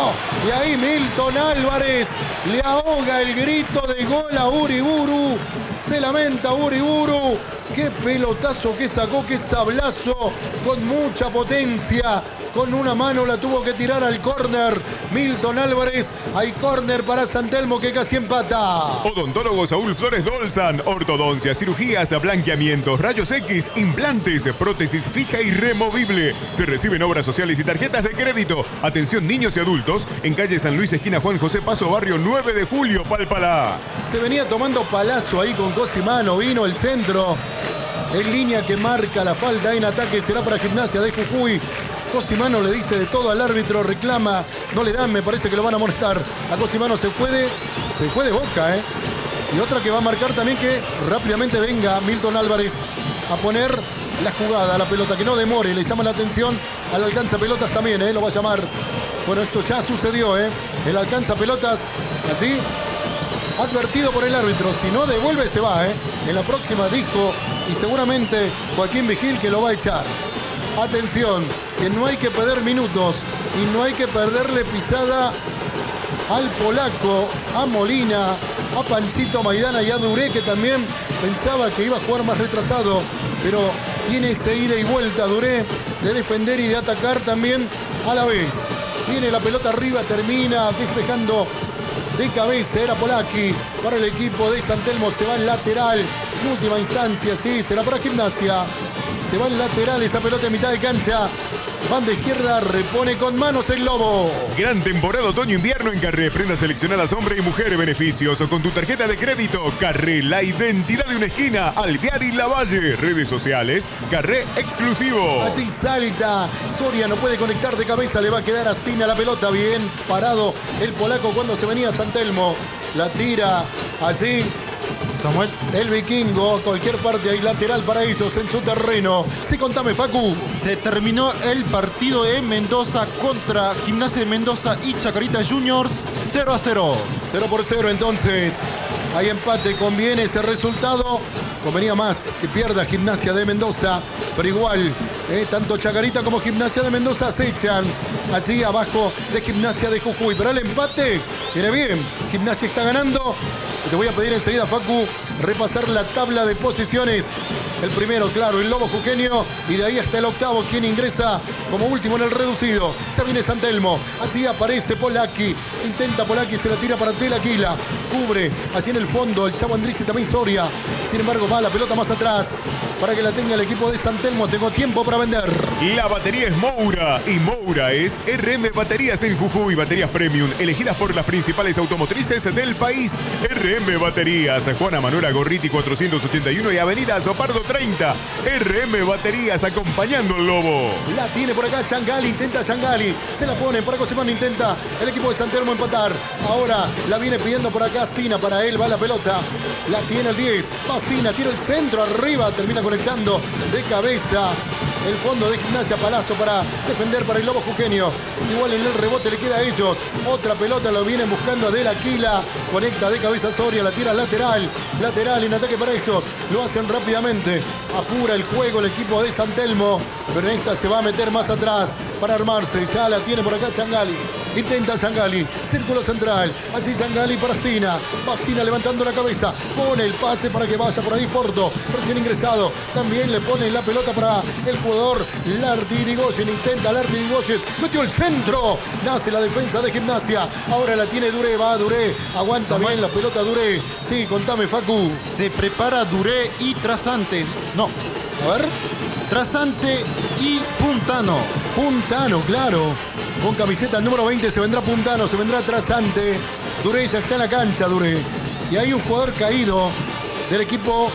Y ahí Milton Álvarez le ahoga el grito de gol a Uriburu. Se lamenta Uriburu. Qué pelotazo que sacó, qué sablazo con mucha potencia. Con una mano la tuvo que tirar al córner Milton Álvarez. Hay córner para San Telmo que casi empata. Odontólogo Saúl Flores Dolzan. Ortodoncia, cirugías, blanqueamientos, rayos X, implantes, prótesis fija y removible. Se reciben obras sociales y tarjetas de crédito. Atención niños y adultos. En calle San Luis, esquina Juan José Paso, barrio nueve de julio, Palpalá. Se venía tomando palazo ahí con Cosimano. Vino el centro. En línea que marca la falta en ataque. Será para Gimnasia de Jujuy. Cosimano le dice de todo al árbitro, reclama, no le dan, me parece que lo van a molestar. A Cosimano se fue de, se fue de Boca, ¿eh? Y otra que va a marcar también que rápidamente venga Milton Álvarez a poner la jugada, la pelota, que no demore, le llama la atención al alcanza pelotas también, ¿eh? Lo va a llamar. Bueno, esto ya sucedió, ¿eh? El alcanza pelotas, así, advertido por el árbitro, si no devuelve se va, ¿eh? En la próxima dijo, y seguramente Joaquín Vigil que lo va a echar. Atención, que no hay que perder minutos y no hay que perderle pisada al polaco, a Molina, a Panchito Maidana y a Duré, que también pensaba que iba a jugar más retrasado, pero tiene ese ida y vuelta Duré de defender y de atacar también a la vez. Viene la pelota arriba, termina despejando de cabeza, era Polaki para el equipo de San Telmo, se va en lateral, en última instancia, sí, será para Gimnasia. Se va en lateral esa pelota en mitad de cancha. Banda izquierda, repone con manos el Lobo. Gran temporada otoño-invierno en Carré. Prendas seleccionadas hombre y mujer. Beneficios con tu tarjeta de crédito. Carré, la identidad de una esquina. Alvear y Lavalle. Redes sociales. Carré exclusivo. Allí salta. Soria no puede conectar de cabeza. Le va a quedar Astina la pelota. Bien parado el polaco cuando se venía San Telmo. La tira allí. Samuel. El vikingo, cualquier parte hay lateral para ellos en su terreno. Sí, contame, Facu. Se terminó el partido de Mendoza contra Gimnasia de Mendoza y Chacarita Juniors. cero a cero. cero por cero entonces. Hay empate, conviene ese resultado. Convenía más que pierda Gimnasia de Mendoza, pero igual, eh, tanto Chacarita como Gimnasia de Mendoza acechan allí abajo de Gimnasia de Jujuy. Pero el empate viene bien. Gimnasia está ganando. Te voy a pedir enseguida, Facu, repasar la tabla de posiciones. El primero, claro, el Lobo Jujeño. Y de ahí hasta el octavo, quien ingresa como último en el reducido. Se viene San Telmo. Así aparece Polaki. Intenta Polaki, se la tira para Telaquila. Cubre, así en el fondo, el Chavo Andrés y también Soria. Sin embargo, va la pelota más atrás para que la tenga el equipo de San Telmo. Tengo tiempo para vender. La batería es Moura. Y Moura es R M Baterías en Jujuy. Baterías premium, elegidas por las principales automotrices del país. R M Baterías. Juana Manuela Gorriti cuatrocientos ochenta y uno y Avenida Sopardo treinta. R M Baterías acompañando al Lobo. La tiene por acá Yangali, intenta Yangali. Se la pone, para Cosimano intenta el equipo de San Telmo empatar. Ahora la viene pidiendo por acá Astina, para él va la pelota. La tiene el diez, Bastina, tira el centro arriba, termina conectando de cabeza. El fondo de Gimnasia, Palazzo para defender para el Lobo Jujeño. Igual en el rebote le queda a ellos. Otra pelota lo vienen buscando a Del Aquila. Conecta de cabeza Soria, la tira lateral. Lateral en ataque para ellos. Lo hacen rápidamente. Apura el juego el equipo de San Telmo. Pero en esta se va a meter más atrás para armarse. Ya la tiene por acá Yangali. Intenta Yangali. Círculo central. Así Yangali para Astina. Bastina levantando la cabeza. Pone el pase para que vaya por ahí Porto. Recién ingresado. También le pone la pelota para el jugador Lartirigoyen. Intenta Lartirigoyen. Metió el centro. Nace la defensa de Gimnasia. Ahora la tiene Duré. Va Duré. Aguanta bien la pelota Duré. Sí, contame, Facu. Se prepara Duré y Trasante. No. A ver. Trasante y Puntano. Puntano, claro. Con camiseta número veinte se vendrá Puntano, se vendrá Trasante. Duré ya está en la cancha, Duré. Y hay un jugador caído del equipo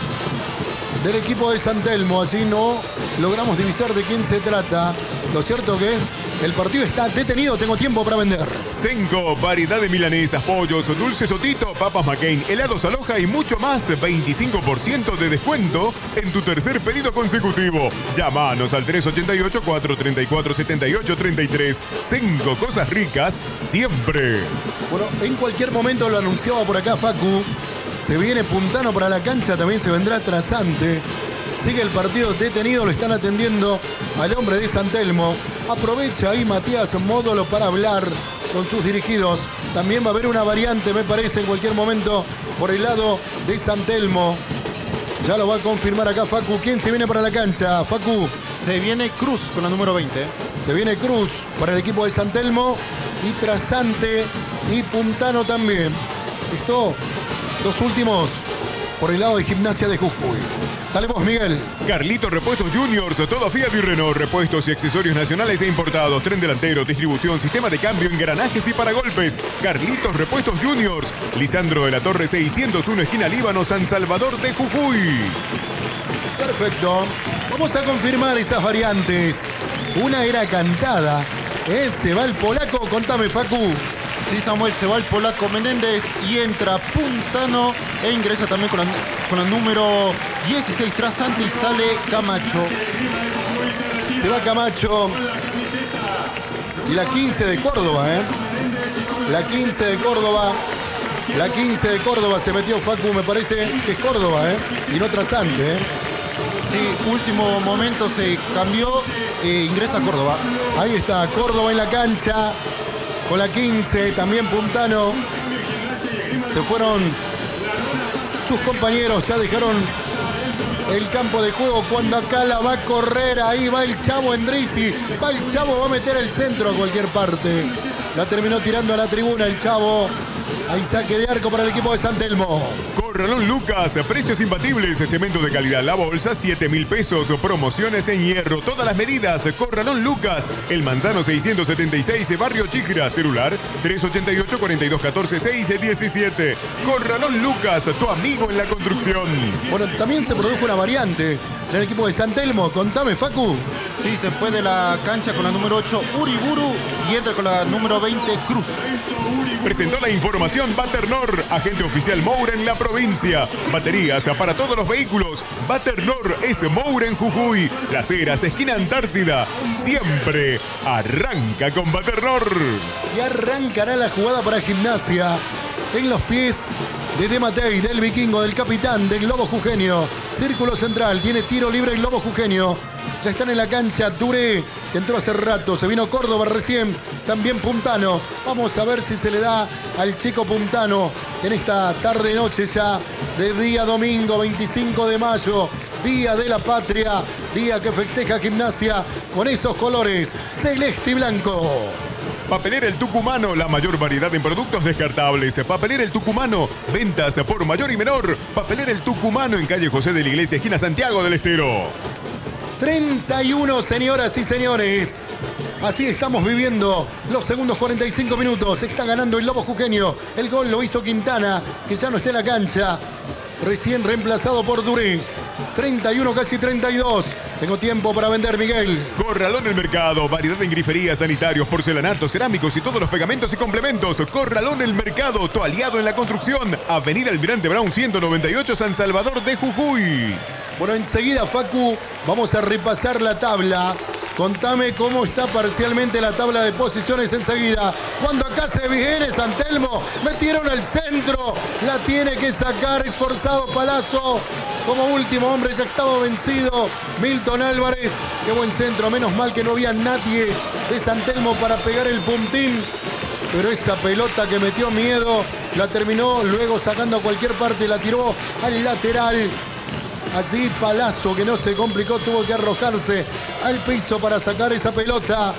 del equipo de San Telmo. Así no logramos divisar de quién se trata. Lo cierto que el partido está detenido. Tengo tiempo para vender. Senco, variedad de milanesas, pollos, dulces Sotito, papas McCain, helados Aloha y mucho más. veinticinco por ciento de descuento en tu tercer pedido consecutivo. Llámanos al tres ocho ocho, cuatro tres cuatro, siete ocho tres tres. Senco, cosas ricas siempre. Bueno, en cualquier momento lo anunciaba por acá Facu. Se viene Puntano para la cancha, también se vendrá Trasante. Sigue el partido detenido, lo están atendiendo al hombre de San Telmo. Aprovecha ahí Matías Módolo para hablar con sus dirigidos. También va a haber una variante, me parece, en cualquier momento por el lado de San Telmo. Ya lo va a confirmar acá Facu. ¿Quién se viene para la cancha, Facu? Se viene Cruz con la número veinte. Se viene Cruz para el equipo de San Telmo. Y Trasante y Puntano también. Esto, los últimos por el lado de Gimnasia de Jujuy. Dale vos, Miguel. Carlitos Repuestos Juniors, todo Fiat y Renault, repuestos y accesorios nacionales e importados, tren delantero, distribución, sistema de cambio, engranajes y paragolpes. Carlitos Repuestos Juniors, Lisandro de la Torre seiscientos uno, esquina Líbano, San Salvador de Jujuy. Perfecto. Vamos a confirmar esas variantes. Una era cantada. ¿Eh? Se va el polaco, contame, Facu. Sí, Samuel, se va el polaco Menéndez y entra Puntano e ingresa también con la, con la número dieciséis Trasante y sale Camacho. Se va Camacho. Y la quince de Córdoba, ¿eh? La quince de Córdoba. La quince de Córdoba se metió Facu, me parece que es Córdoba, ¿eh? Y no Trasante, ¿eh? Sí, último momento se cambió, eh, ingresa Córdoba. Ahí está, Córdoba en la cancha. Con la quince, también Puntano. Se fueron sus compañeros, ya dejaron el campo de juego. Cuando acá la va a correr, ahí va el Chavo Endrizi. Va el Chavo, va a meter el centro a cualquier parte. La terminó tirando a la tribuna el Chavo. Hay saque de arco para el equipo de San Telmo. Corralón Lucas, precios imbatibles, cemento de calidad, la bolsa, siete mil pesos, promociones en hierro, todas las medidas. Corralón Lucas, el Manzano seiscientos setenta y seis, Barrio Chigra, celular tres ocho ocho, cuatro dos uno cuatro, seis uno siete. Corralón Lucas, tu amigo en la construcción. Bueno, también se produjo una variante en el equipo de San Telmo. Contame, Facu. Sí, se fue de la cancha con la número ocho Uriburu y entra con la número veinte Cruz. Presentó la información Baternor, agente oficial Moura en la provincia. Baterías para todos los vehículos. Baternor es Moura en Jujuy. Las Heras, esquina Antártida. Siempre arranca con Baternor. Y arrancará la jugada para Gimnasia. En los pies de Dematei, del Vikingo, del capitán, del Lobo Jujeño. Círculo central, tiene tiro libre el Lobo Jujeño. Ya están en la cancha Duré, que entró hace rato. Se vino Córdoba recién. También Puntano. Vamos a ver si se le da al chico Puntano en esta tarde-noche ya de día domingo veinticinco de mayo. Día de la Patria. Día que festeja Gimnasia con esos colores celeste y blanco. Papelera El Tucumano, la mayor variedad en productos descartables. Papelera El Tucumano, ventas por mayor y menor. Papelera El Tucumano en calle José de la Iglesia, esquina Santiago del Estero. treinta y uno, señoras y señores. Así estamos viviendo los segundos cuarenta y cinco minutos. Está ganando el Lobo Jujeño. El gol lo hizo Quintana, que ya no está en la cancha. Recién reemplazado por Duré. treinta y uno, casi treinta y dos. Tengo tiempo para vender, Miguel. Corralón El Mercado, variedad en griferías, sanitarios, porcelanatos, cerámicos y todos los pegamentos y complementos. Corralón El Mercado, tu aliado en la construcción. Avenida Almirante Brown ciento noventa y ocho, San Salvador de Jujuy. Bueno, enseguida, Facu, vamos a repasar la tabla. Contame cómo está parcialmente la tabla de posiciones enseguida. Cuando acá se viene San Telmo, metieron al centro, la tiene que sacar, esforzado Palazzo. Como último hombre ya estaba vencido Milton Álvarez. Qué buen centro, menos mal que no había nadie de San Telmo para pegar el puntín. Pero esa pelota que metió miedo, la terminó luego sacando a cualquier parte, la tiró al lateral. Así Palazzo, que no se complicó, tuvo que arrojarse al piso para sacar esa pelota.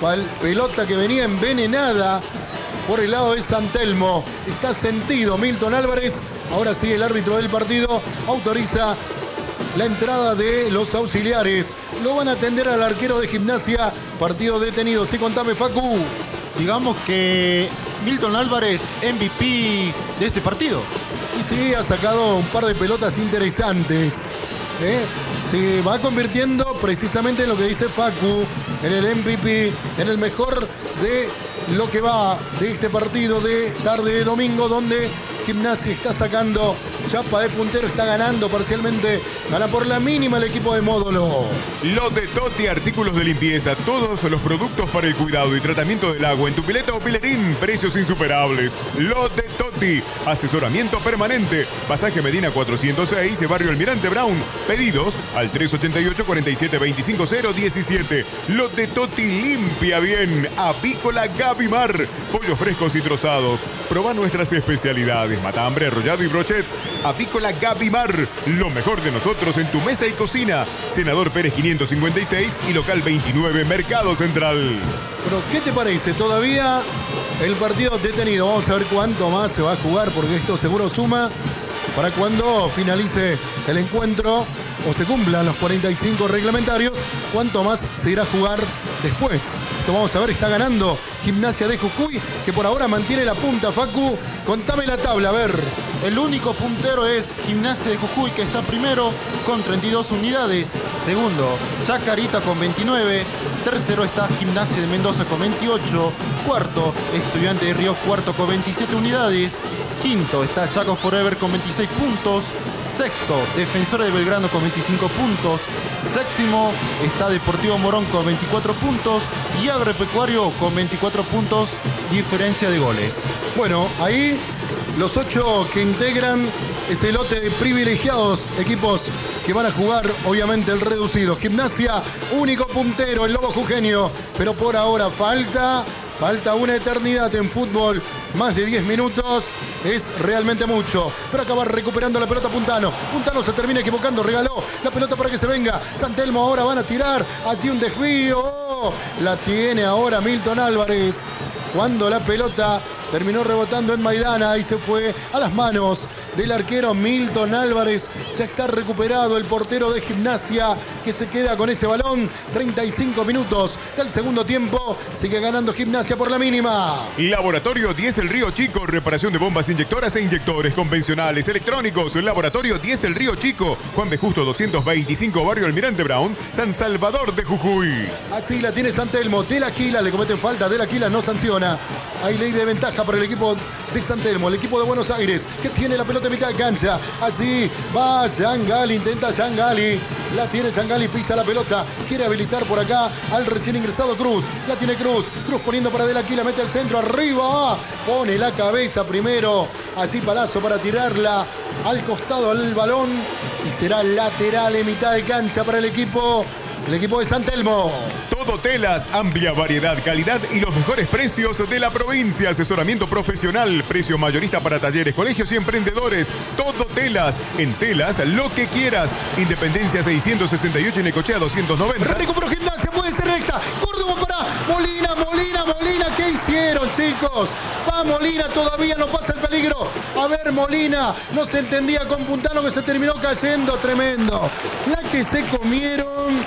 Pelota que venía envenenada por el lado de San Telmo. Está sentido Milton Álvarez. Ahora sí, el árbitro del partido autoriza la entrada de los auxiliares. Lo van a atender al arquero de Gimnasia. Partido detenido. Sí, contame, Facu. Digamos que Milton Álvarez, M V P de este partido. Y sí, ha sacado un par de pelotas interesantes. ¿eh? Se va convirtiendo precisamente en lo que dice Facu, en el M V P, en el mejor de lo que va de este partido de tarde de domingo, donde Gimnasia está sacando chapa de puntero, está ganando parcialmente, gana por la mínima el equipo de Módulo. Lote Toti, artículos de limpieza, todos los productos para el cuidado y tratamiento del agua en tu pileta o piletín, precios insuperables. Lote Toti, asesoramiento permanente, pasaje Medina cuatrocientos seis, barrio Almirante Brown, pedidos al tres ochenta y ocho, cuarenta y siete, veinticinco, cero diecisiete. Lote Toti, limpia bien, apícola Gavimar, pollos frescos y trozados, proba nuestras especialidades. Matambre, arrollado y brochets. Apícola Gavimar, lo mejor de nosotros en tu mesa y cocina. Senador Pérez quinientos cincuenta y seis y local veintinueve, Mercado Central. Pero, ¿qué te parece? Todavía el partido detenido. Vamos a ver cuánto más se va a jugar, porque esto seguro suma para cuando finalice el encuentro o se cumplan los cuarenta y cinco reglamentarios, cuánto más se irá a jugar después. Esto vamos a ver, está ganando Gimnasia de Jujuy, que por ahora mantiene la punta. Facu, contame la tabla, a ver. El único puntero es Gimnasia de Jujuy, que está primero con treinta y dos unidades. Segundo, Chacarita con veintinueve. Tercero está Gimnasia de Mendoza con veintiocho. Cuarto, Estudiante de Río Cuarto con veintisiete unidades. Quinto está Chaco Forever con veintiséis puntos. Sexto, Defensores de Belgrano con veinticinco puntos. Séptimo está Deportivo Morón con veinticuatro puntos. Y Agropecuario con veinticuatro puntos, diferencia de goles. Bueno, ahí los ocho que integran ese lote de privilegiados equipos que van a jugar, obviamente, el reducido. Gimnasia, único puntero, el Lobo Jujeño. Pero por ahora falta, falta una eternidad en fútbol. Más de diez minutos es realmente mucho. Pero acaba recuperando la pelota Puntano. Puntano se termina equivocando, regaló la pelota para que se venga. San Telmo ahora van a tirar. Así un desvío. La tiene ahora Milton Álvarez. Cuando la pelota terminó rebotando en Maidana y se fue a las manos del arquero Milton Álvarez. Ya está recuperado el portero de Gimnasia, que se queda con ese balón. treinta y cinco minutos del segundo tiempo. Sigue ganando Gimnasia por la mínima. Laboratorio diez El Río Chico, reparación de bombas inyectoras e inyectores convencionales, electrónicos. Laboratorio diez El Río Chico, Juan B. Justo doscientos veinticinco, barrio Almirante Brown, San Salvador de Jujuy. Así la tiene San Telmo. De la Aquila le cometen falta, De la Aquila no sanciona. Hay ley de ventaja para el equipo de San Telmo, el equipo de Buenos Aires, que tiene la pelota en mitad de cancha. Así va Yangali, intenta Yangali. La tiene Yangali, pisa la pelota. Quiere habilitar por acá al recién ingresado Cruz. La tiene Cruz. Cruz poniendo para De la Aquila, mete el centro arriba. Pone la cabeza primero. Así Palazzo para tirarla al costado al balón. Y será lateral en mitad de cancha para el equipo. El equipo de San Telmo. Todo Telas, amplia variedad, calidad y los mejores precios de la provincia. Asesoramiento profesional, precio mayorista para talleres, colegios y emprendedores. Todo Telas, en Telas lo que quieras. Independencia seiscientos sesenta y ocho y Necochea doscientos noventa. Recuperó Gimnasia, puede ser recta. Córdoba para Molina, Molina, Molina. ¿Qué hicieron, chicos? Va Molina, todavía no pasa el peligro. A ver, Molina, no se entendía con Puntano, que se terminó cayendo. Tremendo. La que se comieron,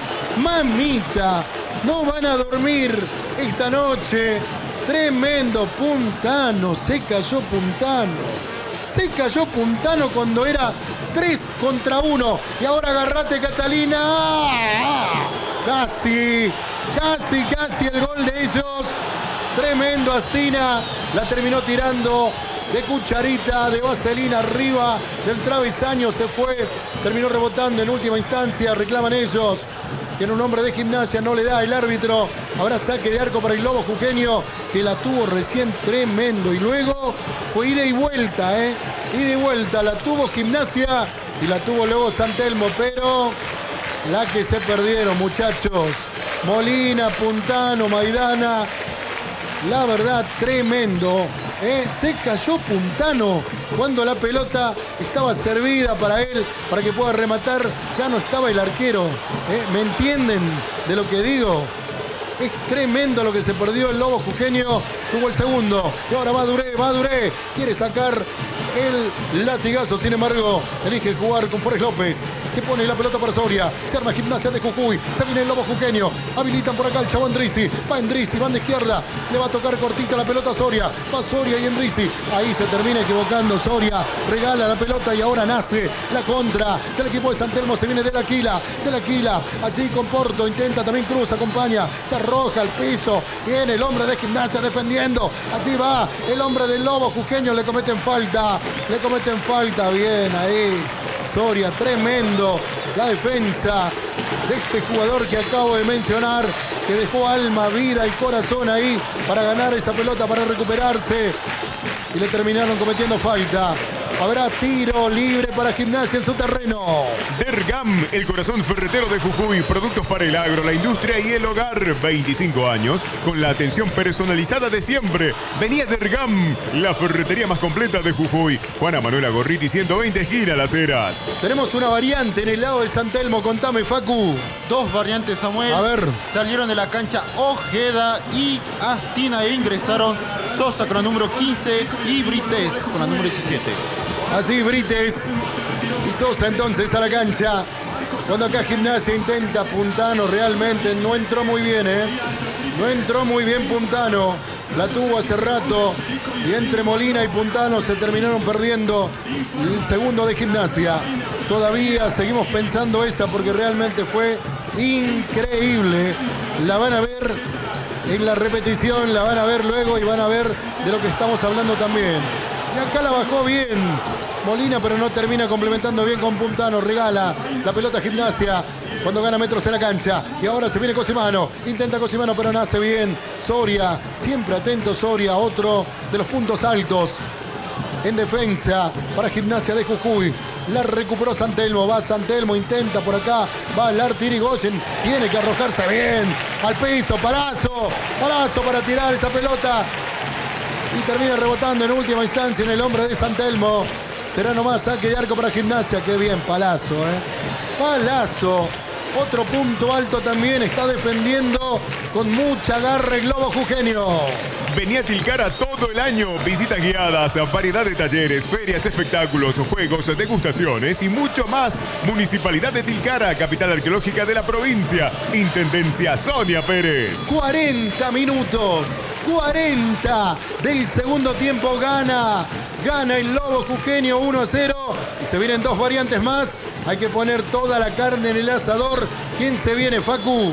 mamita. No van a dormir esta noche. Tremendo Puntano. Se cayó Puntano. Se cayó Puntano cuando era tres contra uno. Y ahora agarrate, Catalina. ¡Ah! Casi, casi, casi el gol de ellos. Tremendo Astina. La terminó tirando de cucharita, de vaselina arriba del travesaño. Se fue, terminó rebotando en última instancia. Reclaman ellos que en un hombre de Gimnasia no le da el árbitro. Habrá saque de arco para el Lobo Jujeño, que la tuvo recién tremendo. Y luego fue ida y vuelta, ¿eh? Ida y vuelta. La tuvo Gimnasia y la tuvo luego San Telmo. Pero la que se perdieron, muchachos. Molina, Puntano, Maidana. La verdad, tremendo. ¿Eh? Se cayó Puntano cuando la pelota estaba servida para él, para que pueda rematar. Ya no estaba el arquero. ¿Eh? ¿Me entienden de lo que digo? Es tremendo lo que se perdió el Lobo Jujeño. Tuvo el segundo. Y ahora va Duré, va Duré. Quiere sacar el latigazo. Sin embargo, elige jugar con Forés López, que pone la pelota para Soria. Se arma Gimnasia de Jujuy. Se viene el Lobo Jujeño. Habilitan por acá el chavo Endrizi. Va Endrizi, van de izquierda. Le va a tocar cortita la pelota a Soria. Va Soria y Endrizi. Ahí se termina equivocando Soria. Regala la pelota y ahora nace la contra del equipo de San Telmo. Se viene de la Aquila. De la Aquila. Allí con Porto. Intenta también Cruz. Acompaña. Se arroja al piso. Viene el hombre de Gimnasia defendiendo. Allí va el hombre del Lobo Jujeño. Le cometen falta. Le cometen falta. Bien ahí. Soria, tremendo la defensa de este jugador que acabo de mencionar, que dejó alma, vida y corazón ahí para ganar esa pelota, para recuperarse, y le terminaron cometiendo falta. Habrá tiro libre para Gimnasia en su terreno. Dergam, el corazón ferretero de Jujuy. Productos para el agro, la industria y el hogar. veinticinco años con la atención personalizada de siempre. Venía Dergam, la ferretería más completa de Jujuy. Juana Manuela Gorriti, ciento veinte, esquina Las Heras. Tenemos una variante en el lado de San Telmo. Contame, Facu. Dos variantes, Samuel. A ver. Salieron de la cancha Ojeda y Astina e ingresaron Sosa con la número quince y Brites con la número diecisiete. Así Brites y Sosa entonces a la cancha. Cuando acá Gimnasia intenta, Puntano realmente no entró muy bien, ¿eh? No entró muy bien Puntano. La tuvo hace rato y entre Molina y Puntano se terminaron perdiendo el segundo de Gimnasia. Todavía seguimos pensando esa porque realmente fue increíble. La van a ver en la repetición, la van a ver luego y van a ver de lo que estamos hablando también. Y acá la bajó bien Molina, pero no termina complementando bien con Puntano. Regala la pelota a Gimnasia cuando gana metros en la cancha. Y ahora se viene Cosimano. Intenta Cosimano, pero nace bien Soria. Siempre atento Soria, otro de los puntos altos en defensa para Gimnasia de Jujuy. La recuperó San Telmo. Va San Telmo, intenta por acá. Va Lartir Irigoyen. Tiene que arrojarse bien al piso. Palazo. Palazo para tirar esa pelota. Y termina rebotando en última instancia en el hombre de San Telmo. Será nomás saque de arco para Gimnasia. Qué bien, Palazo, ¿eh? Palazo. Otro punto alto también. Está defendiendo con mucha garra el Lobo Jujeño. Venía a Tilcara todo el año. Visitas guiadas, variedad de talleres, ferias, espectáculos, juegos, degustaciones y mucho más. Municipalidad de Tilcara, capital arqueológica de la provincia. Intendencia Sonia Pérez. cuarenta minutos. cuarenta del segundo tiempo. Gana. Gana el Lobo Jujeño uno a cero. Y se vienen dos variantes más. Hay que poner toda la carne en el asador. ¿Quién se viene, Facu?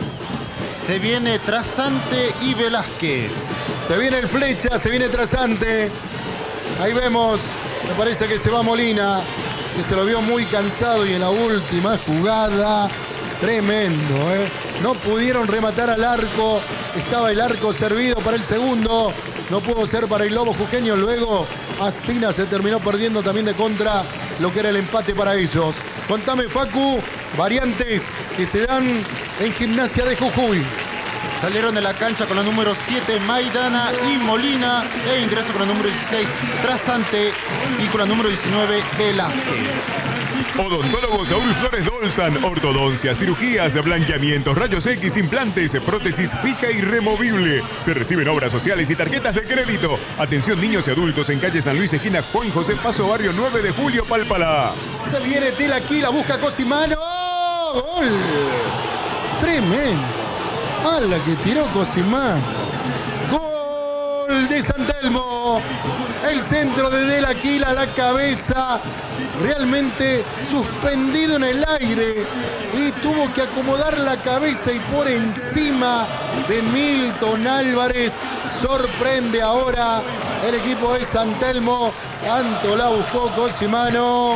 Se viene Trasante y Velázquez. Se viene el Flecha, se viene Trasante. Ahí vemos, me parece que se va Molina, que se lo vio muy cansado y en la última jugada, tremendo, ¿eh? No pudieron rematar al arco, estaba el arco servido para el segundo, no pudo ser para el Lobo Jujeño. Luego Astina se terminó perdiendo también de contra lo que era el empate para ellos. Contame, Facu, variantes que se dan en Gimnasia de Jujuy. Salieron de la cancha con la número siete Maidana y Molina e ingreso con la número dieciséis Trasante y con la número diecinueve Velázquez. Odontólogo Saúl Flores Dolzan, ortodoncia, cirugías, blanqueamientos, rayos X, implantes, prótesis fija y removible. Se reciben obras sociales y tarjetas de crédito. Atención niños y adultos en calle San Luis, esquina Juan José Paso, barrio nueve de julio, Palpalá. Se viene Tela aquí, la busca Cosimano. ¡Gol! Tremendo. ¡Hala que tiró Cosimano! ¡Gol! gol de San Telmo. El centro de Del Aquila a la cabeza, realmente suspendido en el aire, y tuvo que acomodar la cabeza y por encima de Milton Álvarez. Sorprende ahora el equipo de San Telmo. Tanto la buscó Cosimano,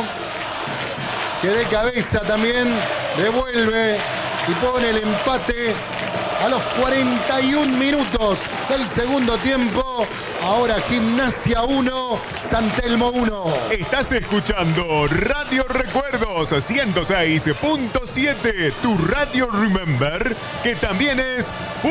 que de cabeza también devuelve y pone el empate a los cuarenta y un minutos del segundo tiempo. Ahora Gimnasia uno, San Telmo uno. Estás escuchando Radio Recuerdos ciento seis punto siete, tu Radio Remember, que también es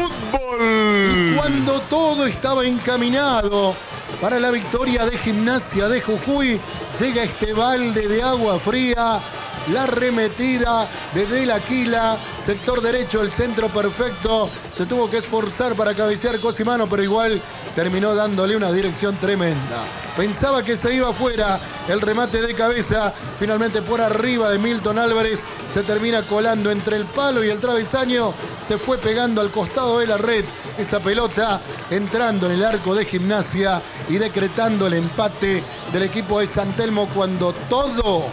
fútbol. Y cuando todo estaba encaminado para la victoria de Gimnasia de Jujuy, llega este balde de agua fría. La arremetida de Del Aquila, sector derecho, el centro perfecto. Se tuvo que esforzar para cabecear Cosimano, pero igual terminó dándole una dirección tremenda. Pensaba que se iba afuera el remate de cabeza. Finalmente por arriba de Milton Álvarez se termina colando entre el palo y el travesaño. Se fue pegando al costado de la red. Esa pelota entrando en el arco de Gimnasia y decretando el empate del equipo de San Telmo, cuando todo...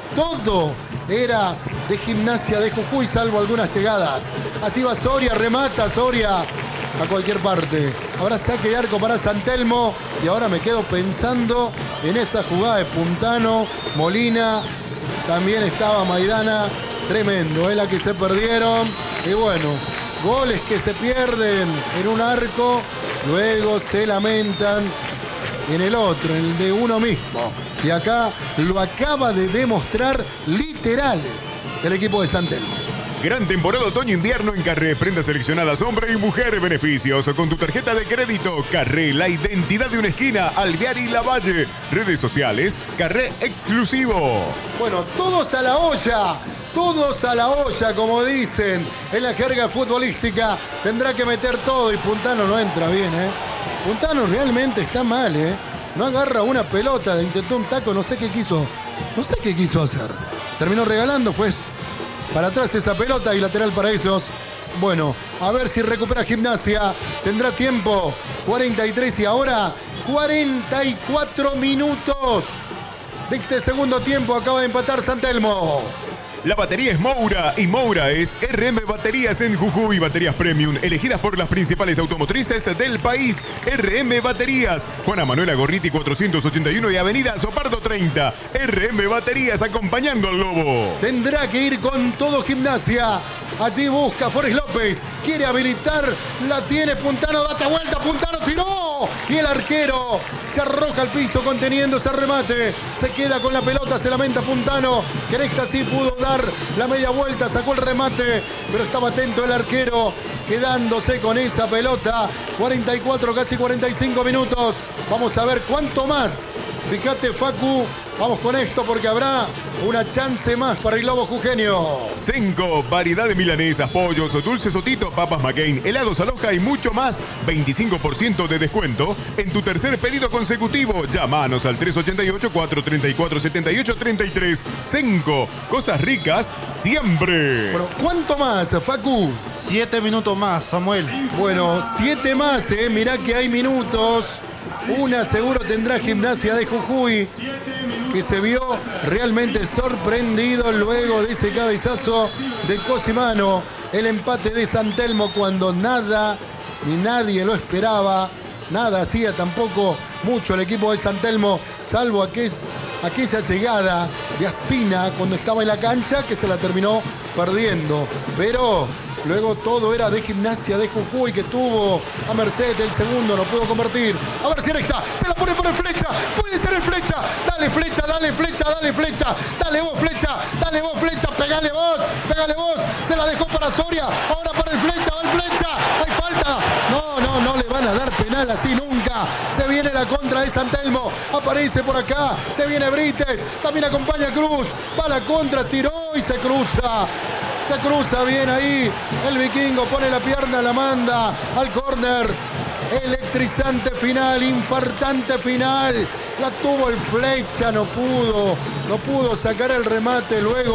Todo era de Gimnasia de Jujuy, salvo algunas llegadas. Así va Soria, remata Soria a cualquier parte. Ahora saque de arco para San Telmo. Y ahora me quedo pensando en esa jugada de Puntano, Molina. También estaba Maidana. Tremendo, es la que se perdieron. Y bueno, goles que se pierden en un arco, luego se lamentan en el otro, en el de uno mismo. Y acá lo acaba de demostrar literal el equipo de San Telmo. Gran temporada otoño-invierno en Carré. Prendas seleccionadas hombre y mujer. Beneficios con tu tarjeta de crédito. Carré, la identidad de una esquina. Alvear y Lavalle. Redes sociales. Carré exclusivo. Bueno, todos a la olla. Todos a la olla, como dicen en la jerga futbolística. Tendrá que meter todo y Puntano no entra bien, ¿eh? Puntano realmente está mal, ¿eh? No agarra una pelota, intentó un taco, no sé qué quiso. No sé qué quiso hacer. Terminó regalando, fue para atrás esa pelota y lateral para ellos. Bueno, a ver si recupera Gimnasia. Tendrá tiempo. cuarenta y tres y ahora cuarenta y cuatro minutos de este segundo tiempo. Acaba de empatar San Telmo. La batería es Moura y Moura es R M Baterías en Jujuy. Baterías premium elegidas por las principales automotrices del país. R M Baterías. Juana Manuela Gorriti cuatrocientos ochenta y uno y Avenida Sopardo treinta. R M Baterías acompañando al Lobo. Tendrá que ir con todo Gimnasia. Allí busca Forés López. Quiere habilitar. La tiene Puntano. Date vuelta. Puntano tiró. Y el arquero se arroja al piso conteniendo ese remate. Se queda con la pelota. Se lamenta Puntano, que en esta sí pudo dar la media vuelta. Sacó el remate, pero estaba atento el arquero, quedándose con esa pelota. cuarenta y cuatro, casi cuarenta y cinco minutos. Vamos a ver cuánto más. Fíjate, Facu, vamos con esto porque habrá una chance más para el Lobo jujeño. Cinco, variedad de milanesas, pollos, dulces Sotito, papas McCain, helados Aloha y mucho más. veinticinco por ciento de descuento en tu tercer pedido consecutivo. Llámanos al tres ochenta y ocho, cuatrocientos treinta y cuatro, setenta y ocho treinta y tres. Cinco, cosas ricas siempre. Bueno, ¿cuánto más, Facu? Siete minutos más, Samuel. Bueno, siete más, eh. Mirá que hay minutos. Una seguro tendrá Gimnasia de Jujuy, que se vio realmente sorprendido luego de ese cabezazo de Cosimano. El empate de San Telmo cuando nada ni nadie lo esperaba. Nada hacía tampoco mucho el equipo de San Telmo, salvo aquel, aquella llegada de Astina cuando estaba en la cancha, que se la terminó perdiendo. Pero luego todo era de Gimnasia de Jujuy, que tuvo a merced el segundo, no pudo convertir. A ver si ahí está, se la pone por el Flecha, puede ser el Flecha, dale Flecha, dale Flecha, dale Flecha, dale vos Flecha, dale vos Flecha, pegale vos, pegale vos, se la dejó para Soria, ahora para el Flecha, va el Flecha, hay falta. No, no, no le van a dar penal así nunca. Se viene la contra de San Telmo, aparece por acá, se viene Brites, también acompaña Cruz, va la contra, tiró y se cruza. Se cruza bien ahí. El vikingo pone la pierna, la manda al córner. Electrizante final, infartante final. La tuvo el Flecha, no pudo. No pudo sacar el remate. Luego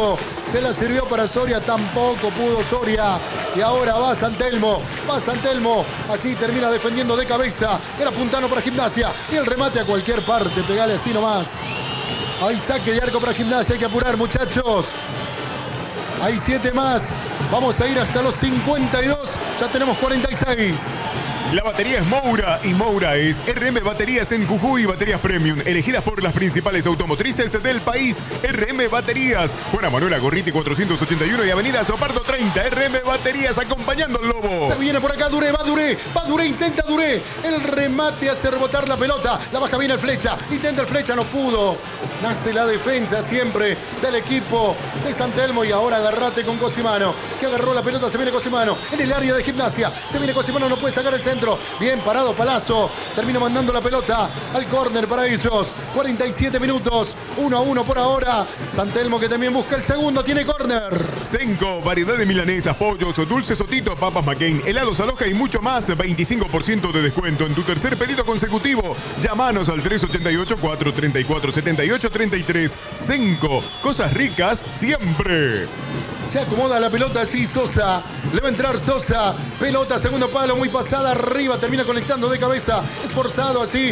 Se la sirvió para Soria, tampoco pudo Soria. Y ahora va San Telmo, va San Telmo, así termina defendiendo de cabeza. Era Puntano para Gimnasia y el remate a cualquier parte, pegale así nomás. Hay saque de arco para Gimnasia, hay que apurar, muchachos. Hay siete más, vamos a ir hasta los cincuenta y dos, ya tenemos cuarenta y seis. La batería es Moura y Moura es R M Baterías en Jujuy, baterías premium, elegidas por las principales automotrices del país. R M Baterías, Juana Manuela Gorriti cuatrocientos ochenta y uno y Avenida Sopardo treinta. R M Baterías acompañando al Lobo. Se viene por acá Duré, va Duré, va Duré, intenta Duré. El remate hace rebotar la pelota, la baja bien el Flecha, intenta el Flecha, no pudo. Nace la defensa siempre del equipo de San Telmo y ahora agarrate con Cosimano, que agarró la pelota, se viene Cosimano en el área de Gimnasia. Se viene Cosimano, no puede sacar el centro. Bien parado Palazzo, termina mandando la pelota al córner para ellos. cuarenta y siete minutos, uno a uno por ahora. San Telmo que también busca el segundo, tiene córner. Cinco, variedad de milanesas, pollos, dulces Sotito, papas McCain, helados Aloja y mucho más. veinticinco por ciento de descuento en tu tercer pedido consecutivo. Llámanos al tres ochenta y ocho, cuatrocientos treinta y cuatro, setenta y ocho treinta y tres. Cinco, cosas ricas siempre. Se acomoda la pelota así Sosa. Le va a entrar Sosa. Pelota, segundo palo, muy pasada arriba. Termina conectando de cabeza. Esforzado así.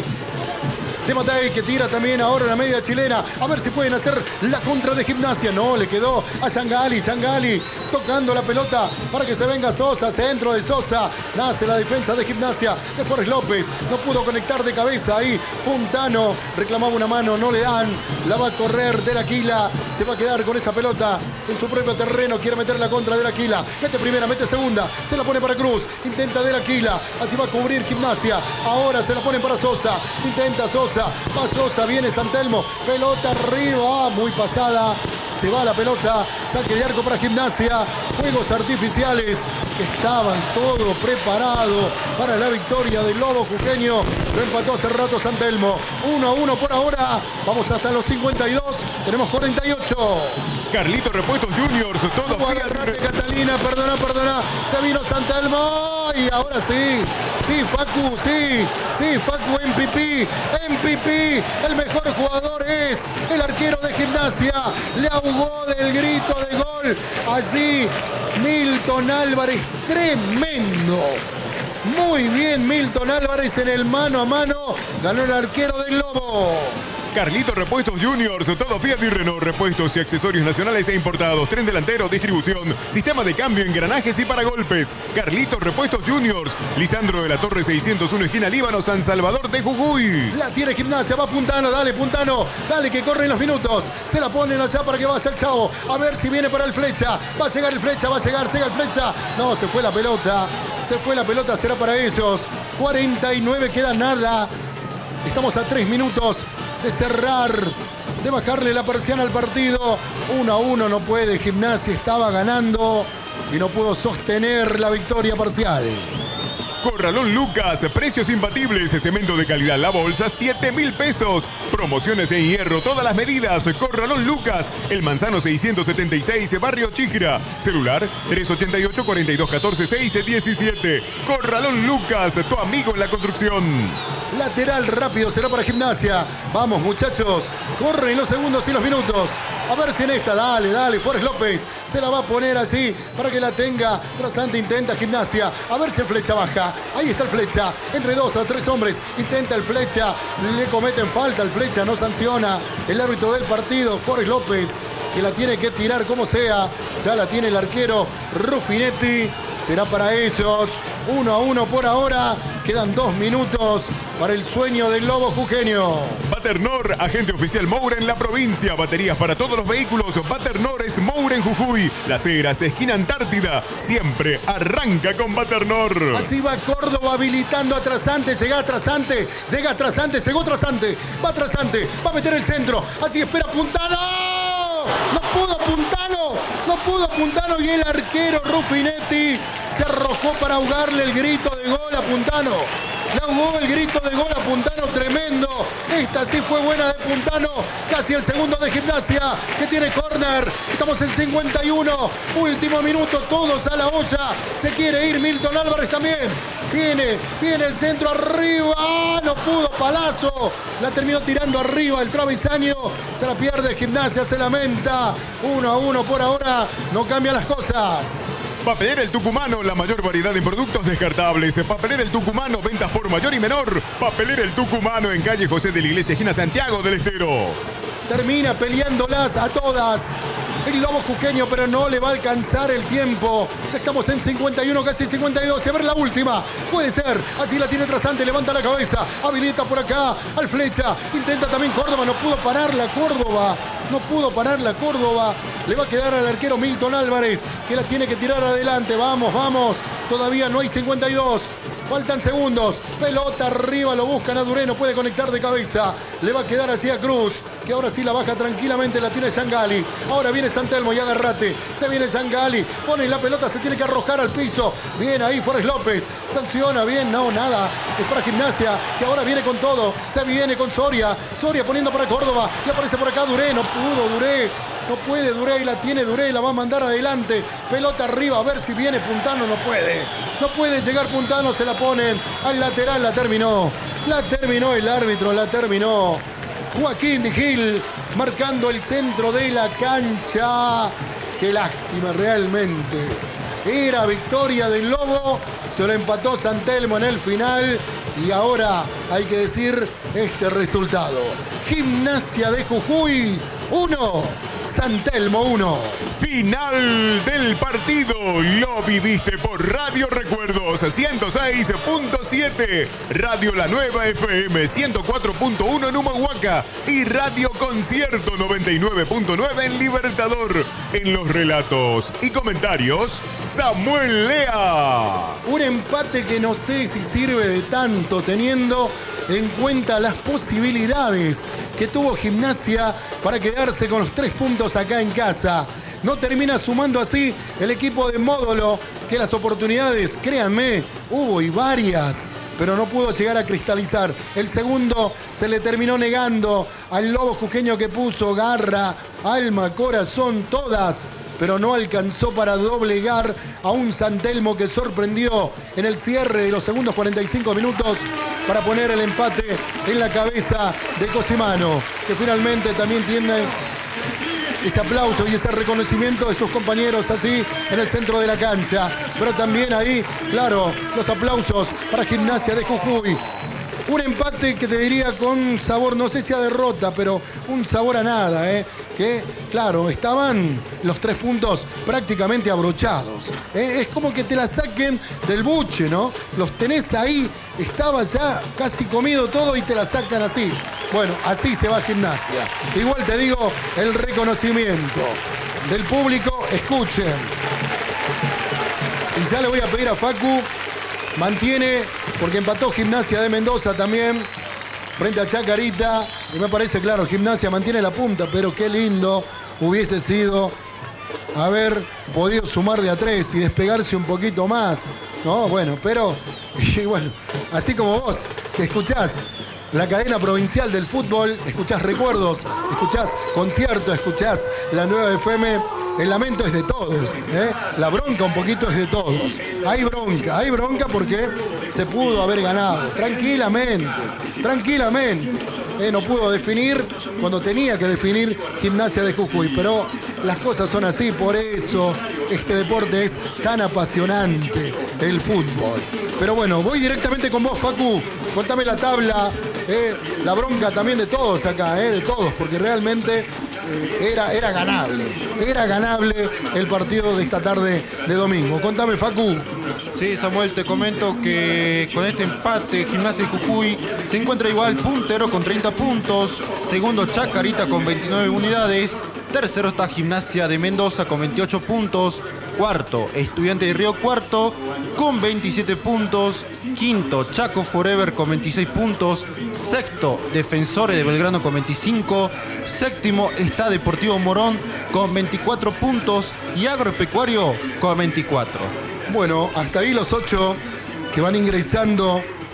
De Matei que tira también ahora en la media chilena. A ver si pueden hacer la contra de Gimnasia. No, le quedó a Yangali. Yangali tocando la pelota para que se venga Sosa. Centro de Sosa. Nace la defensa de Gimnasia de Forrest López. No pudo conectar de cabeza ahí. Puntano reclamaba una mano. No le dan. La va a correr Del Aquila. Se va a quedar con esa pelota en su propio terreno. Quiere meter la contra Del Aquila. Mete primera, mete segunda. Se la pone para Cruz. Intenta Del Aquila. Así va a cubrir Gimnasia. Ahora se la ponen para Sosa. Intenta Sosa. Va Sosa, viene San Telmo. Pelota arriba. Muy pasada. Se va la pelota. Saque de arco para Gimnasia. Fuegos artificiales que estaban todo preparado para la victoria del Lobo Jujeño. Lo empató hace rato San Telmo. uno a uno por ahora. Vamos hasta los cincuenta y dos. Tenemos cuarenta y ocho. Carlito Repuestos Juniors. Todo agarrate, Catalina. Perdona, perdona. Se vino San Telmo. Y ahora sí. Sí, Facu. Sí. Sí, Facu M V P. M V P. El mejor jugador es el arquero de Gimnasia. Le ahogó del grito de gol. Allí Milton Álvarez. Tremendo. Muy bien Milton Álvarez en el mano a mano. Ganó el arquero del Lobo. Carlito Repuestos Juniors, todo Fiat y Renault, repuestos y accesorios nacionales e importados, tren delantero, distribución, sistema de cambio, engranajes y paragolpes. Carlito Repuestos Juniors, Lisandro de la Torre seiscientos uno, esquina Líbano, San Salvador de Jujuy. La tiene Gimnasia, va Puntano, dale Puntano, dale que corren los minutos. Se la ponen allá para que vaya el Chavo, a ver si viene para el Flecha. Va a llegar el Flecha, va a llegar, llega el Flecha. No, se fue la pelota, se fue la pelota, será para ellos. cuarenta y nueve, queda nada. Estamos a tres minutos de cerrar, de bajarle la persiana al partido. uno a uno no puede, Gimnasia estaba ganando y no pudo sostener la victoria parcial. Corralón Lucas, precios imbatibles, cemento de calidad La Bolsa, siete mil pesos. Promociones en hierro, todas las medidas. Corralón Lucas, El Manzano seiscientos setenta y seis, Barrio Chigra. Celular tres ochenta y ocho, cuarenta y dos catorce, seis diecisiete. Corralón Lucas, tu amigo en la construcción. Lateral rápido será para Gimnasia. Vamos muchachos, corren los segundos y los minutos. A ver si en esta, dale, dale, Forrest López se la va a poner así para que la tenga. Trasante intenta Gimnasia, a ver si el Flecha baja. Ahí está el Flecha, entre dos o tres hombres, intenta el Flecha, le cometen falta al Flecha, no sanciona el árbitro del partido, Forrest López, que la tiene que tirar como sea. Ya la tiene el arquero Rufinetti. Será para ellos. Uno a uno por ahora. Quedan dos minutos para el sueño del Lobo Jujeño. Baternor, agente oficial Moura en la provincia. Baterías para todos los vehículos. Baternor es Moura en Jujuy. Las Heras, esquina Antártida. Siempre arranca con Baternor. Así va Córdoba habilitando a Trasante. Llega a Trasante. Llega a Trasante. Llegó Trasante. Va Trasante. Va a meter el centro. Así espera Puntano. No pudo Puntano. No pudo Puntano. Y el arquero Rufinetti se arrojó para ahogarle el grito de gol a Puntano. La jugó el grito de gol a Puntano, tremendo. Esta sí fue buena de Puntano. Casi el segundo de Gimnasia, que tiene córner. Estamos en cincuenta y uno. Último minuto, todos a la olla. Se quiere ir Milton Álvarez también. Viene, viene el centro arriba. ¡Ah! No pudo, Palazzo. La terminó tirando arriba el travesaño. Se la pierde Gimnasia, se lamenta. Uno a uno por ahora. No cambian las cosas. Papelera El Tucumano, la mayor variedad en productos descartables. Papelera El Tucumano, ventas por mayor y menor. Papelera El Tucumano en calle José de la Iglesia, esquina Santiago del Estero. Termina peleándolas a todas el Lobo Jujeño, pero no le va a alcanzar el tiempo. Ya estamos en cincuenta y uno, casi cincuenta y dos. A ver la última. Puede ser. Así la tiene Trasante. Levanta la cabeza. Habilita por acá al Flecha. Intenta también Córdoba. No pudo parar la Córdoba. No pudo parar la Córdoba. Le va a quedar al arquero Milton Álvarez, que la tiene que tirar adelante. Vamos, vamos. Todavía no hay cincuenta y dos. Faltan segundos. Pelota arriba, lo buscan a Duré. No puede conectar de cabeza. Le va a quedar hacia Cruz, que ahora sí la baja tranquilamente. La tiene Yangali. Ahora viene Santelmo y agarrate. Se viene Yangali. Pone la pelota, se tiene que arrojar al piso. Bien ahí Forrest López. Sanciona bien. No, nada. Es para Gimnasia, que ahora viene con todo. Se viene con Soria. Soria poniendo para Córdoba. Y aparece por acá Duré. No pudo Duré. No puede Duré, la tiene Duré, la va a mandar adelante. Pelota arriba, a ver si viene Puntano, no puede. No puede llegar Puntano, se la ponen al lateral, la terminó. La terminó el árbitro, la terminó. Joaquín de Gil marcando el centro de la cancha. Qué lástima realmente. Era victoria del Lobo, se lo empató Santelmo en el final. Y ahora hay que decir este resultado. Gimnasia de Jujuy, uno. Santelmo uno. Final del partido. Lo viviste por Radio Recuerdos ciento seis punto siete, Radio La Nueva F M ciento cuatro punto uno en Humahuaca y Radio Concierto noventa y nueve punto nueve en Libertador. En los relatos y comentarios, Samuel Lea. Un empate que no sé si sirve de tanto teniendo en cuenta las posibilidades que tuvo Gimnasia para quedarse con los tres puntos acá en casa. No termina sumando así el equipo de Módulo, que las oportunidades, créanme, hubo y varias, pero no pudo llegar a cristalizar. El segundo se le terminó negando al Lobo Jujeño, que puso garra, alma, corazón, todas, pero no alcanzó para doblegar a un Santelmo que sorprendió en el cierre de los segundos cuarenta y cinco minutos para poner el empate en la cabeza de Cosimano, que finalmente también tiene ese aplauso y ese reconocimiento de sus compañeros así en el centro de la cancha. Pero también ahí, claro, los aplausos para Gimnasia de Jujuy. Un empate que te diría con sabor, no sé si a derrota, pero un sabor a nada, ¿eh? Que, claro, estaban los tres puntos prácticamente abrochados. ¿eh? Es como que te la saquen del buche, ¿no? Los tenés ahí, estaba ya casi comido todo y te la sacan así. Bueno, así se va Gimnasia. Igual te digo, el reconocimiento del público, escuchen. Y ya le voy a pedir a Facu, mantiene, porque empató Gimnasia de Mendoza también, frente a Chacarita. Y me parece, claro, Gimnasia mantiene la punta, pero qué lindo hubiese sido haber podido sumar de a tres y despegarse un poquito más, ¿no? Bueno, pero, y bueno, así como vos, que escuchás la cadena provincial del fútbol, escuchás Recuerdos, escuchás Concierto, escuchás La Nueva F M, el lamento es de todos, ¿eh? La bronca un poquito es de todos. Hay bronca, hay bronca porque se pudo haber ganado, tranquilamente, tranquilamente. Eh, no pudo definir cuando tenía que definir Gimnasia de Jujuy, pero las cosas son así, por eso este deporte es tan apasionante, el fútbol. Pero bueno, voy directamente con vos, Facu, contame la tabla, eh, la bronca también de todos acá, eh, de todos, porque realmente eh, era, era ganable, era ganable el partido de esta tarde de domingo. Contame, Facu. Sí, Samuel, te comento que con este empate Gimnasia de Jujuy se encuentra igual puntero con treinta puntos, segundo Chacarita con veintinueve unidades, tercero está Gimnasia de Mendoza con veintiocho puntos, cuarto Estudiante de Río Cuarto con veintisiete puntos, quinto Chaco Forever con veintiséis puntos, sexto Defensores de Belgrano con veinticinco, séptimo está Deportivo Morón con veinticuatro puntos y Agropecuario con veinticuatro. Bueno, hasta ahí los ocho que van ingresando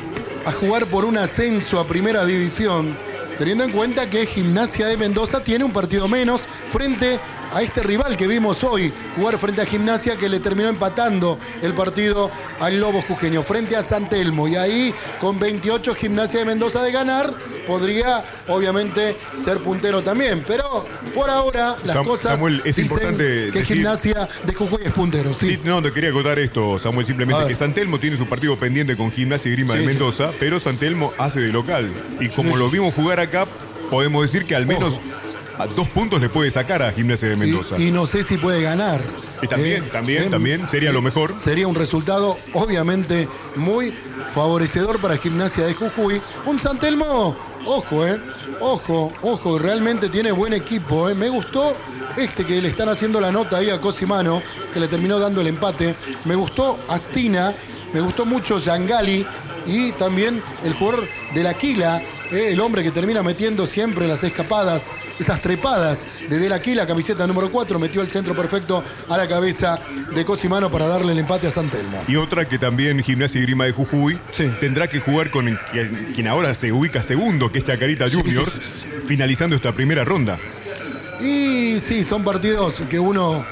a jugar por un ascenso a primera división, teniendo en cuenta que Gimnasia de Mendoza tiene un partido menos frente a este rival que vimos hoy jugar frente a Gimnasia, que le terminó empatando el partido al Lobo Jujeño frente a San Telmo, y ahí con veintiocho Gimnasia de Mendoza de ganar podría obviamente ser puntero también, pero por ahora las Sam, cosas Samuel, es dicen importante que decir, Gimnasia de Jujuy es puntero. Sí, sí, no, te quería acotar esto, Samuel, simplemente que San Telmo tiene su partido pendiente con Gimnasia y Grima Sí, de sí, Mendoza, sí. pero San Telmo hace de local, y como Sí, lo sí, vimos jugar acá, podemos decir que al menos Ojo. a dos puntos le puede sacar a Gimnasia de Mendoza. Y, y no sé si puede ganar. Y también, también, también, sería lo mejor. Sería un resultado obviamente muy favorecedor para Gimnasia de Jujuy. Un San Telmo, ojo, eh, ojo, ojo, realmente tiene buen equipo, eh. Me gustó este que le están haciendo la nota ahí a Cosimano, que le terminó dando el empate. Me gustó Astina, me gustó mucho Yangali y también el jugador del Aquila, eh, el hombre que termina metiendo siempre las escapadas, esas trepadas de Del Aquila, camiseta número cuatro, metió el centro perfecto a la cabeza de Cosimano para darle el empate a San Telmo. Y otra que también Gimnasia y Grima de Jujuy Sí. tendrá que jugar con el- quien, quien ahora se ubica segundo, que es Chacarita Sí, Juniors, sí, sí, sí, sí. finalizando esta primera ronda. Y sí, son partidos que uno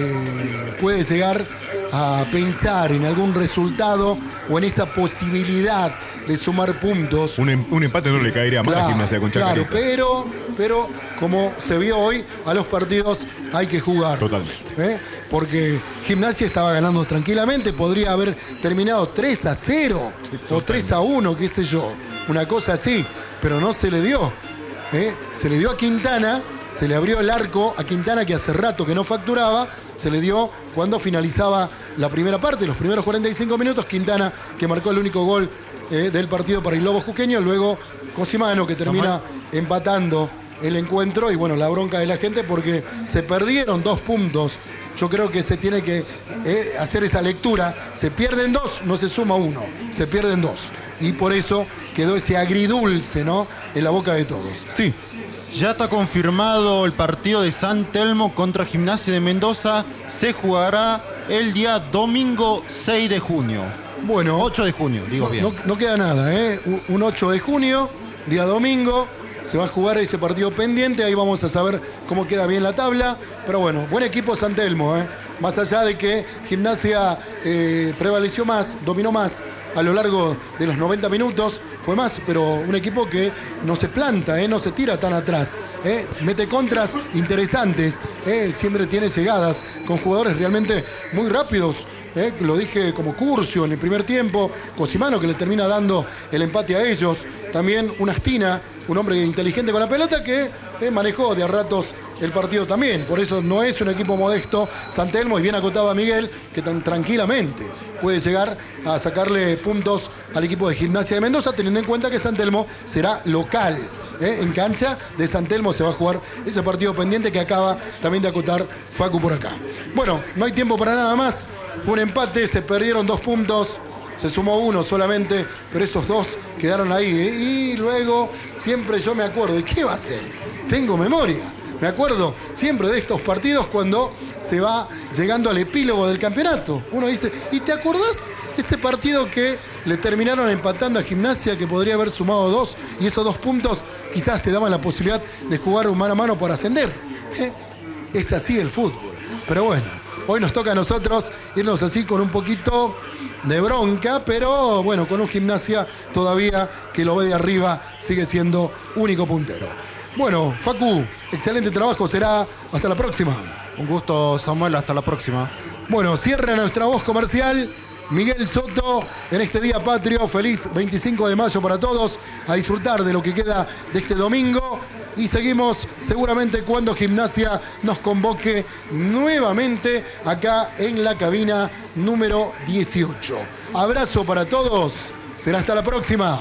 eh, puede llegar a pensar en algún resultado o en esa posibilidad de sumar puntos. Un, em- un empate no le caería mal a Gimnasia con Chacarita. Claro, pero, pero como se vio hoy, a los partidos hay que jugar. Totalmente. ¿eh? Porque Gimnasia estaba ganando tranquilamente, podría haber terminado tres a cero o tres a uno, qué sé yo, una cosa así, pero no se le dio. ¿eh? Se le dio a Quintana, se le abrió el arco a Quintana, que hace rato que no facturaba, se le dio cuando finalizaba la primera parte, los primeros cuarenta y cinco minutos, Quintana, que marcó el único gol eh, del partido para el Lobo Jujeño, luego Cosimano, que termina empatando el encuentro, y bueno, la bronca de la gente porque se perdieron dos puntos. Yo creo que se tiene que eh, hacer esa lectura. Se pierden dos, no se suma uno. Se pierden dos. Y por eso quedó ese agridulce, ¿no?, en la boca de todos. Sí. Ya está confirmado el partido de San Telmo contra Gimnasia de Mendoza. Se jugará el día domingo seis de junio. Bueno. ocho de junio, digo No, bien. no- no queda nada, ¿eh? Un- Un ocho de junio, día domingo. Se va a jugar ese partido pendiente. Ahí vamos a saber cómo queda bien la tabla. Pero bueno, buen equipo San Telmo, ¿eh? Más allá de que Gimnasia eh, prevaleció más, dominó más a lo largo de los noventa minutos, fue más, pero un equipo que no se planta, ¿eh? No se tira tan atrás, ¿eh? Mete contras interesantes, ¿eh? Siempre tiene llegadas con jugadores realmente muy rápidos. Eh, lo dije como Curcio en el primer tiempo, Cosimano, que le termina dando el empate a ellos, también un Astina, un hombre inteligente con la pelota que eh, manejó de a ratos el partido también, por eso no es un equipo modesto San Telmo, y bien acotaba Miguel, que tan tranquilamente puede llegar a sacarle puntos al equipo de Gimnasia de Mendoza, teniendo en cuenta que San Telmo será local. ¿eh? En cancha de San Telmo se va a jugar ese partido pendiente que acaba también de acotar Facu por acá. Bueno, no hay tiempo para nada más. Fue un empate, se perdieron dos puntos, se sumó uno solamente, pero esos dos quedaron ahí. ¿eh? Y luego siempre yo me acuerdo, ¿y qué va a hacer? Tengo memoria. Me acuerdo siempre de estos partidos cuando se va llegando al epílogo del campeonato. Uno dice, ¿y te acordás ese partido que le terminaron empatando a Gimnasia, que podría haber sumado dos, y esos dos puntos quizás te daban la posibilidad de jugar un mano a mano para ascender? ¿Eh? Es así el fútbol. Pero bueno, hoy nos toca a nosotros irnos así con un poquito de bronca, pero bueno, con un Gimnasia todavía que lo ve de arriba, sigue siendo único puntero. Bueno, Facu, excelente trabajo, será hasta la próxima. Un gusto, Samuel, hasta la próxima. Bueno, cierra nuestra voz comercial Miguel Soto en este día patrio. Feliz veinticinco de mayo para todos, a disfrutar de lo que queda de este domingo, y seguimos seguramente cuando Gimnasia nos convoque nuevamente acá en la cabina número dieciocho. Abrazo para todos, será hasta la próxima.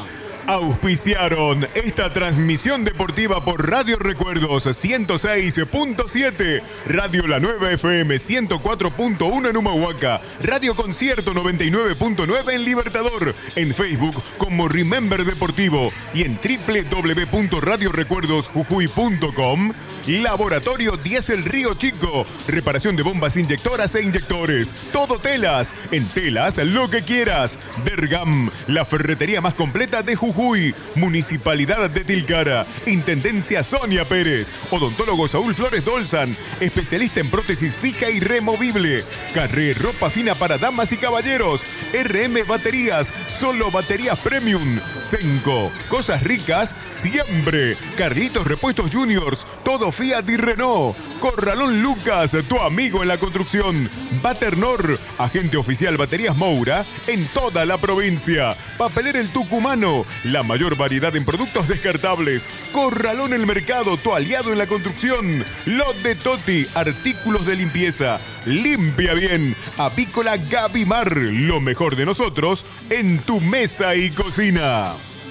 Auspiciaron esta transmisión deportiva por Radio Recuerdos ciento seis punto siete, Radio La Nueva F M ciento cuatro punto uno en Humahuaca, Radio Concierto noventa y nueve punto nueve en Libertador, en Facebook como Remember Deportivo y en doble u doble u doble u punto radio recuerdos jujuy punto com. Laboratorio Diesel Río Chico, reparación de bombas inyectoras e inyectores, todo telas, en telas lo que quieras. Bergam, la ferretería más completa de Jujuy, Municipalidad de Tilcara, Intendencia Sonia Pérez, Odontólogo Saúl Flores Dolzan, especialista en prótesis fija y removible. Carré, ropa fina para damas y caballeros. R M Baterías, solo baterías premium. Senco, cosas ricas siempre. Carlitos Repuestos Juniors, todo Fiat y Renault. Corralón Lucas, tu amigo en la construcción. Baternor, agente oficial Baterías Moura en toda la provincia. Papelera El Tucumano, la mayor variedad en productos descartables. Corralón El Mercado, tu aliado en la construcción. Lot de Toti, artículos de limpieza. Limpia bien. Apícola Gavimar, lo mejor de nosotros en tu mesa y cocina.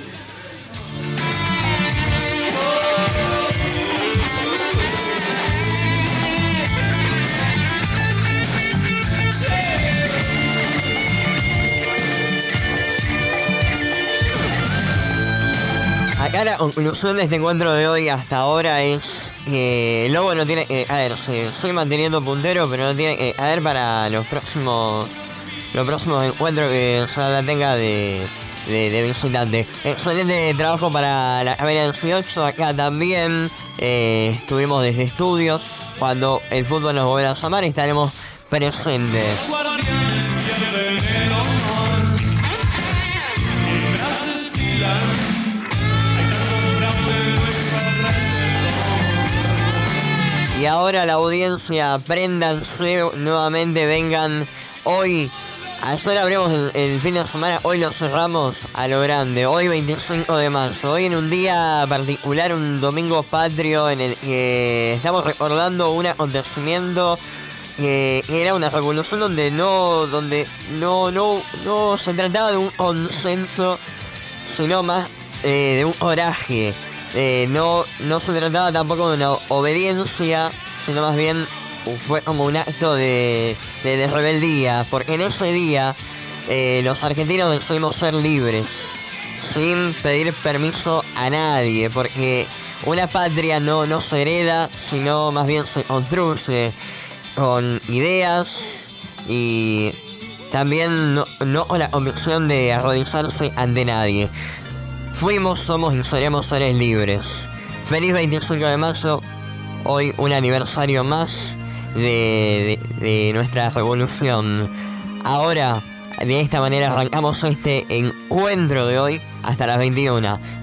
Acá la conclusión de este encuentro de hoy hasta ahora es que eh, Lobo no tiene... Eh, a ver, sí, estoy manteniendo puntero, pero no tiene... Eh, a ver, para los próximos los próximos encuentros que la tenga de, de, de visitante. Excelente trabajo para la Cabaña dieciocho. Acá también eh, estuvimos desde estudios. Cuando el fútbol nos vuelva a llamar, estaremos presentes. Y ahora la audiencia, préndanse nuevamente, vengan hoy. Ayer abrimos el, el fin de semana, hoy lo cerramos a lo grande. Hoy veinticinco de marzo, hoy en un día particular, un domingo patrio en el que estamos recordando un acontecimiento que era una revolución donde no, donde no, no, no se trataba de un consenso, sino más eh, de un coraje. Eh, no, no se trataba tampoco de una obediencia, sino más bien fue como un acto de, de, de rebeldía, porque en ese día eh, los argentinos decidimos ser libres, sin pedir permiso a nadie, porque una patria no, no se hereda, sino más bien se construye con ideas y también no, no con la convicción de arrodillarse ante nadie. Fuimos, somos y seremos seres libres. Feliz veinticinco de marzo, hoy un aniversario más de, de, de nuestra revolución. Ahora, de esta manera arrancamos este encuentro de hoy hasta las veintiuna.